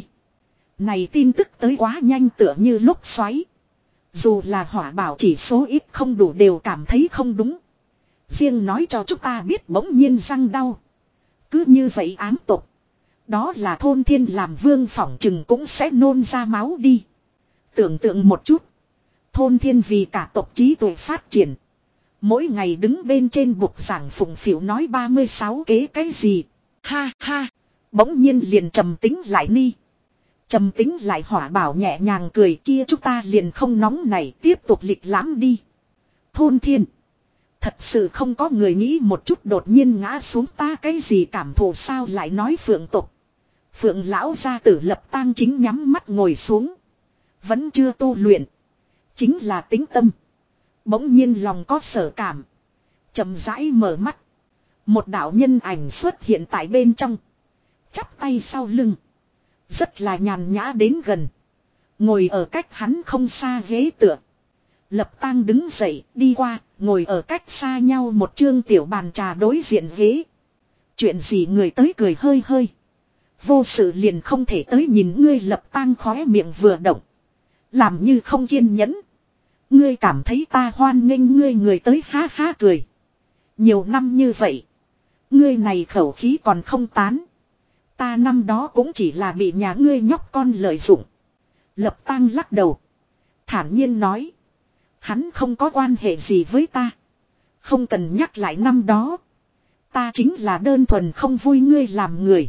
Này tin tức tới quá nhanh tựa như lúc xoáy. Dù là hỏa bảo chỉ số ít không đủ đều cảm thấy không đúng. Riêng nói cho chúng ta biết bỗng nhiên răng đau. Cứ như vậy ám tộc. Đó là thôn thiên làm vương phỏng chừng cũng sẽ nôn ra máu đi. Tưởng tượng một chút. Thôn thiên vì cả tộc trí tuệ phát triển. Mỗi ngày đứng bên trên bục giảng phụng phịu nói 36 kế cái gì. Ha ha. Bỗng nhiên liền trầm tính lại ni. Trầm tính lại hỏa bảo nhẹ nhàng cười kia chúng ta liền không nóng này tiếp tục lịch lãm đi. Thôn thiên. Thật sự không có người nghĩ một chút đột nhiên ngã xuống ta cái gì cảm thụ sao lại nói phượng tục. Phượng lão gia tử lập tang chính nhắm mắt ngồi xuống. Vẫn chưa tu luyện. Chính là tính tâm. Bỗng nhiên lòng có sở cảm. Chậm rãi mở mắt. Một đạo nhân ảnh xuất hiện tại bên trong. Chắp tay sau lưng. Rất là nhàn nhã đến gần. Ngồi ở cách hắn không xa ghế tựa. Lập tang đứng dậy đi qua. Ngồi ở cách xa nhau một chương tiểu bàn trà đối diện ghế. Chuyện gì người tới cười hơi hơi. Vô sự liền không thể tới nhìn ngươi lập tang khóe miệng vừa động. Làm như không kiên nhẫn. Ngươi cảm thấy ta hoan nghênh ngươi người tới ha ha cười. Nhiều năm như vậy. Ngươi này khẩu khí còn không tán. Ta năm đó cũng chỉ là bị nhà ngươi nhóc con lợi dụng. Lập tang lắc đầu. Thản nhiên nói. Hắn không có quan hệ gì với ta. Không cần nhắc lại năm đó. Ta chính là đơn thuần không vui ngươi làm người.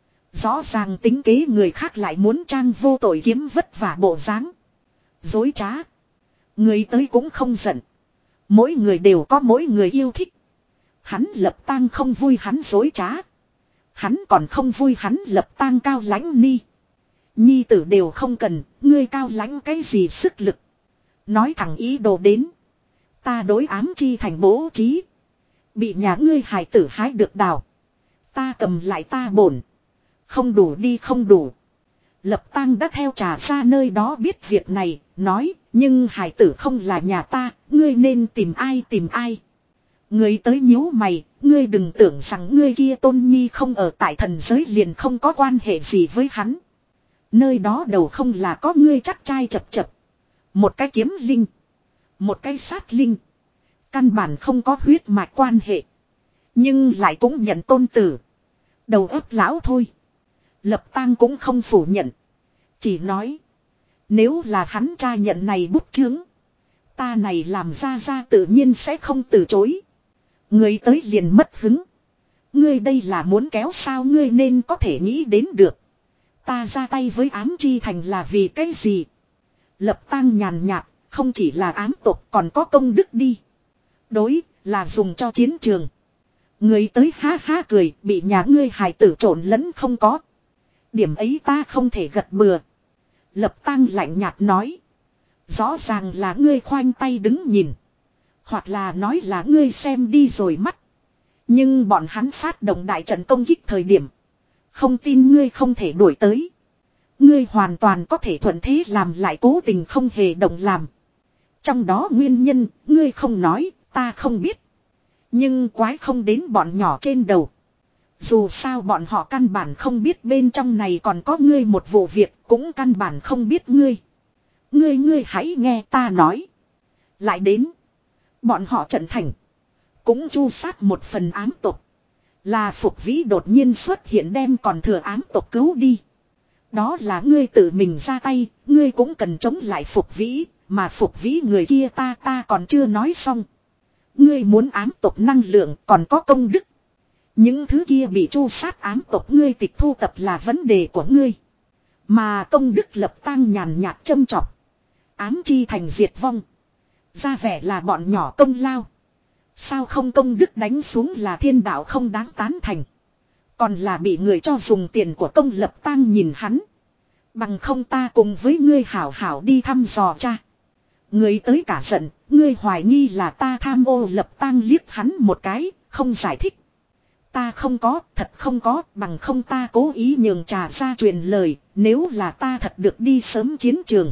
Rõ ràng tính kế người khác lại muốn trang vô tội kiếm vất vả bộ dáng. Dối trá. Người tới cũng không giận. Mỗi người đều có mỗi người yêu thích. Hắn lập tang không vui hắn dối trá. Hắn còn không vui hắn lập tang cao lãnh ni. Nhi tử đều không cần, ngươi cao lãnh cái gì sức lực. Nói thẳng ý đồ đến. Ta đối ám chi thành bố trí. Bị nhà ngươi hài tử hái được đào. Ta cầm lại ta bổn. Không đủ đi không đủ. Lập tang đã theo trà ra nơi đó biết việc này, nói, nhưng hài tử không là nhà ta, ngươi nên tìm ai. Ngươi tới nhíu mày, ngươi đừng tưởng rằng ngươi kia tôn nhi không ở tại thần giới liền không có quan hệ gì với hắn. Nơi đó đầu không là có ngươi chắc trai chập chập. Một cái kiếm linh. Một cái sát linh. Căn bản không có huyết mạch quan hệ. Nhưng lại cũng nhận tôn tử. Đầu óc lão thôi. Lập Tang cũng không phủ nhận. Chỉ nói. Nếu là hắn cha nhận này bút chướng. Ta này làm ra tự nhiên sẽ không từ chối. Người tới liền mất hứng. Ngươi đây là muốn kéo sao, ngươi nên có thể nghĩ đến được. Ta ra tay với ám chi thành là vì cái gì? Lập Tang nhàn nhạt, không chỉ là ám tộc còn có công đức đi. Đối, là dùng cho chiến trường. Người tới ha ha cười, bị nhà ngươi hài tử trộn lẫn không có. Điểm ấy ta không thể gật bừa. Lập Tang lạnh nhạt nói. Rõ ràng là ngươi khoanh tay đứng nhìn. Hoặc là nói là ngươi xem đi rồi mắt. Nhưng bọn hắn phát động đại trận công kích thời điểm. Không tin ngươi không thể đuổi tới. Ngươi hoàn toàn có thể thuận thế làm lại, cố tình không hề động làm. Trong đó nguyên nhân, ngươi không nói, ta không biết. Nhưng quái không đến bọn nhỏ trên đầu. Dù sao bọn họ căn bản không biết bên trong này còn có ngươi một vụ việc, cũng căn bản không biết ngươi. Ngươi hãy nghe ta nói. Lại đến. Bọn họ trận thành. Cũng chu sát một phần ám tộc. Là Phục Vĩ đột nhiên xuất hiện đem còn thừa ám tộc cứu đi. Đó là ngươi tự mình ra tay, ngươi cũng cần chống lại Phục Vĩ, mà Phục Vĩ người kia ta còn chưa nói xong. Ngươi muốn ám tộc năng lượng còn có công đức. Những thứ kia bị chu sát ám tộc ngươi tịch thu tập là vấn đề của ngươi. Mà công đức Lập Tang nhàn nhạt châm chọc. Ám chi thành diệt vong. Ra vẻ là bọn nhỏ công lao. Sao không công đức đánh xuống là thiên đạo không đáng tán thành. Còn là bị người cho dùng tiền của công Lập Tang nhìn hắn. Bằng không ta cùng với ngươi hảo hảo đi thăm dò cha. Người tới cả giận, ngươi hoài nghi là ta tham ô. Lập Tang liếc hắn một cái, không giải thích. Ta không có, thật không có, bằng không ta cố ý nhường trà ra truyền lời, nếu là ta thật được đi sớm chiến trường.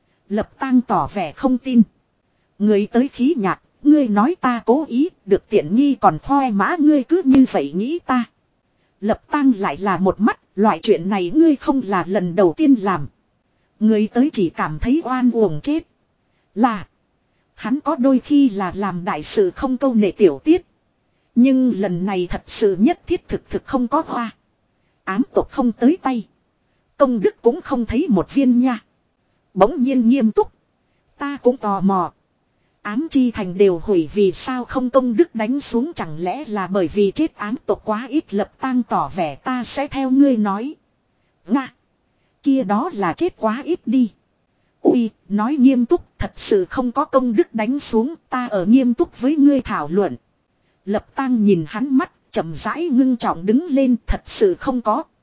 Lập Tang tỏ vẻ không tin. Người tới khí nhạt, ngươi nói ta cố ý, được tiện nghi còn khoe mã, ngươi cứ như vậy nghĩ ta. Lập Tang lại là một mắt, loại chuyện này ngươi không là lần đầu tiên làm. Người tới chỉ cảm thấy oan uổng chết. Là, hắn có đôi khi là làm đại sự không câu nệ tiểu tiết. Nhưng lần này thật sự nhất thiết thực không có hoa. Ám tộc không tới tay. Công đức cũng không thấy một viên nha. Bỗng nhiên nghiêm túc. Ta cũng tò mò. Ám chi thành đều hủy vì sao không công đức đánh xuống, chẳng lẽ là bởi vì chết ám tộc quá ít. Lập Tang tỏ vẻ ta sẽ theo ngươi nói. Nga. Kia đó là chết quá ít đi. Ui, nói nghiêm túc, thật sự không có công đức đánh xuống, ta ở nghiêm túc với ngươi thảo luận. Lập Tang nhìn hắn mắt, chậm rãi ngưng trọng đứng lên, thật sự không có.